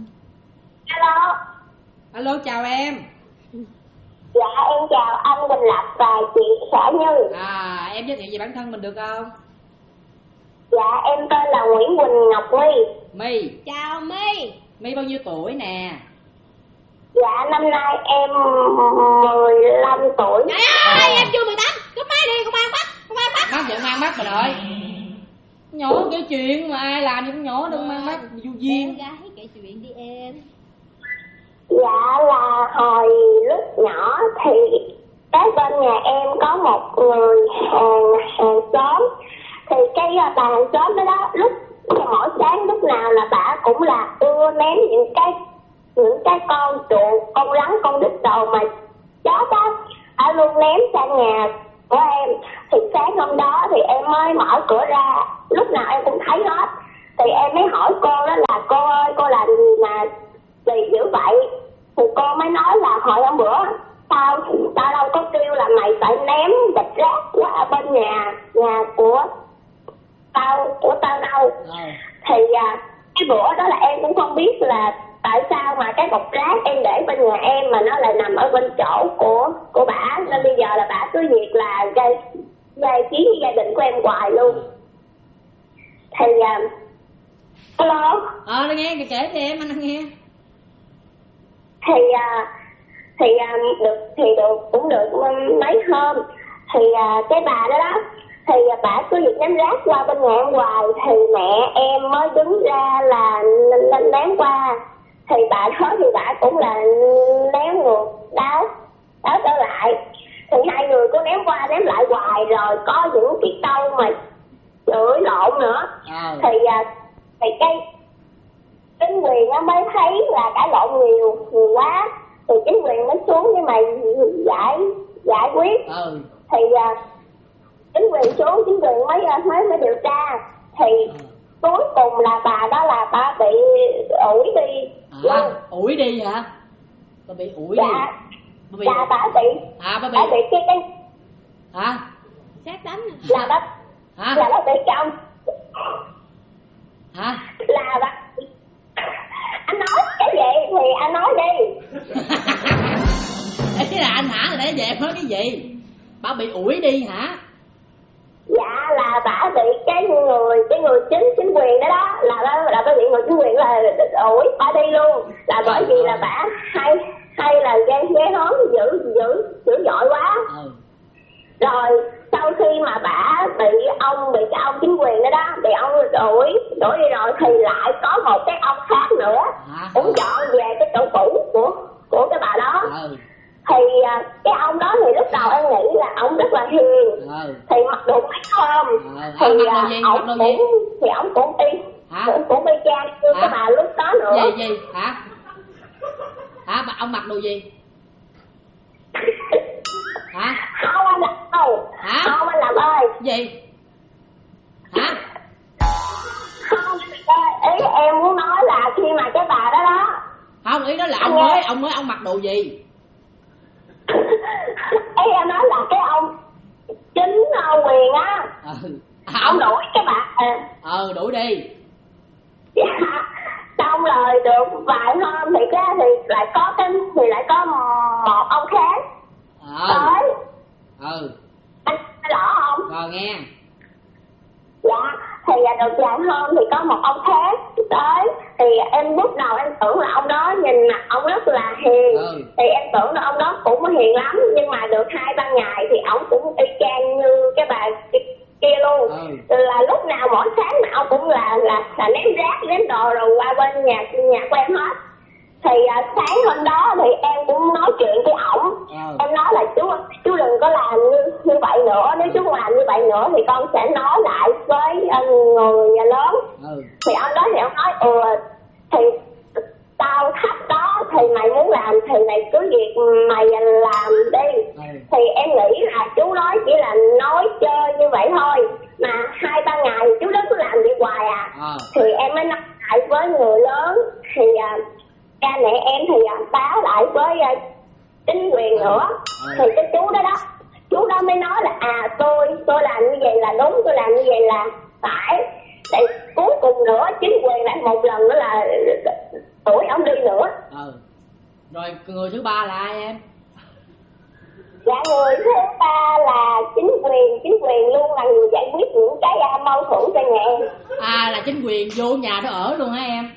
Alo, chào em. Dạ, em chào anh Quỳnh Lập và chị Sở Như. Em giới thiệu về bản thân mình được không? Dạ, em tên là Nguyễn Quỳnh Ngọc My. Chào My. My bao nhiêu tuổi nè? Dạ, năm nay em 15 tuổi. Trời ơi, em chưa 18. Cúp máy đi, công an bắt. Mắt vẫn mang mắt mà đợi. Nhỏ kể chuyện mà ai làm gì cũng nhỏ đâu mang mắt vô duyên. Em gái kể chuyện đi em. Dạ, là hồi lúc nhỏ thì cái bên nhà em có một người hàng xóm. Thì cái bà hàng xóm đó lúc mỗi sáng lúc nào là bà cũng là ưa ném những cái con chuột, con rắn, con đít đồ mà chó đó đã luôn ném sang nhà của em. Thì sáng hôm đó thì em mới mở cửa ra, lúc nào em cũng thấy hết. Thì em mới hỏi cô đó là cô ơi, cô làm gì mà kỳ dữ vậy? Thì cô mới nói là hồi hôm bữa tao đâu có kêu là mày phải ném bịch rác qua ở bên nhà của tao đâu. Thì cái bữa đó là em cũng không biết là tại sao mà cái bọc rác em để bên nhà em mà nó lại nằm ở bên chỗ của bả, nên bây giờ là bả cứ việc là gây chiến với gia đình của em hoài luôn. Thì hello. Nó nghe kể đi em, anh đang nghe. Thì cũng được mấy hôm. Thì cái bà đó thì bà cứ việc ném rác qua bên nhà em hoài, thì mẹ em mới đứng ra là ném qua. Thì bà đó thì bà cũng là ném ngược đá trở lại. Thì hai người cứ ném qua ném lại hoài, rồi có những cái câu mà chửi lộn nữa. Thì cái chính quyền nó mới thấy là cãi lộn nhiều quá, thì chính quyền mới xuống nhưng mà giải quyết. Thì chính quyền xuống, chính quyền mới điều tra. Thì cuối cùng là bà đó là bà bị ủi đi. Ủi đi hả? Bà bị ủi đi? Dạ bà bị. Bà bị cái hả? Xét đánh là bà bị chồng. Hả? Là bà. Anh nói cái gì thì anh nói đi. Ý là anh hả? Rồi nãy giờ em nói cái gì? Bà bị ủi đi hả? Dạ là bà bị cái người chính quyền đó là bà bị người chính quyền là ủi bà đi luôn, là bởi vì là bà hay là ghê hóm dữ dội quá. Rồi sau khi mà bà bị cái ông chính quyền đó bị ông đuổi đi rồi, thì lại có một cái ông khác nữa cũng chọn về cái chỗ cũ của cái bà đó. Thì cái ông đó thì lúc đầu em nghĩ là ông rất là hiền. Thì mặc đồ mấy hôm thì ông cũng y chang như cái bà lúc đó nữa. Gì hả? Bà ông mặc đồ gì? Hả? Không anh làm ơi. Hả? Không anh làm ơi. Gì? Hả? Không, ý em muốn nói là khi mà cái bà đó không, ý đó là ông mặc đồ gì? Ý em nói là cái ông chính quyền á. Ông đuổi cái bà. Đuổi đi. Dạ. Xong rồi được vài hôm thì lại có một ông khác tới. Anh rõ không? Rồi nghe. Dạ. Thì được vài hôm thì có một ông khác tới. Thì em lúc đầu em tưởng là ông đó nhìn mặt ông rất là hiền. Thì em tưởng là ông đó cũng hiền lắm. Nhưng mà được 2-3 ngày thì ông cũng y chang như cái bà kia luôn. Là lúc nào mỗi sáng mà ông cũng là ném rác ném đồ rồi qua bên nhà của em hết. Thì sáng hôm đó thì em cũng nói chuyện với ổng. Em nói là chú đừng có làm như vậy nữa, nếu chú làm như vậy nữa thì con sẽ nói lại với người nhà lớn. Thì ông đó thì ông nói thì tao thách đó, thì mày muốn làm thì mày cứ việc mày làm đi. Thì em nghĩ là chú nói chỉ là nói chơi như vậy thôi, mà 2-3 ngày chú đó cứ làm vậy hoài Thì em mới nói lại với người lớn. Thì cha mẹ em thì báo lại với chính quyền nữa. Thì cái chú đó mới nói là tôi làm như vậy là đúng, tôi làm như vậy là phải. Thì cuối cùng nữa chính quyền lại một lần nữa là đuổi ông đi nữa. Rồi người thứ ba là ai em? Dạ người thứ ba là chính quyền luôn là người giải quyết những cái mâu thuẫn cho nhà em. Là chính quyền vô nhà đó ở luôn hả em?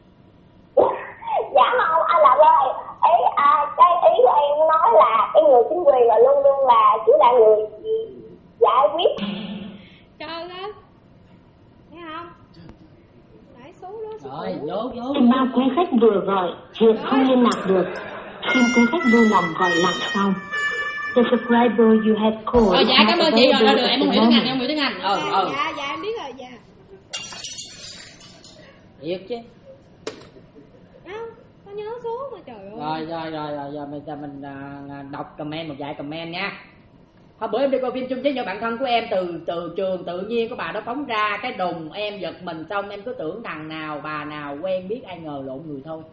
Dạ không anh Lập ơi, cái ý của em nói là cái người chính quyền là luôn luôn là chỉ là người giải quyết. Trời ơi, thấy không? Nãy số đó. Rồi, vô. Em bao quý khách vừa gọi, hiện không liên lạc được. Xin quý khách vui lòng gọi lại sau. The subscriber you have called. Dạ cảm ơn chị rồi, được em không hiểu tiếng Anh, em không hiểu tiếng Anh. Dạ em biết rồi, dạ. Thiệt chứ. Không, có Nó nhớ số mà trời ơi. Rồi mình đọc comment một vài comment nha. Hôm bữa em đi coi phim chung với nhau bạn thân của em, từ trường tự nhiên có bà đó phóng ra cái đùng, em giật mình, xong em cứ tưởng thằng nào bà nào quen biết, ai ngờ lộn người thôi.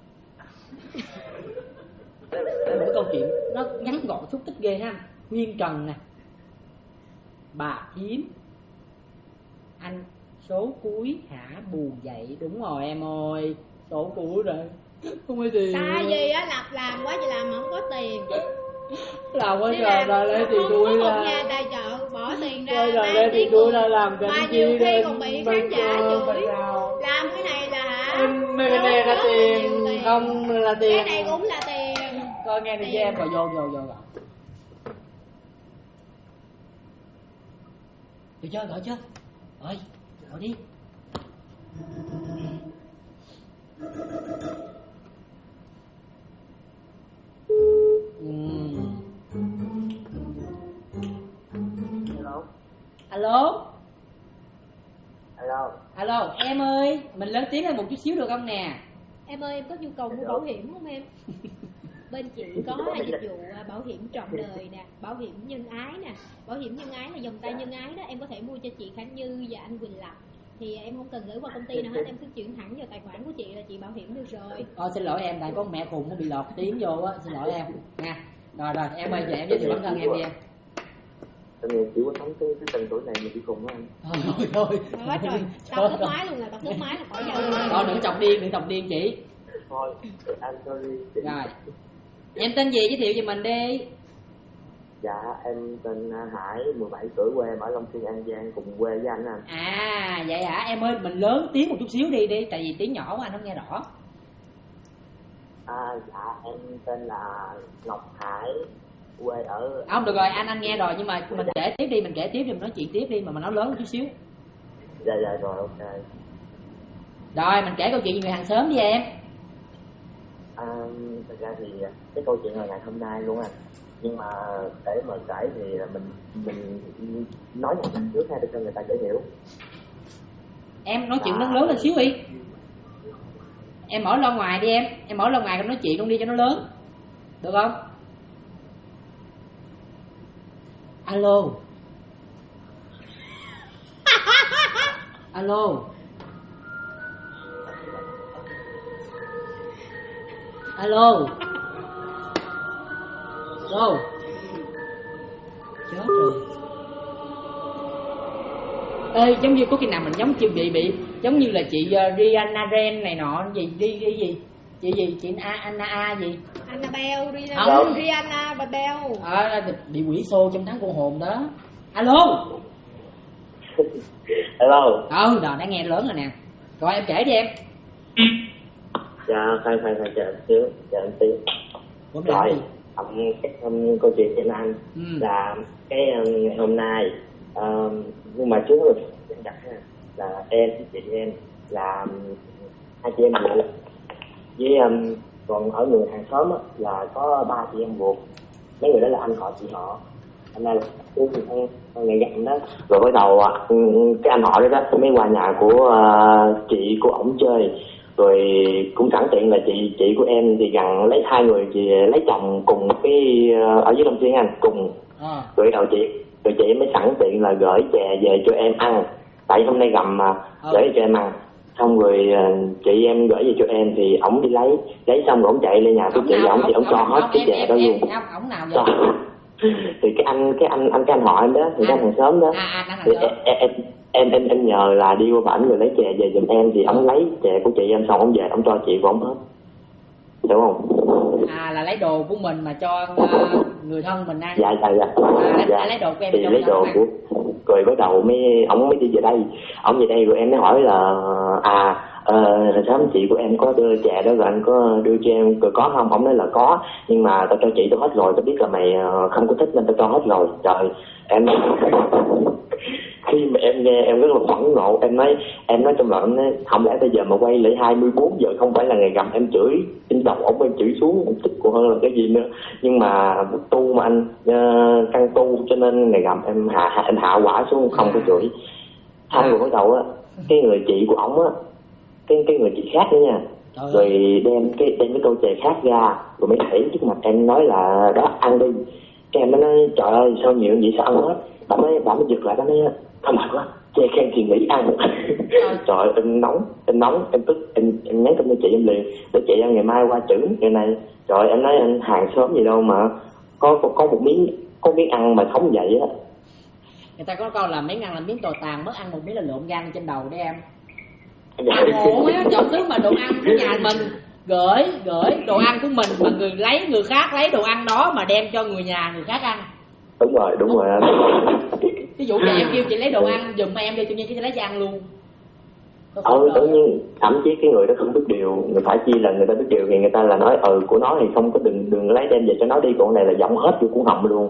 Mỗi câu chuyện nó ngắn gọn xúc tích ghê ha. Nguyên Trần nè, bà Hiếm, anh số cuối hả, buồn vậy. Đúng rồi em ơi, số cuối rồi, không có tiền. Tại vì á làm quá chị làm mà không có tiền. Làm quá trời rồi lấy tiền đuôi ra. Nhà tài trợ bỏ tiền ra. Rồi lấy tiền đuôi ra làm cái mà chi nhiều khi còn bị khán giả chửi. Làm cái này là hả? Mấy cái này là tiền, không là tiền. Cái này cũng là tiền. Coi nghe đi cho em rồi vô rồi. Được chưa, gọi chưa? Rồi, gọi đi. Alo, em ơi, mình lớn tiếng lên một chút xíu được không nè? Em ơi, em có nhu cầu mua bảo hiểm không em? Bên chị có dịch vụ bảo hiểm trọn đời nè, bảo hiểm nhân ái nè. Bảo hiểm nhân ái là vòng tay nhân ái đó, em có thể mua cho chị Khánh Như và anh Quỳnh Lập. Thì em không cần gửi qua công ty nào hết, em cứ chuyển thẳng vào tài khoản của chị là chị bảo hiểm được rồi. Xin lỗi em, tại có mẹ khùng nó bị lọt tiếng vô á, xin lỗi em nha. Rồi, em ơi, giờ em giới thiệu bản thân em đi em. Em chỉ có sống cái tầng tuổi này mà chỉ khùng á anh. Thôi trời, tao tóc mái luôn là tao tóc mái là khỏi giận. Thôi đừng chọc điên chị. Thôi, anh sorry. Rồi, em tên gì, giới thiệu về mình đi. Dạ, em tên Hải, 17 tuổi, quê em ở Long Xuyên, An Giang, cùng quê với anh. À, vậy hả? Em ơi, mình lớn tiếng một chút xíu đi, tại vì tiếng nhỏ quá anh không nghe rõ. Dạ, em tên là Ngọc Hải, quê ở... Không, được rồi, anh nghe rồi, nhưng mà mình kể tiếp đi, mình nói chuyện tiếp đi, mà mình nói lớn một chút xíu. Dạ, rồi, ok. Rồi, mình kể câu chuyện về người hàng xóm đi em. Thật ra thì cái câu chuyện là ngày hôm nay luôn anh. Nhưng mà để mà kể thì mình nói một trước hay để cho người ta dễ hiểu. Em nói chuyện lớn lên xíu đi. Em mở loa ngoài đi em mở loa ngoài em nói chuyện luôn đi cho nó lớn. Được không? Alo. Alo. Alo. Chết rồi. Ê, giống như có khi nào mình giống chị bị giống như là chị Rihanna Ren này nọ gì chị Anna gì Annabelle Rihanna Babel bị quỷ xô trong tháng cô hồn đó. Alo. Rồi đã nghe lớn rồi nè. Rồi em kể đi em. Dạ, khoan chờ em xíu. Rồi, câu chuyện trên anh là cái ngày hôm nay, nhưng mà trước rồi em đặt là em với chị em là hai chị em ruột, với còn ở người hàng xóm là có 3 chị em ruột. Mấy người đó là anh họ chị họ, anh này là ngày gần đó. Rồi bắt đầu cái anh họ đó mới qua nhà của chị của ổng chơi. Rồi cũng sẵn tiện là chị của em thì gần lấy 2 người thì lấy chồng cùng cái ở dưới Long Xuyên anh cùng. Rồi đầu chị mới sẵn tiện là gửi chè về cho em ăn, tại hôm nay gầm mà gửi cho em ăn. Xong rồi chị em gửi về cho em thì ổng đi lấy xong rồi ổng chạy lên nhà của chị ổng thì ổng cho hết cái chè đó luôn. Ổng nào vậy? Thì cái anh họ em đó, thì cái hàng xóm đó, thì em nhờ là đi qua bển rồi lấy chè về giùm em, thì ổng lấy chè của chị em xong ổng về ổng cho chị của ổng hết, đúng không? Là lấy đồ của mình mà cho người thân mình ăn. Dạ. Lấy đồ của em thì lấy đồ của, rồi bắt đầu ổng mới đi về đây. Ổng về đây rồi em mới hỏi là sớm chị của em có đưa chè đó rồi anh có đưa cho em rồi có không? Ổng nói là có, nhưng mà tao cho chị tao hết rồi, tao biết là mày không có thích nên tao cho hết rồi. Trời, em khi mà em nghe em rất là phẫn nộ. Em nói trong lòng em không lẽ bây giờ mà quay lại 24 giờ không phải là ngày gầm em chửi trên đầu ổng, em chửi xuống em tức còn hơn là cái gì nữa. Nhưng mà tu mà anh căn tu cho nên ngày gầm em hạ quả xuống không có chửi. Xong rồi bắt đầu á, cái người chị của ổng á, cái người chị khác nữa nha, rồi đem cái tô chè khác ra, rồi mới thảy trước mặt em nói là đó ăn đi. Cái em mới nói trời ơi sao nhiều vậy sao ăn hết. Bà mới giật lại, bà nói thôi mệt quá, chè khen thì nghỉ ăn. Trời ơi em nóng em tức, em nhắn tin cho chị em liền để chị em ngày mai qua chữ ngày này. Trời em nói anh hàng xóm gì đâu mà có một miếng ăn mà thống vậy á. Người ta có câu là miếng ăn là miếng tồi tàn, mất ăn một miếng là lộn gan trên đầu đấy em. Ngộ á, chọn thứ mà đồ ăn của nhà mình gửi đồ ăn của mình mà người khác lấy đồ ăn đó mà đem cho người nhà người khác ăn. Đúng rồi anh. Ví dụ như em kêu chị lấy đồ ăn giùm em đi, tự nhiên chị lấy cho ăn luôn. Tự nhiên thậm chí cái người đó không biết điều, người phải chi là người ta biết điều thì người ta là nói của nó thì không có đừng lấy đem về cho nó đi, còn này là giọng hết vô cuốn họng luôn.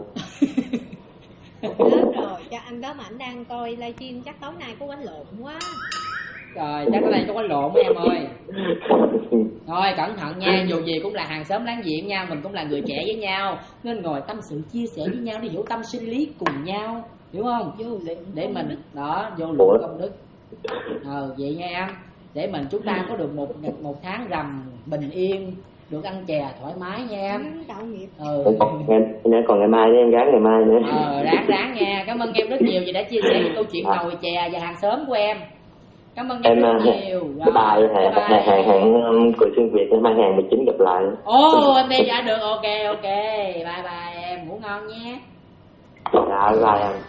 Lớn rồi, cho anh đó mà anh đang coi livestream chắc tối nay có quánh lộn quá. Trời, chắc cái này có quánh lộn em ơi. Thôi cẩn thận nha, dù gì cũng là hàng xóm láng giềng nha, mình cũng là người trẻ với nhau, nên ngồi tâm sự chia sẻ với nhau để hiểu tâm sinh lý cùng nhau, hiểu không? Để mình đó vô lượng công đức. Vậy nha em, để chúng ta có được một tháng rằm bình yên, được ăn chè thoải mái nha em. Đạo nghiệp. Còn ngày mai em gán ngày mai nữa. Ráng nha. Cảm ơn em rất nhiều vì đã chia sẻ câu chuyện nồi chè và hàng xóm của em. Cảm ơn em rất nhiều. Bye. Hẹn cười xuyên Việt ngày mai hàng 19 gặp lại. Em đi đã được. Ok. Bye em, ngủ ngon nhé. Dạ bye em.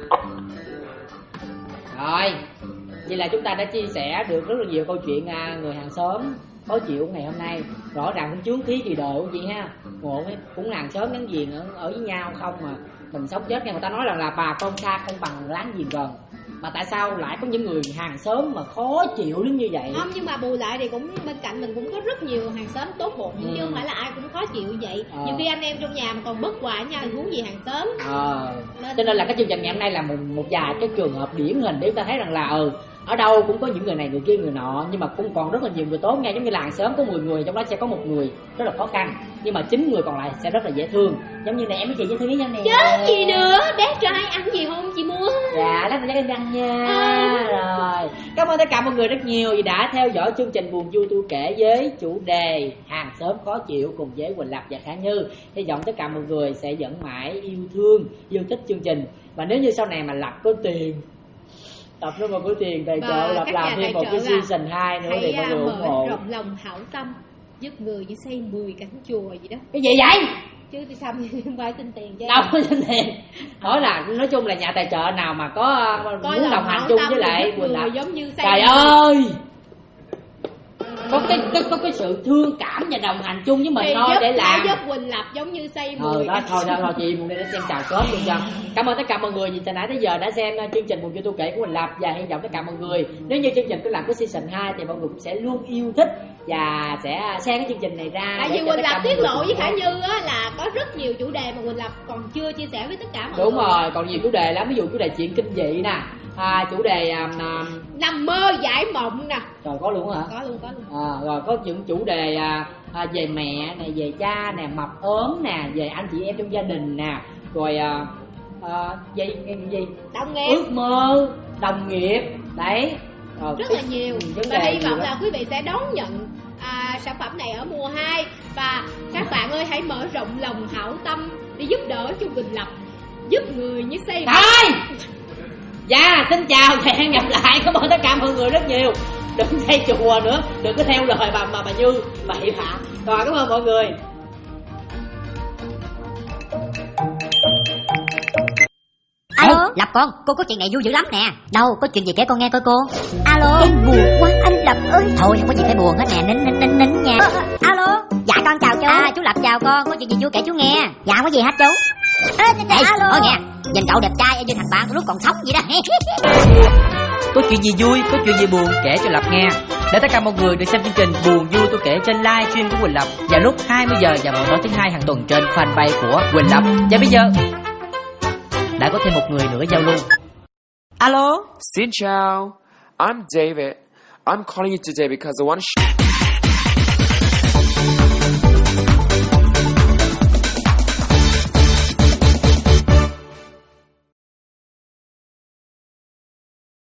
Rồi, vậy là chúng ta đã chia sẻ được rất là nhiều câu chuyện người hàng xóm khó chịu ngày hôm nay. Rõ ràng cũng chướng khí gì đời cũng vậy ha. Ngộ cũng hàng xóm láng giềng ở với nhau không mà mình sống chết nghe người ta nói là bà con xa không bằng láng giềng gần. Mà tại sao lại có những người hàng xóm mà khó chịu đến như vậy? Không, nhưng mà bù lại thì cũng bên cạnh mình cũng có rất nhiều hàng xóm tốt bụng, chứ không phải là ai cũng khó chịu vậy. Nhiều khi anh em trong nhà mà còn bất hòa nhau thì huống gì hàng xóm. Cho nên là cái chương trình ngày hôm nay là một vài cái trường hợp điển hình để chúng ta thấy rằng là ở đâu cũng có những người này người kia người nọ, nhưng mà cũng còn rất là nhiều người tốt nha. Giống như là hàng xóm có 10 người, trong đó sẽ có một người rất là khó khăn, nhưng mà 9 người còn lại sẽ rất là dễ thương. Giống như này em với chị dễ thương với nhau nè. Chứ gì nữa, bé trai ăn gì không chị mua? Dạ, lát mình ăn nha. Rồi, cảm ơn tất cả mọi người rất nhiều vì đã theo dõi chương trình Buồn Vui Tôi Kể với chủ đề hàng xóm khó chịu cùng với Quỳnh Lập và Khả Như. Hy vọng tất cả mọi người sẽ vẫn mãi yêu thương, yêu thích chương trình. Và nếu như sau này mà Lập có tiền, Tập nó mà có tiền tài trợ Lập làm thêm một cái season 2 nữa thì mọi người ủng hộ. Rộng lòng hảo tâm giúp người như xây 10 cánh chùa gì đó. Cái gì vậy? Chứ thì sao không phải xin tiền chứ? Đâu có xin tiền. Nói chung là nhà tài trợ nào mà có muốn đồng hành chung với lại Quỳnh Lập giống như xây. Trời ơi, có cái sự thương cảm và đồng hành chung với mình thì thôi để làm. Giúp Quỳnh Lập giống như xây 10 đó, thôi chị muốn để xem chào kết luôn cho. Cảm ơn tất cả mọi người vì từ nãy tới giờ đã xem chương trình Buồn Vui Tôi Kể của Quỳnh Lập, và hy vọng tất cả mọi người nếu như chương trình cứ làm cái season 2 thì mọi người cũng sẽ luôn yêu thích và sẽ share cái chương trình này ra. Tại vì Quỳnh Lập tiết lộ với Khả Như á là có rất nhiều chủ đề mà Quỳnh Lập còn chưa chia sẻ với tất cả mọi người. Đúng rồi, còn nhiều chủ đề lắm, ví dụ chủ đề chuyện kinh dị nè, chủ đề nằm mơ giải mộng nè. Trời, có luôn hả? Có luôn. Rồi có những chủ đề về mẹ nè, về cha nè, mập ốm nè, về anh chị em trong gia đình nè, rồi gì đồng nghiệp, ước mơ, đồng nghiệp đấy. Rất là nhiều. Và hy vọng là quý vị sẽ đón nhận sản phẩm này ở mùa 2. Và các bạn ơi, hãy mở rộng lòng hảo tâm để giúp đỡ cho Quỳnh Lập, giúp người như xây. Thôi. Dạ, xin chào và hẹn gặp lại. Cảm ơn tất cả mọi người rất nhiều. Đừng xây chùa nữa, đừng có theo lời bà Như bậy bạ. Rồi, cảm ơn mọi người. Alo, Lập con, cô có chuyện này vui dữ lắm nè. Đâu, có chuyện gì kể con nghe coi cô. Alo, em buồn quá anh Lập ơi. Thôi không có gì phải buồn hết nè, nín nha. Alo, dạ con chào chú. Chú Lập chào con, có chuyện gì chú kể chú nghe. Dạ có gì hết chú. Alo. Thôi nghe, nhìn cậu đẹp trai như thằng bạn tôi lúc còn sống vậy đó. Có chuyện gì vui, có chuyện gì buồn kể cho Lập nghe. Để tất cả mọi người được xem chương trình Buồn Vui Tôi Kể trên livestream của Quỳnh Lập vào lúc 20 giờ và mỗi tối thứ 2 hàng tuần trên fanpage của Quỳnh Lập. Và bây giờ đã có thêm một người nữa giao lưu. Alo. Xin chào. I'm David. I'm calling you today because I want to